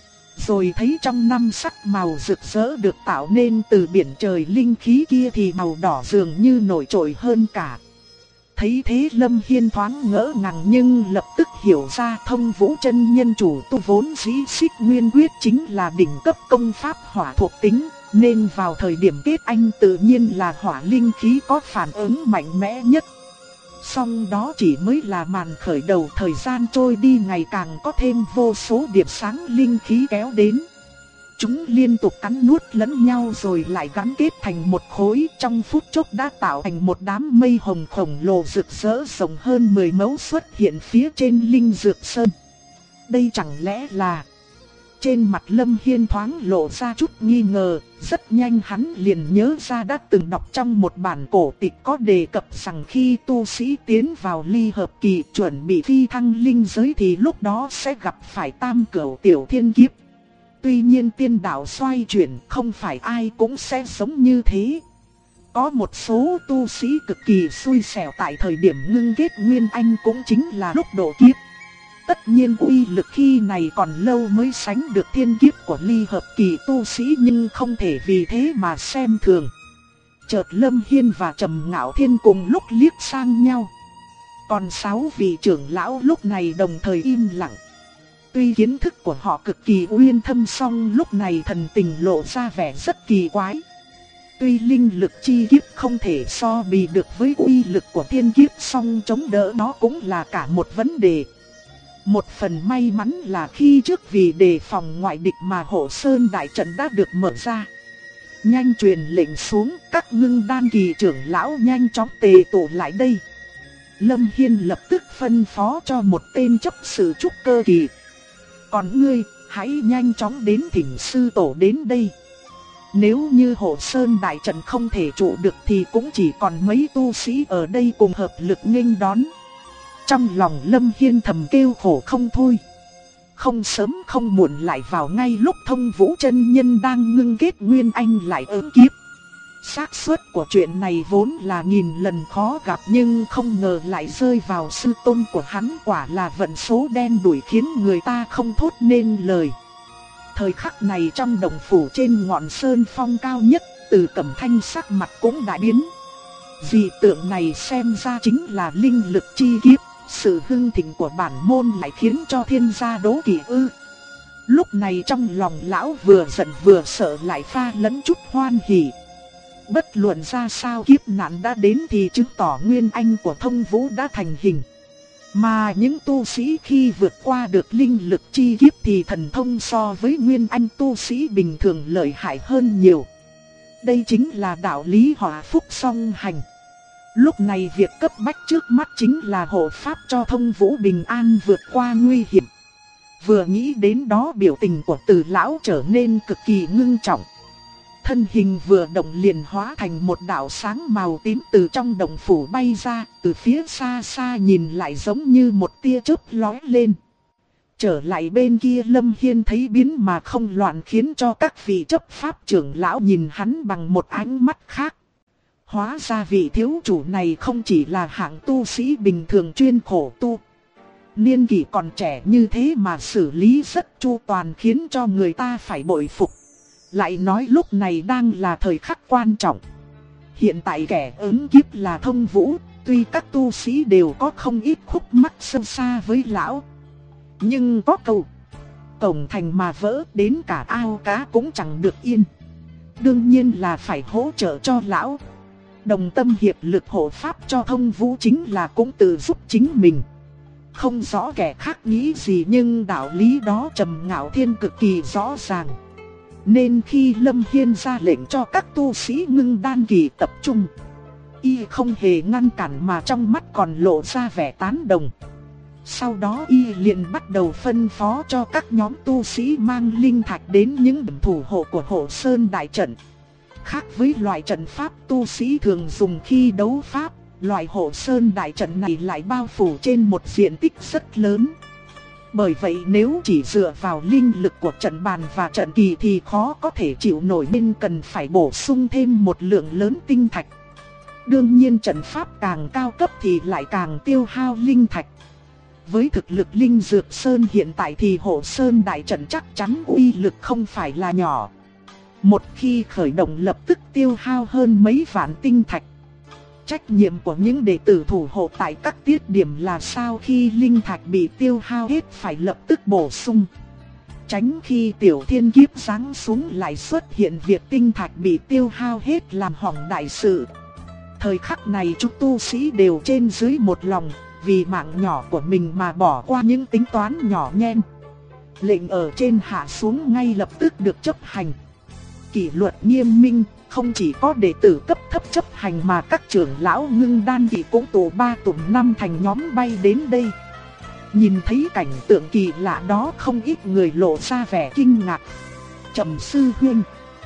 Rồi thấy trong năm sắc màu rực rỡ được tạo nên từ biển trời linh khí kia thì màu đỏ dường như nổi trội hơn cả. Thấy thế Lâm Hiên thoáng ngỡ ngàng nhưng lập tức hiểu ra Thông Vũ chân nhân chủ tu vốn dĩ Xích Nguyên Quyết chính là đỉnh cấp công pháp hỏa thuộc tính, nên vào thời điểm kết anh tự nhiên là hỏa linh khí có phản ứng mạnh mẽ nhất. Song đó chỉ mới là màn khởi đầu, thời gian trôi đi ngày càng có thêm vô số điểm sáng linh khí kéo đến. Chúng liên tục cắn nuốt lẫn nhau rồi lại gắn kết thành một khối, trong phút chốc đã tạo thành một đám mây hồng khổng lồ rực rỡ rộng hơn 10 mẫu xuất hiện phía trên Linh Dược Sơn. Đây chẳng lẽ là... Trên mặt Lâm Hiên thoáng lộ ra chút nghi ngờ, rất nhanh hắn liền nhớ ra đã từng đọc trong một bản cổ tịch có đề cập rằng khi tu sĩ tiến vào ly hợp kỳ chuẩn bị phi thăng linh giới thì lúc đó sẽ gặp phải tam cửu tiểu thiên kiếp. Tuy nhiên tiên đạo xoay chuyển không phải ai cũng sẽ giống như thế. Có một số tu sĩ cực kỳ xui xẻo tại thời điểm ngưng kết nguyên anh cũng chính là lúc độ kiếp. Tất nhiên uy lực khi này còn lâu mới sánh được thiên kiếp của ly hợp kỳ tu sĩ nhưng không thể vì thế mà xem thường. Chợt Lâm Hiên và Trầm Ngạo Thiên cùng lúc liếc sang nhau. Còn 6 vị trưởng lão lúc này đồng thời im lặng. Tuy kiến thức của họ cực kỳ uyên thâm song lúc này thần tình lộ ra vẻ rất kỳ quái. Tuy linh lực chi kiếp không thể so bì được với uy lực của thiên kiếp song chống đỡ nó cũng là cả một vấn đề. Một phần may mắn là khi trước vì đề phòng ngoại địch mà Hộ Sơn đại trận đã được mở ra. Nhanh truyền lệnh xuống, các ngưng đan kỳ trưởng lão nhanh chóng tề tụ lại đây. Lâm Hiên lập tức phân phó cho một tên chấp sự trúc cơ kỳ. Còn ngươi, hãy nhanh chóng đến thỉnh sư tổ đến đây. Nếu như Hộ Sơn đại trận không thể trụ được thì cũng chỉ còn mấy tu sĩ ở đây cùng hợp lực nghênh đón. Trong lòng Lâm Hiên thầm kêu khổ không thôi. Không sớm không muộn lại vào ngay lúc Thông Vũ chân nhân đang ngưng kết nguyên anh lại ớn kiếp. Xác suất của chuyện này vốn là nghìn lần khó gặp nhưng không ngờ lại rơi vào sư tôn của hắn, quả là vận số đen đủi khiến người ta không thốt nên lời. Thời khắc này trong đồng phủ trên ngọn sơn phong cao nhất, Từ Cẩm Thanh sắc mặt cũng đại biến. Dị tượng này xem ra chính là linh lực chi kiếp. Sự hưng thịnh của bản môn lại khiến cho thiên gia đố kỵ ư? Lúc này trong lòng lão vừa giận vừa sợ lại pha lẫn chút hoan hỉ. Bất luận ra sao kiếp nạn đã đến thì chứng tỏ nguyên anh của Thông Vũ đã thành hình. Mà những tu sĩ khi vượt qua được linh lực chi kiếp thì thần thông so với nguyên anh tu sĩ bình thường lợi hại hơn nhiều. Đây chính là đạo lý họa phúc song hành. Lúc này việc cấp bách trước mắt chính là hộ pháp cho Thông Vũ bình an vượt qua nguy hiểm. Vừa nghĩ đến đó biểu tình của Từ lão trở nên cực kỳ ngưng trọng. Thân hình vừa động liền hóa thành một đạo sáng màu tím từ trong động phủ bay ra, từ phía xa xa nhìn lại giống như một tia chớp lóe lên. Trở lại bên kia Lâm Hiên thấy biến mà không loạn, khiến cho các vị chấp pháp trưởng lão nhìn hắn bằng một ánh mắt khác. Hóa ra vị thiếu chủ này không chỉ là hạng tu sĩ bình thường chuyên khổ tu. Niên kỷ còn trẻ như thế mà xử lý rất chu toàn, khiến cho người ta phải bội phục. Lại nói lúc này đang là thời khắc quan trọng. Hiện tại kẻ ứng kiếp là Thông Vũ, tuy các tu sĩ đều có không ít khúc mắc sâu xa với lão. Nhưng có câu, cổng thành mà vỡ, đến cả ao cá cũng chẳng được yên. Đương nhiên là phải hỗ trợ cho lão. Đồng tâm hiệp lực hộ pháp cho Thông Vũ chính là cũng tự giúp chính mình. Không rõ kẻ khác nghĩ gì nhưng đạo lý đó Trầm Ngạo Thiên cực kỳ rõ ràng. Nên khi Lâm Hiên ra lệnh cho các tu sĩ ngưng đan kỳ tập trung, y không hề ngăn cản mà trong mắt còn lộ ra vẻ tán đồng. Sau đó y liền bắt đầu phân phó cho các nhóm tu sĩ mang linh thạch đến những điểm thủ hộ của Hộ Sơn Đại Trận. Khác với loại trận pháp tu sĩ thường dùng khi đấu pháp, loại Hộ Sơn Đại Trận này lại bao phủ trên một diện tích rất lớn. Bởi vậy nếu chỉ dựa vào linh lực của trận bàn và trận kỳ thì khó có thể chịu nổi, nên cần phải bổ sung thêm một lượng lớn tinh thạch. Đương nhiên trận pháp càng cao cấp thì lại càng tiêu hao linh thạch. Với thực lực Linh Dược Sơn hiện tại thì Hộ Sơn Đại Trận chắc chắn uy lực không phải là nhỏ. Một khi khởi động lập tức tiêu hao hơn mấy vạn tinh thạch. Trách nhiệm của những đệ tử thủ hộ tại các tiết điểm là sau khi linh thạch bị tiêu hao hết phải lập tức bổ sung. Tránh khi tiểu thiên kiếp giáng xuống lại xuất hiện việc tinh thạch bị tiêu hao hết làm hỏng đại sự. Thời khắc này chúng tu sĩ đều trên dưới một lòng, vì mạng nhỏ của mình mà bỏ qua những tính toán nhỏ nhen. Lệnh ở trên hạ xuống ngay lập tức được chấp hành. Kỷ luật nghiêm minh, không chỉ có đệ tử cấp thấp chấp hành mà các trưởng lão ngưng đan kỳ cũng tụ 3 tụ 5 thành nhóm bay đến đây. Nhìn thấy cảnh tượng kỳ lạ đó không ít người lộ ra vẻ kinh ngạc. Trầm sư huynh,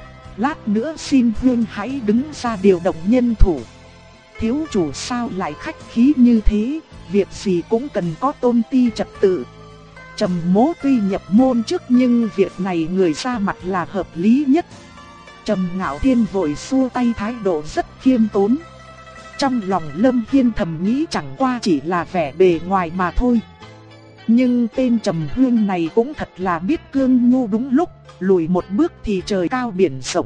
lát nữa xin huynh hãy đứng ra điều động nhân thủ. Thiếu chủ sao lại khách khí như thế, việc gì cũng cần có tôn ti trật tự. Trầm Mỗ tuy nhập môn trước nhưng việc này người ra mặt là hợp lý nhất. Trầm Ngạo Thiên vội xua tay, thái độ rất khiêm tốn. Trong lòng Lâm Hiên thầm nghĩ chẳng qua chỉ là vẻ bề ngoài mà thôi. Nhưng tên Trầm Hương này cũng thật là biết cương nhu đúng lúc, lùi một bước thì trời cao biển rộng.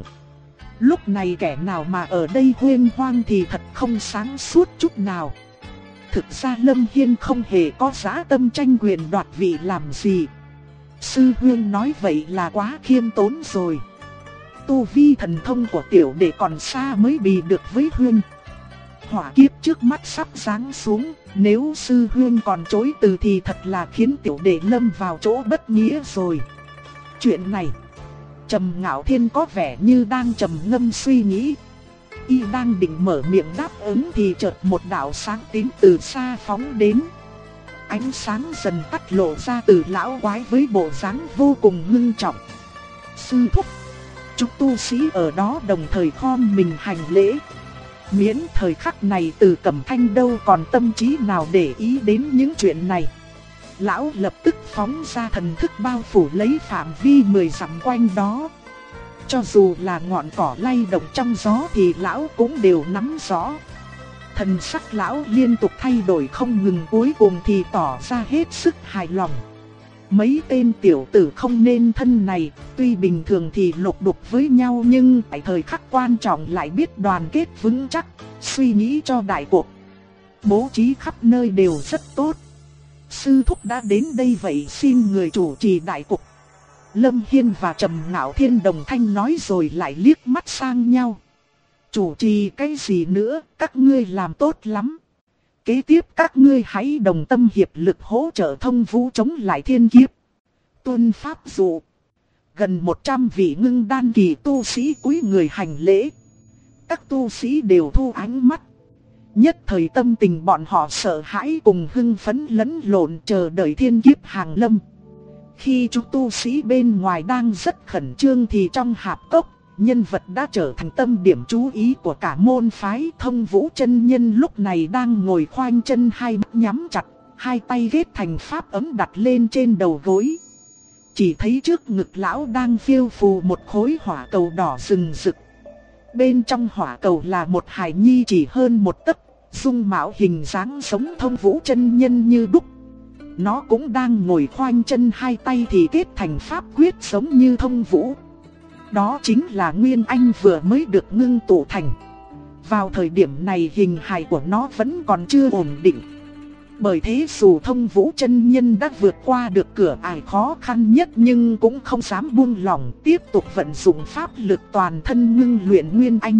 Lúc này kẻ nào mà ở đây huyên hoang thì thật không sáng suốt chút nào. Thực ra Lâm Hiên không hề có dã tâm tranh quyền đoạt vị làm gì. Sư huynh nói vậy là quá khiêm tốn rồi. Tu vi thần thông của tiểu đệ còn xa mới bì được với huynh. Hỏa kiếp trước mắt sắp giáng xuống, nếu sư huynh còn chối từ thì thật là khiến tiểu đệ lâm vào chỗ bất nghĩa rồi. Chuyện này, Trầm Ngạo Thiên có vẻ như đang trầm ngâm suy nghĩ. Y đang định mở miệng đáp ứng thì chợt một đạo sáng tím từ xa phóng đến. Ánh sáng dần tắt, lộ ra từ lão quái với bộ dáng vô cùng ngưng trọng. Sư thúc, chúng tu sĩ ở đó đồng thời khom mình hành lễ. Miễn thời khắc này Từ Cẩm Thanh đâu còn tâm trí nào để ý đến những chuyện này. Lão lập tức phóng ra thần thức bao phủ lấy phạm vi 10 dặm quanh đó. Cho dù là ngọn cỏ lay động trong gió thì lão cũng đều nắm rõ. Thần sắc lão liên tục thay đổi không ngừng, cuối cùng thì tỏ ra hết sức hài lòng. Mấy tên tiểu tử không nên thân này, tuy bình thường thì lục đục với nhau nhưng tại thời khắc quan trọng lại biết đoàn kết vững chắc, suy nghĩ cho đại cuộc. Bố trí khắp nơi đều rất tốt. Sư thúc đã đến đây vậy xin người chủ trì đại cục. Lâm Hiên và Trầm Ngạo Thiên đồng thanh nói rồi lại liếc mắt sang nhau. Chủ trì cái gì nữa, các ngươi làm tốt lắm. Kế tiếp các ngươi hãy đồng tâm hiệp lực hỗ trợ Thông Vũ chống lại thiên kiếp. Tuân pháp dụ. Gần 100 vị ngưng đan kỳ tu sĩ cúi người hành lễ. Các tu sĩ đều thu ánh mắt. Nhất thời tâm tình bọn họ sợ hãi cùng hưng phấn lẫn lộn chờ đợi thiên kiếp hàng lâm. Khi chúng tu sĩ bên ngoài đang rất khẩn trương thì trong hạp cốc, Nhân vật đã trở thành tâm điểm chú ý của cả môn phái. Thông Vũ chân nhân lúc này đang ngồi khoanh chân, hai mắt nhắm chặt, hai tay ghét thành pháp ấm đặt lên trên đầu gối. Chỉ thấy trước ngực lão đang phiêu phù một khối hỏa cầu đỏ rừng rực. Bên trong hỏa cầu là một hài nhi chỉ hơn một tấc, dung mạo hình dáng giống Thông Vũ chân nhân như đúc. Nó cũng đang ngồi khoanh chân, hai tay thì kết thành pháp quyết giống như Thông Vũ. Đó chính là Nguyên Anh vừa mới được ngưng tụ thành. Vào thời điểm này hình hài của nó vẫn còn chưa ổn định. Bởi thế dù Thông Vũ chân nhân đã vượt qua được cửa ải khó khăn nhất, nhưng cũng không dám buông lỏng, tiếp tục vận dụng pháp lực toàn thân ngưng luyện Nguyên Anh.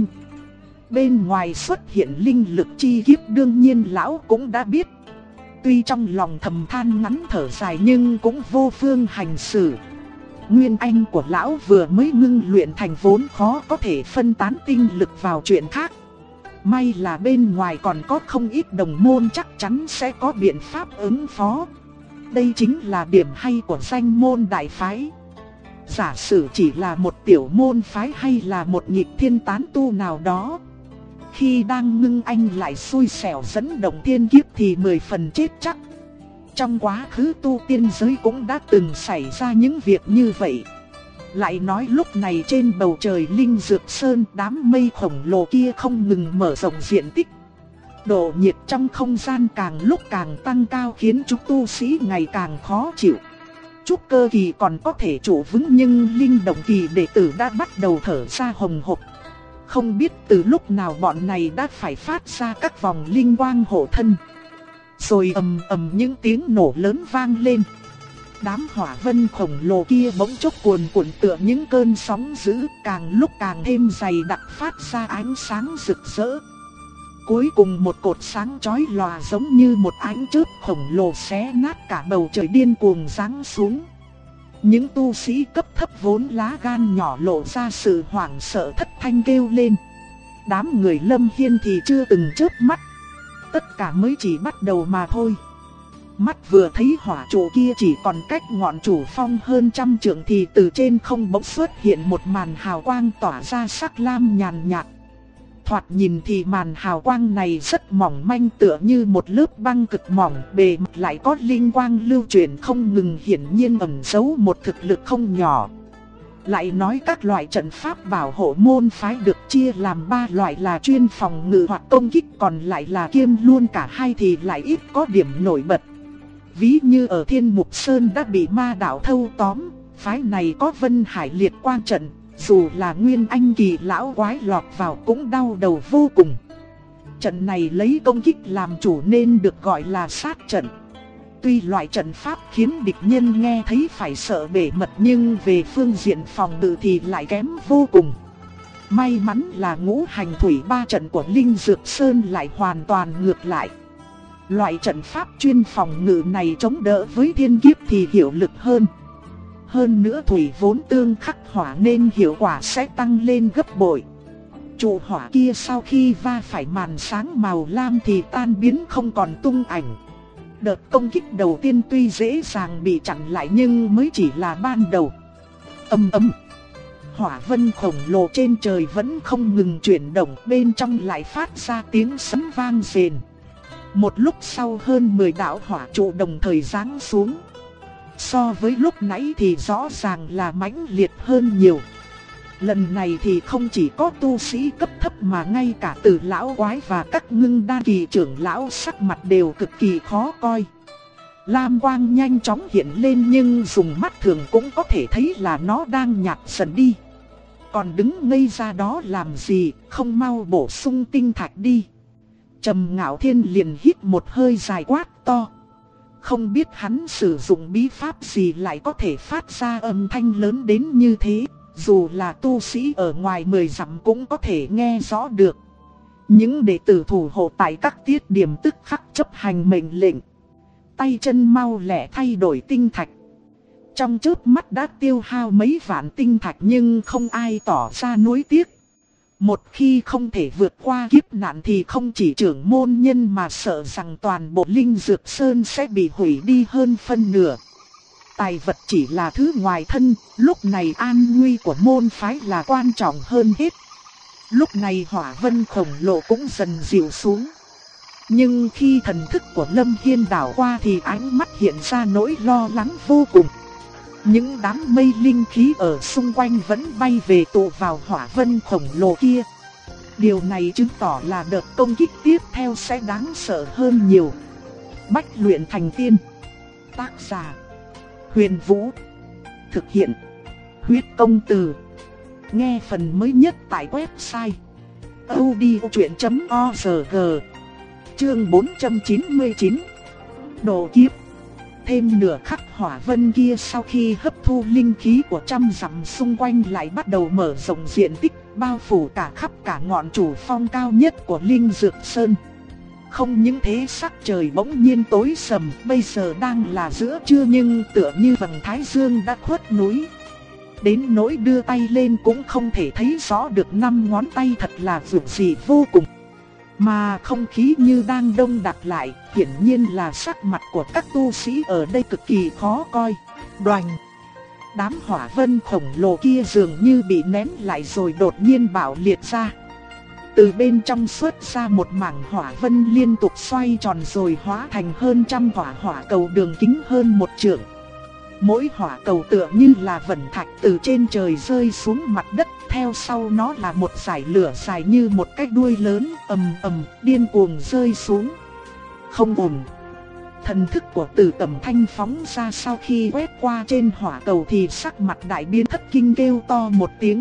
Bên ngoài xuất hiện linh lực chi kiếp, đương nhiên lão cũng đã biết. Tuy trong lòng thầm than ngắn thở dài nhưng cũng vô phương hành xử. Nguyên Anh của lão vừa mới ngưng luyện thành vốn khó có thể phân tán tinh lực vào chuyện khác. May là bên ngoài còn có không ít đồng môn, chắc chắn sẽ có biện pháp ứng phó. Đây chính là điểm hay của danh môn đại phái. Giả sử chỉ là một tiểu môn phái hay là một nghịch thiên tán tu nào đó, khi đang ngưng anh lại xui xẻo dẫn động thiên kiếp thì 10 phần chết chắc. Trong quá khứ tu tiên giới cũng đã từng xảy ra những việc như vậy. Lại nói lúc này trên bầu trời Linh Dược Sơn, đám mây khổng lồ kia không ngừng mở rộng diện tích. Độ nhiệt trong không gian càng lúc càng tăng cao khiến chúng tu sĩ ngày càng khó chịu. Trúc cơ kỳ còn có thể trụ vững nhưng linh động kỳ đệ tử đã bắt đầu thở ra hồng hộc. Không biết từ lúc nào bọn này đã phải phát ra các vòng linh quang hộ thân. Rồi ầm ầm những tiếng nổ lớn vang lên. Đám hỏa vân khổng lồ kia bỗng chốc cuồn cuộn tựa những cơn sóng dữ, càng lúc càng thêm dày đặc phát ra ánh sáng rực rỡ. Cuối cùng một cột sáng chói lòa giống như một ánh chớp khổng lồ xé nát cả bầu trời, điên cuồng giáng xuống. Những tu sĩ cấp thấp vốn lá gan nhỏ lộ ra sự hoảng sợ, thất thanh kêu lên. Đám người Lâm Hiên thì chưa từng chớp mắt. Tất cả mới chỉ bắt đầu mà thôi. Mắt vừa thấy hỏa trụ kia chỉ còn cách ngọn chủ phong hơn 100 trượng thì từ trên không bỗng xuất hiện một màn hào quang tỏa ra sắc lam nhàn nhạt. Thoạt nhìn thì màn hào quang này rất mỏng manh, tựa như một lớp băng cực mỏng, bề mặt lại có linh quang lưu chuyển không ngừng, hiển nhiên ẩn giấu một thực lực không nhỏ. Lại nói các loại trận pháp bảo hộ môn phái được chia làm 3 loại là chuyên phòng ngự hoặc công kích, còn lại là kiêm luôn cả hai thì lại ít có điểm nổi bật. Ví như ở Thiên Mục Sơn đã bị ma đạo thâu tóm, phái này có Vân Hải Liệt Quang trận, dù là Nguyên Anh kỳ lão quái lọt vào cũng đau đầu vô cùng. Trận này lấy công kích làm chủ nên được gọi là sát trận. Tuy loại trận pháp khiến địch nhân nghe thấy phải sợ bể mật, nhưng về phương diện phòng ngự thì lại kém vô cùng. May mắn là ngũ hành thủy 3 trận của Linh Dược Sơn lại hoàn toàn ngược lại. Loại trận pháp chuyên phòng ngự này chống đỡ với thiên kiếp thì hiệu lực hơn. Hơn nữa thủy vốn tương khắc hỏa nên hiệu quả sẽ tăng lên gấp bội. Trụ hỏa kia sau khi va phải màn sáng màu lam thì tan biến không còn tung ảnh. Đợt công kích đầu tiên tuy dễ dàng bị chặn lại nhưng mới chỉ là ban đầu. Ầm ầm. Hỏa vân khổng lồ trên trời vẫn không ngừng chuyển động, bên trong lại phát ra tiếng sấm vang rền. Một lúc sau hơn 10 đạo hỏa trụ đồng thời giáng xuống. So với lúc nãy thì rõ ràng là mãnh liệt hơn nhiều. Lần này thì không chỉ có tu sĩ cấp thấp mà ngay cả Tử lão quái và các ngưng đan kỳ trưởng lão sắc mặt đều cực kỳ khó coi. Lam quang nhanh chóng hiện lên nhưng dùng mắt thường cũng có thể thấy là nó đang nhạt dần đi. Còn đứng ngây ra đó làm gì, không mau bổ sung tinh thạch đi. Trầm Ngạo Thiên liền hít một hơi dài quát to. Không biết hắn sử dụng bí pháp gì lại có thể phát ra âm thanh lớn đến như thế, dù là tu sĩ ở ngoài 10 dặm cũng có thể nghe rõ được. Những đệ tử thủ hộ tại các tiết điểm tức khắc chấp hành mệnh lệnh. Tay chân mau lẹ thay đổi tinh thạch. Trong chớp mắt đã tiêu hao mấy vạn tinh thạch nhưng không ai tỏ ra nuối tiếc. Một khi không thể vượt qua kiếp nạn thì không chỉ trưởng môn nhân mà sợ rằng toàn bộ Linh Dược Sơn sẽ bị hủy đi hơn phân nửa. tài vật chỉ là thứ ngoài thân, lúc này an nguy của môn phái là quan trọng hơn hết. Lúc này hỏa vân khổng lồ cũng dần dịu xuống. Nhưng khi thần thức của Lâm Hiên đảo qua thì ánh mắt hiện ra nỗi lo lắng vô cùng. Những đám mây linh khí ở xung quanh vẫn bay về tụ vào hỏa vân khổng lồ kia. Điều này chứng tỏ là đợt công kích tiếp theo sẽ đáng sợ hơn nhiều. Bách luyện thành tiên. Tác giả: Huyền Vũ. Thực hiện: Huyết Công Từ. Nghe phần mới nhất tại website audiochuyện.org. Chương 499. Độ kiếp. Thêm nửa khắc hỏa vân kia sau khi hấp thu linh khí của trăm dặm xung quanh lại bắt đầu mở rộng diện tích, bao phủ cả khắp cả ngọn chủ phong cao nhất của Linh Dược Sơn. Không những thế, sắc trời bỗng nhiên tối sầm, bây giờ đang là giữa trưa nhưng tựa như vầng thái dương đã khuất núi. Đến nỗi đưa tay lên cũng không thể thấy rõ được 5 ngón tay, thật là vượt dị vô cùng. Mà không khí như đang đông đặc lại, hiển nhiên là sắc mặt của các tu sĩ ở đây cực kỳ khó coi. Đoành! Đám hỏa vân khổng lồ kia dường như bị nén lại rồi đột nhiên bạo liệt ra. Từ bên trong xuất ra một mảng hỏa vân liên tục xoay tròn rồi hóa thành hơn trăm hỏa cầu đường kính hơn 1 trượng. Mỗi hỏa cầu tựa như là vẩn thạch từ trên trời rơi xuống mặt đất, theo sau nó là một dải lửa dài như một cái đuôi lớn, ầm ầm điên cuồng rơi xuống. Không ổn. Thần thức của Tử Cẩm Thanh phóng ra, sau khi quét qua trên hỏa cầu thì sắc mặt đại biến, thất kinh kêu to một tiếng.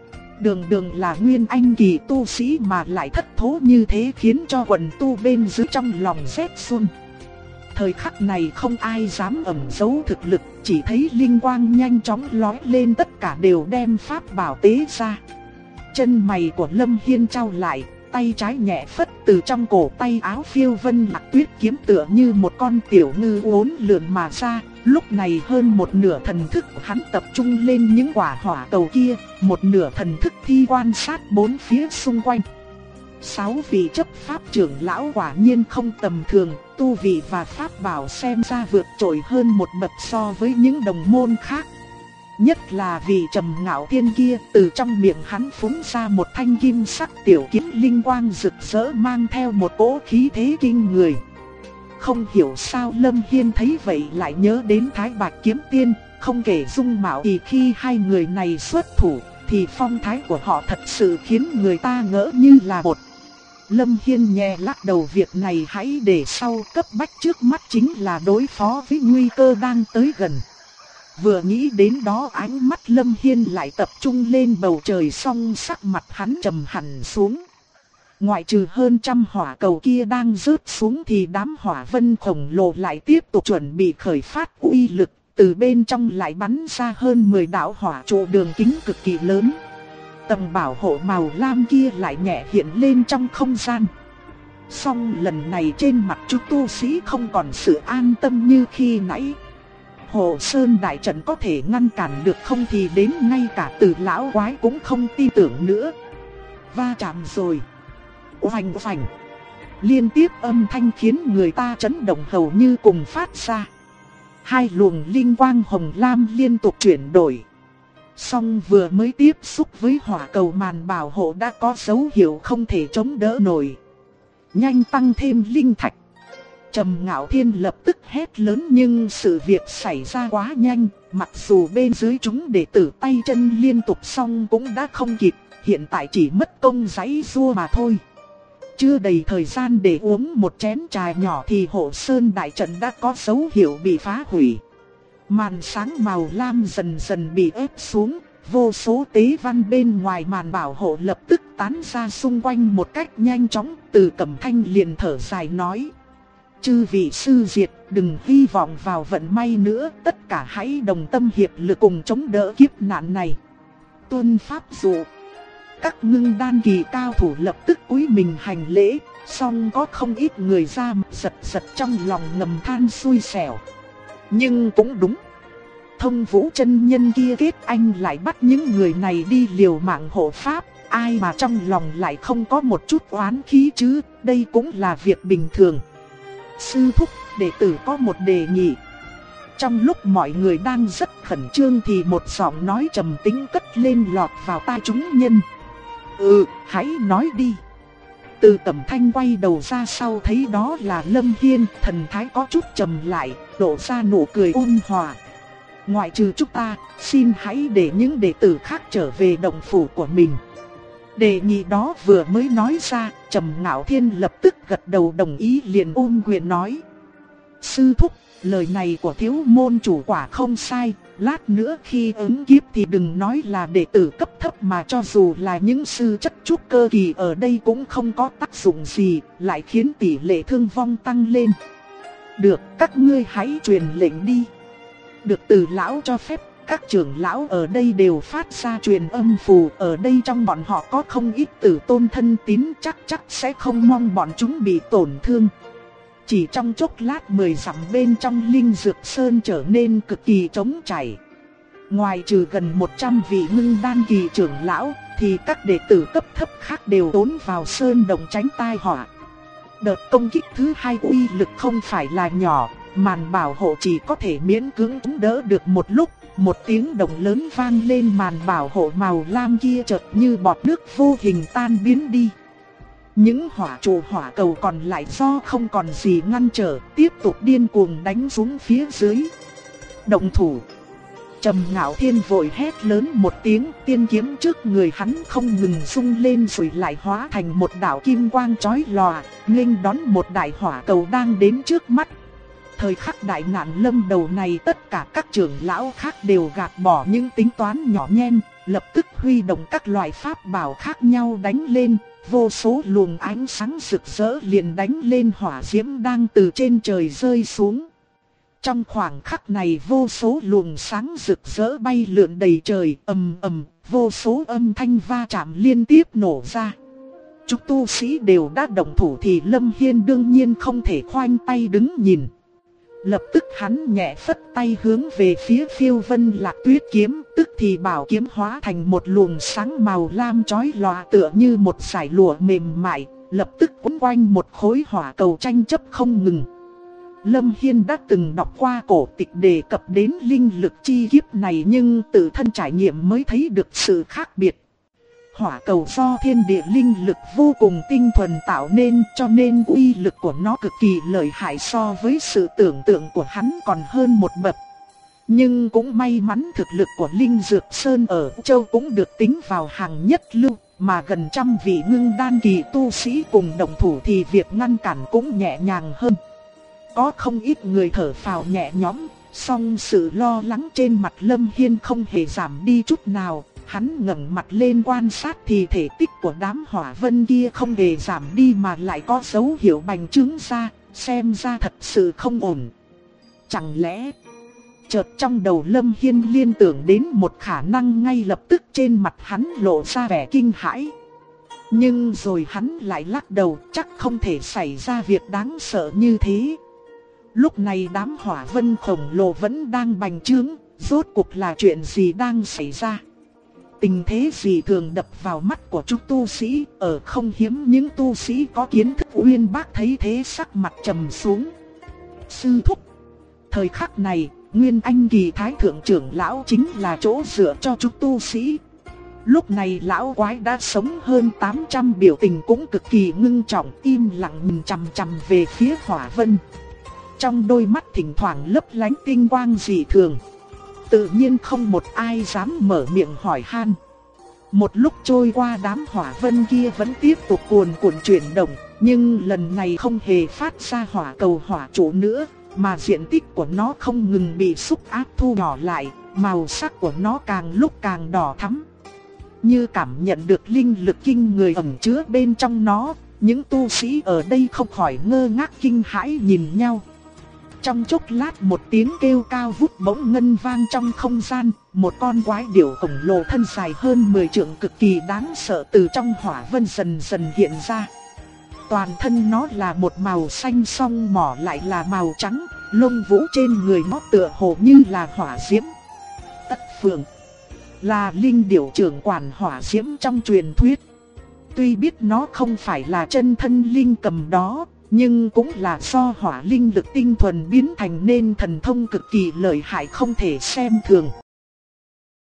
Đường là nguyên anh kỳ tu sĩ mà lại thất thố như thế, khiến cho quần tu bên dưới trong lòng rét run. Thời khắc này không ai dám ẩn giấu thực lực, chỉ thấy linh quang nhanh chóng lóe lên, tất cả đều đem pháp bảo tế ra. Chân mày của Lâm Hiên chau lại, tay trái nhẹ phất, từ trong cổ tay áo phiêu vân lạc tuyết kiếm tựa như một con tiểu ngư uốn lượn mà ra. Lúc này hơn một nửa thần thức của hắn tập trung lên những quả hỏa cầu kia, một nửa thần thức thi quan sát bốn phía xung quanh. 6 vị chấp pháp trưởng lão quả nhiên không tầm thường, tu vị và pháp bảo xem ra vượt trội hơn một bậc so với những đồng môn khác. Nhất là vị Trầm Ngạo Thiên kia, từ trong miệng hắn phúng ra một thanh kim sắc tiểu kiếm linh quang rực rỡ, mang theo một cỗ khí thế kinh người. Không hiểu sao Lâm Hiên thấy vậy lại nhớ đến Thái Bạch Kiếm Tiên, không kể dung mạo thì khi hai người này xuất thủ thì phong thái của họ thật sự khiến người ta ngỡ như là bột. Lâm Hiên nhẹ lắc đầu, việc này hãy để sau, cấp bách trước mắt chính là đối phó với nguy cơ đang tới gần. Vừa nghĩ đến đó, ánh mắt Lâm Hiên lại tập trung lên bầu trời, xong sắc mặt hắn trầm hẳn xuống. Ngoại trừ hơn trăm hỏa cầu kia đang rớt xuống thì đám hỏa vân khổng lồ lại tiếp tục chuẩn bị khởi phát uy lực, từ bên trong lại bắn ra hơn 10 đạo hỏa trụ đường kính cực kỳ lớn. Tầng bảo hộ màu lam kia lại nhẹ hiện lên trong không gian. Song lần này trên mặt chúng tu sĩ không còn sự an tâm như khi nãy. Hộ Sơn đại trận có thể ngăn cản được không thì đến ngay cả Tử lão quái cũng không tin tưởng nữa. Va chạm rồi. Oanh oanh. Liên tiếp âm thanh khiến người ta chấn động hầu như cùng phát ra. Hai luồng linh quang hồng lam liên tục chuyển đổi. Song vừa mới tiếp xúc với hỏa cầu, màn bảo hộ đã có dấu hiệu không thể chống đỡ nổi. Nhanh tăng thêm linh thạch. Trầm Ngạo Thiên lập tức hét lớn, nhưng sự việc xảy ra quá nhanh, mặc dù bên dưới chúng đệ tử tay chân liên tục song cũng đã không kịp, hiện tại chỉ mất công giãy giụa mà thôi. Chưa đầy thời gian để uống một chén trà nhỏ thì Hộ Sơn đại trận đã có dấu hiệu bị phá hủy. Màn sáng màu lam dần dần bị ép xuống, vô số tế văn bên ngoài màn bảo hộ lập tức tán ra xung quanh một cách nhanh chóng. Từ Cẩm Thanh liền thở dài nói: chư vị sư diệt, đừng hy vọng vào vận may nữa, tất cả hãy đồng tâm hiệp lực cùng chống đỡ kiếp nạn này. Tuân pháp dụ. Các ngưng đan kỳ cao thủ lập tức cúi mình hành lễ, song có không ít người ra mặt giật giật trong lòng ngầm than xui xẻo. Nhưng cũng đúng, Thông Vũ chân nhân kia kết anh lại bắt những người này đi liều mạng hộ pháp, ai mà trong lòng lại không có một chút oán khí chứ, đây cũng là việc bình thường. Sư thúc, đệ tử có một đề nghị. Trong lúc mọi người đang rất khẩn trương thì một giọng nói trầm tĩnh cất lên lọt vào tai chúng nhân. Hãy nói đi. Từ Cẩm Thanh quay đầu ra sau thấy đó là Lâm Hiên, thần thái có chút trầm lại, lộ ra nụ cười ôn hòa. Ngoại trừ chúng ta, xin hãy để những đệ tử khác trở về động phủ của mình. Đề nghị đó vừa mới nói ra, Trầm Ngạo Thiên lập tức gật đầu đồng ý, liền ôm quyền nói. Sư thúc, lời này của thiếu môn chủ quả không sai, lát nữa khi ứng kiếp thì đừng nói là đệ tử cấp thấp mà cho dù là những sư chất trúc cơ kỳ ở đây cũng không có tác dụng gì, lại khiến tỷ lệ thương vong tăng lên. Được, các ngươi hãy truyền lệnh đi. Được Từ lão cho phép, các trưởng lão ở đây đều phát ra truyền âm phù, ở đây trong bọn họ có không ít tử tôn thân tín, chắc sẽ không mong bọn chúng bị tổn thương. Chỉ trong chốc lát 10 dặm bên trong Linh Dược Sơn trở nên cực kỳ trống trải. Ngoài trừ gần 100 vị ngưng đan kỳ trưởng lão, thì các đệ tử cấp thấp khác đều trốn vào sơn động tránh tai họa. Đợt công kích thứ hai uy lực không phải là nhỏ, màn bảo hộ chỉ có thể miễn cưỡng chống đỡ được một lúc. Một tiếng động lớn vang lên, màn bảo hộ màu lam kia chợt như bọt nước vô hình tan biến đi. Những hỏa trụ hỏa cầu còn lại do không còn gì ngăn trở, tiếp tục điên cuồng đánh xuống phía dưới. Động thủ. Trầm Ngạo Thiên vội hét lớn một tiếng, tiên kiếm trước người hắn không ngừng rung lên rồi lại hóa thành một đạo kim quang chói lòa, nghênh đón một đại hỏa cầu đang đến trước mắt. Thời khắc đại nạn lâm đầu này, tất cả các trưởng lão khác đều gạt bỏ những tính toán nhỏ nhen, lập tức huy động các loại pháp bảo khác nhau đánh lên. Vô số luồng ánh sáng rực rỡ liền đánh lên hỏa diễm đang từ trên trời rơi xuống. Trong khoảng khắc này vô số luồng sáng rực rỡ bay lượn đầy trời, ầm ầm, vô số âm thanh va chạm liên tiếp nổ ra. Chúng tu sĩ đều đã động thủ thì Lâm Hiên đương nhiên không thể khoanh tay đứng nhìn. Lập tức hắn nhẹ phất tay hướng về phía Phiêu Vân Lạc Tuyết kiếm, tức thì bảo kiếm hóa thành một luồng sáng màu lam chói lòa tựa như một dải lụa mềm mại, lập tức quấn quanh một khối hỏa cầu tranh chấp không ngừng. Lâm Hiên đã từng đọc qua cổ tịch đề cập đến linh lực chi kiếp này, nhưng tự thân trải nghiệm mới thấy được sự khác biệt. Hỏa cầu do thiên địa linh lực vô cùng tinh thuần tạo nên, cho nên uy lực của nó cực kỳ lợi hại, so với sự tưởng tượng của hắn còn hơn một bậc. Nhưng cũng may mắn thực lực của Linh Dược Sơn ở châu cũng được tính vào hàng nhất lưu, mà gần trăm vị ngưng đan kỳ tu sĩ cùng đồng thủ thì việc ngăn cản cũng nhẹ nhàng hơn. Có không ít người thở phào nhẹ nhõm, song sự lo lắng trên mặt Lâm Hiên không hề giảm đi chút nào. Hắn ngẩng mặt lên quan sát thì thể tích của đám hỏa vân kia không hề giảm đi mà lại có dấu hiệu bành trướng ra, xem ra thật sự không ổn. Chẳng lẽ... Chợt trong đầu Lâm Hiên liên tưởng đến một khả năng, ngay lập tức trên mặt hắn lộ ra vẻ kinh hãi. Nhưng rồi hắn lại lắc đầu, chắc không thể xảy ra việc đáng sợ như thế. Lúc này đám hỏa vân khổng lồ vẫn đang bành trướng, rốt cuộc là chuyện gì đang xảy ra? Tình thế gì thường đập vào mắt của chúng tu sĩ, ở không hiếm những tu sĩ có kiến thức uyên bác thấy thế sắc mặt trầm xuống. Sư thúc, thời khắc này, Nguyên Anh kỳ thái thượng trưởng lão chính là chỗ dựa cho chúng tu sĩ. Lúc này lão quái đã sống hơn 800, biểu tình cũng cực kỳ ngưng trọng, im lặng nhìn chằm chằm về phía hỏa vân. Trong đôi mắt thỉnh thoảng lấp lánh tinh quang dị thường. Tự nhiên không một ai dám mở miệng hỏi han. Một lúc trôi qua, đám hỏa vân kia vẫn tiếp tục cuồn cuộn chuyển động, nhưng lần này không hề phát ra hỏa cầu hỏa trụ nữa, mà diện tích của nó không ngừng bị xúc áp thu nhỏ lại, màu sắc của nó càng lúc càng đỏ thắm. Như cảm nhận được linh lực kinh người ẩn chứa bên trong nó, những tu sĩ ở đây không khỏi ngơ ngác kinh hãi nhìn nhau. Trong chốc lát một tiếng kêu cao vút bỗng ngân vang trong không gian, một con quái điểu khổng lồ thân dài hơn 10 trượng cực kỳ đáng sợ từ trong hỏa vân dần dần hiện ra. Toàn thân nó là một màu xanh, song mỏ lại là màu trắng, lông vũ trên người nó tựa hồ như là hỏa diễm. Tất Phượng là linh điểu trưởng quản hỏa diễm trong truyền thuyết. Tuy biết nó không phải là chân thân linh cầm đó, Nhưng cũng là do hỏa linh lực tinh thuần biến thành nên thần thông cực kỳ lợi hại không thể xem thường.